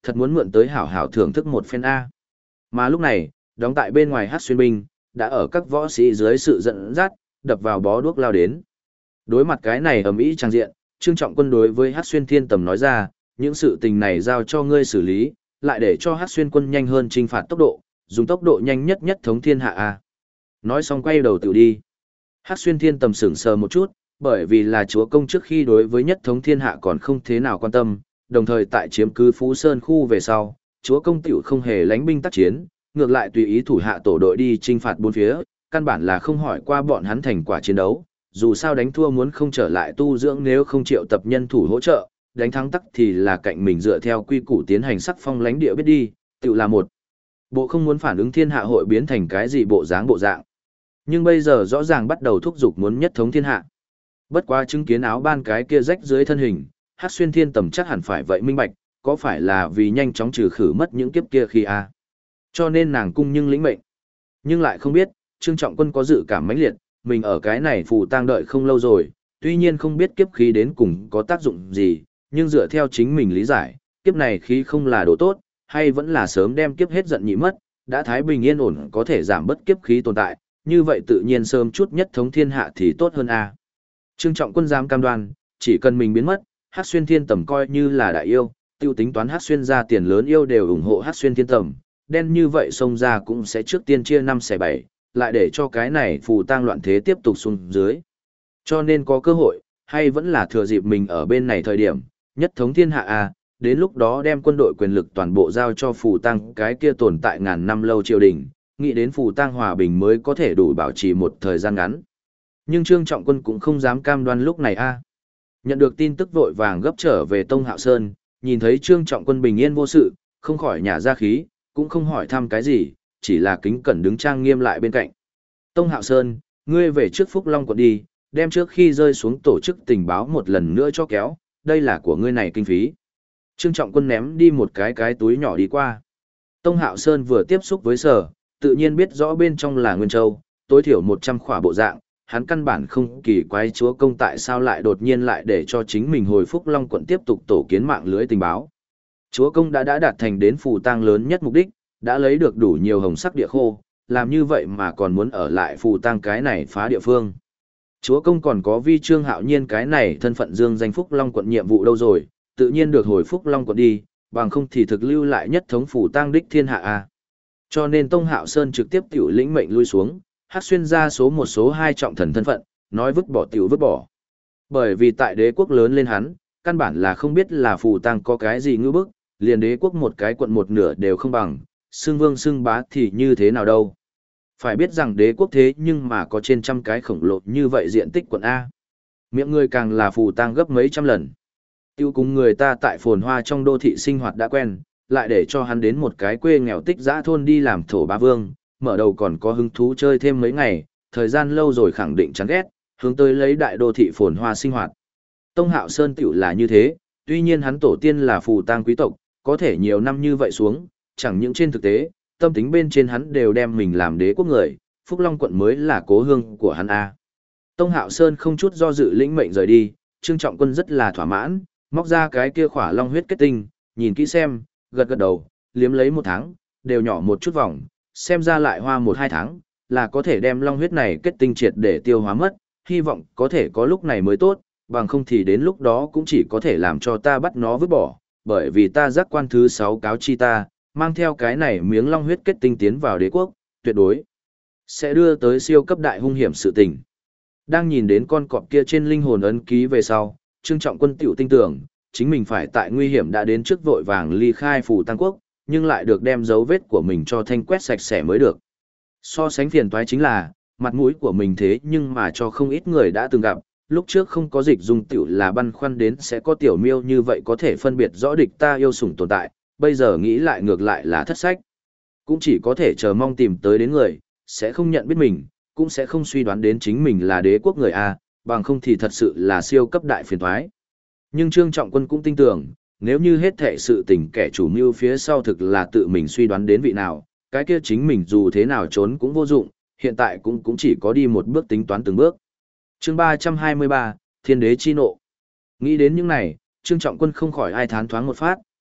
thật muốn mượn tới hảo hảo thưởng thức một phen A. Mà lúc này, đóng tại bên ngoài Hát xuyên binh, đã ở các võ sĩ dưới sự dẫn dắt, đập vào bó đuốc lao đến. Đối mặt cái này ầm ĩ trang diện, Trương Trọng Quân đối với Hát xuyên thiên tầm nói ra, những sự tình này giao cho ngươi xử lý, lại để cho Hát xuyên quân nhanh hơn chinh phạt tốc độ, dùng tốc độ nhanh nhất nhất thống thiên hạ A. Nói xong quay đầu tự đi. Hát xuyên thiên tầm sững sờ một chút, bởi vì là chúa công trước khi đối với nhất thống thiên hạ còn không thế nào quan tâm, đồng thời tại chiếm cứ Phú Sơn khu về sau, chúa công tiểu không hề lánh binh tác chiến, ngược lại tùy ý thủ hạ tổ đội đi chinh phạt bốn phía, căn bản là không hỏi qua bọn hắn thành quả chiến đấu, dù sao đánh thua muốn không trở lại tu dưỡng nếu không triệu tập nhân thủ hỗ trợ, đánh thắng tắc thì là cạnh mình dựa theo quy củ tiến hành sắc phong lãnh địa biết đi, tiểu là một bộ không muốn phản ứng thiên hạ hội biến thành cái gì bộ dáng bộ dạng. Nhưng bây giờ rõ ràng bắt đầu thúc giục muốn nhất thống thiên hạ. Bất quá chứng kiến áo ban cái kia rách dưới thân hình, Hát xuyên thiên tầm chắc hẳn phải vậy minh bạch, có phải là vì nhanh chóng trừ khử mất những kiếp kia khi a cho nên nàng cung nhưng lĩnh mệnh. Nhưng lại không biết, Trương Trọng Quân có dự cảm mãnh liệt, mình ở cái này phù tang đợi không lâu rồi, tuy nhiên không biết kiếp khí đến cùng có tác dụng gì, nhưng dựa theo chính mình lý giải, kiếp này khí không là đồ tốt, hay vẫn là sớm đem kiếp hết giận nhị mất, đã thái bình yên ổn có thể giảm bất kiếp khí tồn tại, như vậy tự nhiên sớm chút nhất thống thiên hạ thì tốt hơn a. Trương Trọng Quân dám cam đoan, chỉ cần mình biến mất, Hát xuyên thiên tầm coi như là đại yêu, tiêu tính toán Hát xuyên ra tiền lớn yêu đều ủng hộ Hát xuyên thiên tầm, đen như vậy xông ra cũng sẽ trước tiên chia 5/7, lại để cho cái này phù tang loạn thế tiếp tục xuống dưới. Cho nên có cơ hội, hay vẫn là thừa dịp mình ở bên này thời điểm, nhất thống thiên hạ a, đến lúc đó đem quân đội quyền lực toàn bộ giao cho phù tang cái kia tồn tại ngàn năm lâu triều đình, nghĩ đến phù tang hòa bình mới có thể đủ bảo trì một thời gian ngắn. Nhưng Trương Trọng Quân cũng không dám cam đoan lúc này a. Nhận được tin tức vội vàng gấp trở về Tông Hạo Sơn, nhìn thấy Trương Trọng Quân bình yên vô sự, không khỏi nhả ra khí, cũng không hỏi thăm cái gì, chỉ là kính cẩn đứng trang nghiêm lại bên cạnh. Tông Hạo Sơn, ngươi về trước Phúc Long quận đi, đem trước khi rơi xuống tổ chức tình báo một lần nữa cho kéo, đây là của ngươi này kinh phí. Trương Trọng Quân ném đi một cái túi nhỏ đi qua. Tông Hạo Sơn vừa tiếp xúc với sở, tự nhiên biết rõ bên trong là Nguyên Châu, tối thiểu 100 khỏa bộ dạng, hắn căn bản không kỳ quái chúa công tại sao lại đột nhiên lại để cho chính mình hồi Phúc Long quận tiếp tục tổ kiến mạng lưới tình báo. Chúa công đã đạt thành đến phù tang lớn nhất mục đích, đã lấy được đủ nhiều hồng sắc địa khô, làm như vậy mà còn muốn ở lại phù tang cái này phá địa phương. Chúa công còn có vi Trương Hạo Nhiên cái này thân phận dương danh Phúc Long quận nhiệm vụ đâu rồi, tự nhiên được hồi Phúc Long quận đi, bằng không thì thực lưu lại nhất thống phù tang đích thiên hạ a. Cho nên Tông Hạo Sơn trực tiếp tiểu lĩnh mệnh lui xuống, Hát xuyên ra số 1 số 2 trọng thần thân phận, nói vứt bỏ tiểu vứt bỏ. Bởi vì tại đế quốc lớn lên hắn, căn bản là không biết là phù tang có cái gì ngư bức, liền đế quốc một cái quận một nửa đều không bằng, xưng vương xưng bá thì như thế nào đâu. Phải biết rằng đế quốc thế nhưng mà có trên trăm cái khổng lồ như vậy diện tích quận A. Miệng người càng là phù tang gấp mấy trăm lần. Tiêu cùng người ta tại phồn hoa trong đô thị sinh hoạt đã quen, lại để cho hắn đến một cái quê nghèo tích dã thôn đi làm thổ bá vương, mở đầu còn có hứng thú chơi thêm mấy ngày, thời gian lâu rồi khẳng định chán ghét, hướng tới lấy đại đô thị phồn hoa sinh hoạt. Tông Hạo Sơn tiểu là như thế, tuy nhiên hắn tổ tiên là phù tang quý tộc, có thể nhiều năm như vậy xuống, chẳng những trên thực tế, tâm tính bên trên hắn đều đem mình làm đế quốc người, Phúc Long quận mới là cố hương của hắn a. Tông Hạo Sơn không chút do dự lĩnh mệnh rời đi, Trương Trọng Quân rất là thỏa mãn, móc ra cái kia khỏa long huyết kết tinh, nhìn kỹ xem, gật gật đầu, liếm lấy 1 tháng, đều nhỏ một chút vòng, xem ra lại hoa 1-2 tháng, là có thể đem long huyết này kết tinh triệt để tiêu hóa mất, hy vọng có thể có lúc này mới tốt, bằng không thì đến lúc đó cũng chỉ có thể làm cho ta bắt nó vứt bỏ, bởi vì ta giác quan thứ 6 cáo chi ta, mang theo cái này miếng long huyết kết tinh tiến vào đế quốc, tuyệt đối sẽ đưa tới siêu cấp đại hung hiểm sự tình. Đang nhìn đến con cọp kia trên linh hồn ấn ký về sau, Trương Trọng Quân tiểu tin tưởng, chính mình phải tại nguy hiểm đã đến trước vội vàng ly khai phù tang quốc, nhưng lại được đem dấu vết của mình cho thanh quét sạch sẽ mới được. So sánh phiền toái chính là, mặt mũi của mình thế nhưng mà cho không ít người đã từng gặp, lúc trước không có dịch dung tiểu là băn khoăn đến sẽ có tiểu miêu như vậy có thể phân biệt rõ địch ta yêu sủng tồn tại, bây giờ nghĩ lại ngược lại là thất sách. Cũng chỉ có thể chờ mong tìm tới đến người, sẽ không nhận biết mình, cũng sẽ không suy đoán đến chính mình là đế quốc người A, bằng không thì thật sự là siêu cấp đại phiền toái. Nhưng Trương Trọng Quân cũng tin tưởng, nếu như hết thệ sự tình kẻ chủ mưu phía sau thực là tự mình suy đoán đến vị nào, cái kia chính mình dù thế nào trốn cũng vô dụng, hiện tại cũng chỉ có đi một bước tính toán từng bước. Chương 323, Thiên đế chi nộ. Nghĩ đến những này, Trương Trọng Quân không khỏi ai thán thoáng một phát,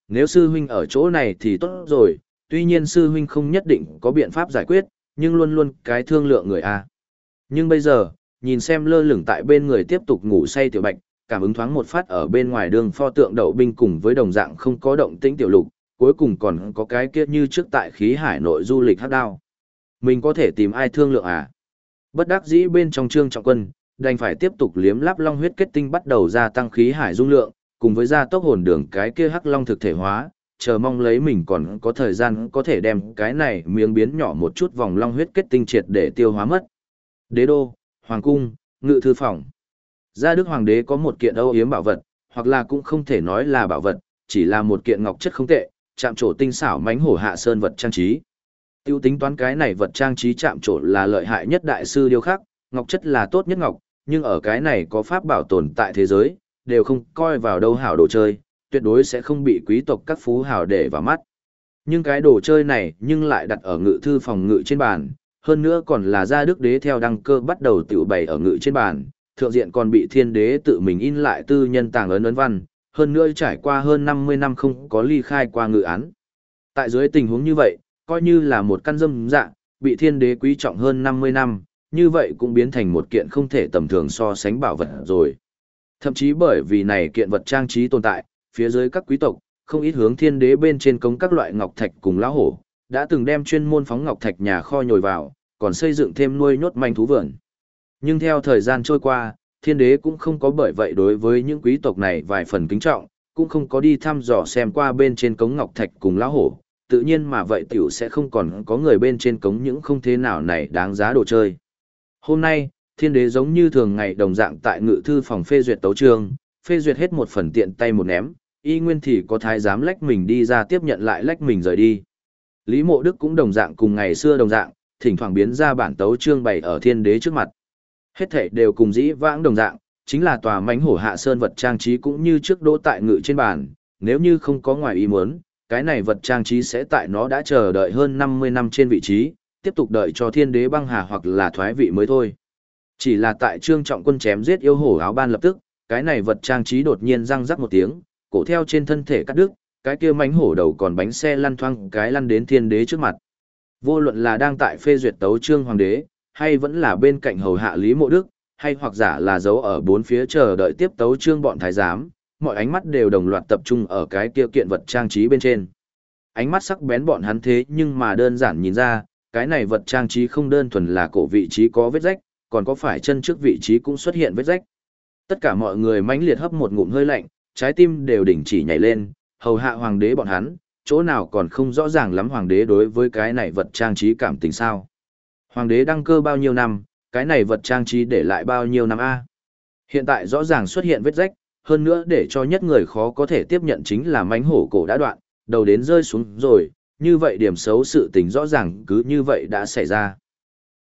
nếu sư huynh ở chỗ này thì tốt rồi, tuy nhiên sư huynh không nhất định có biện pháp giải quyết, nhưng luôn luôn cái thương lượng người a. Nhưng bây giờ, nhìn xem lơ lửng tại bên người tiếp tục ngủ say Tiểu Bạch, cảm ứng thoáng một phát ở bên ngoài đường pho tượng đậu binh cùng với đồng dạng không có động tĩnh Tiểu Lục, cuối cùng còn có cái kia như trước tại khí hải nội du lịch hắc đao. Mình có thể tìm ai thương lượng à? Bất đắc dĩ bên trong Trương Trọng Quân, đành phải tiếp tục liếm láp long huyết kết tinh bắt đầu gia tăng khí hải dung lượng, cùng với gia tốc hồn đường cái kia hắc long thực thể hóa, chờ mong lấy mình còn có thời gian có thể đem cái này miếng biến nhỏ một chút vòng long huyết kết tinh triệt để tiêu hóa mất. Đế đô, hoàng cung, ngự thư phòng. Gia Đức Hoàng đế có một kiện âu yếm bảo vật, hoặc là cũng không thể nói là bảo vật, chỉ là một kiện ngọc chất không tệ, chạm trổ tinh xảo mánh hổ hạ sơn vật trang trí. Tiêu tính toán cái này vật trang trí chạm trổ là lợi hại nhất đại sư điêu khắc, ngọc chất là tốt nhất ngọc, nhưng ở cái này có pháp bảo tồn tại thế giới, đều không coi vào đâu hảo đồ chơi, tuyệt đối sẽ không bị quý tộc các phú hào để vào mắt. Nhưng cái đồ chơi này nhưng lại đặt ở ngự thư phòng ngự trên bàn, hơn nữa còn là Gia Đức đế theo đăng cơ bắt đầu tiểu bày ở ngự trên bàn, thượng diện còn bị thiên đế tự mình in lại tư nhân tàng ấn văn, hơn nữa trải qua hơn 50 năm không có ly khai qua ngự án. Tại dưới tình huống như vậy, coi như là một căn dâm dạ, bị thiên đế quý trọng hơn 50 năm, như vậy cũng biến thành một kiện không thể tầm thường so sánh bảo vật rồi. Thậm chí bởi vì này kiện vật trang trí tồn tại, phía dưới các quý tộc, không ít hướng thiên đế bên trên cống các loại ngọc thạch cùng lão hổ, đã từng đem chuyên môn phóng ngọc thạch nhà kho nhồi vào, còn xây dựng thêm nuôi nhốt manh thú vườn. Nhưng theo thời gian trôi qua, thiên đế cũng không có bởi vậy đối với những quý tộc này vài phần kính trọng, cũng không có đi thăm dò xem qua bên trên cống ngọc thạch cùng lão hổ, tự nhiên mà vậy tiểu sẽ không còn có người bên trên cống những không thế nào này đáng giá đồ chơi. Hôm nay, thiên đế giống như thường ngày đồng dạng tại ngự thư phòng phê duyệt tấu chương, phê duyệt hết một phần tiện tay một ném, y nguyên thì có thái giám lách mình đi ra tiếp nhận lại lách mình rời đi. Lý Mộ Đức cũng đồng dạng cùng ngày xưa đồng dạng, thỉnh thoảng biến ra bản tấu chương bày ở thiên đế trước mặt. Hết thảy đều cùng dĩ vãng đồng dạng, chính là tòa mãnh hổ hạ sơn vật trang trí cũng như trước đỗ tại ngự trên bàn, nếu như không có ngoài ý muốn, cái này vật trang trí sẽ tại nó đã chờ đợi hơn 50 năm trên vị trí, tiếp tục đợi cho thiên đế băng hà hoặc là thoái vị mới thôi. Chỉ là tại Trương Trọng Quân chém giết yêu hổ áo ban lập tức, cái này vật trang trí đột nhiên răng rắc một tiếng, cổ theo trên thân thể cắt đứt, cái kia mãnh hổ đầu còn bánh xe lăn thoang cái lăn đến thiên đế trước mặt. Vô luận là đang tại phê duyệt tấu chương hoàng đế, hay vẫn là bên cạnh hầu hạ Lý Mộ Đức, hay hoặc giả là giấu ở bốn phía chờ đợi tiếp tấu chương bọn thái giám, mọi ánh mắt đều đồng loạt tập trung ở cái kia kiện vật trang trí bên trên. Ánh mắt sắc bén bọn hắn thế nhưng mà đơn giản nhìn ra, cái này vật trang trí không đơn thuần là cổ vị trí có vết rách, còn có phải chân trước vị trí cũng xuất hiện vết rách. Tất cả mọi người mãnh liệt hấp một ngụm hơi lạnh, trái tim đều đình chỉ nhảy lên, hầu hạ hoàng đế bọn hắn, chỗ nào còn không rõ ràng lắm hoàng đế đối với cái này vật trang trí cảm tình sao. Hoàng đế đăng cơ bao nhiêu năm, cái này vật trang trí để lại bao nhiêu năm a? Hiện tại rõ ràng xuất hiện vết rách, hơn nữa để cho nhất người khó có thể tiếp nhận chính là mãnh hổ cổ đã đoạn, đầu đến rơi xuống rồi, như vậy điểm xấu sự tình rõ ràng cứ như vậy đã xảy ra.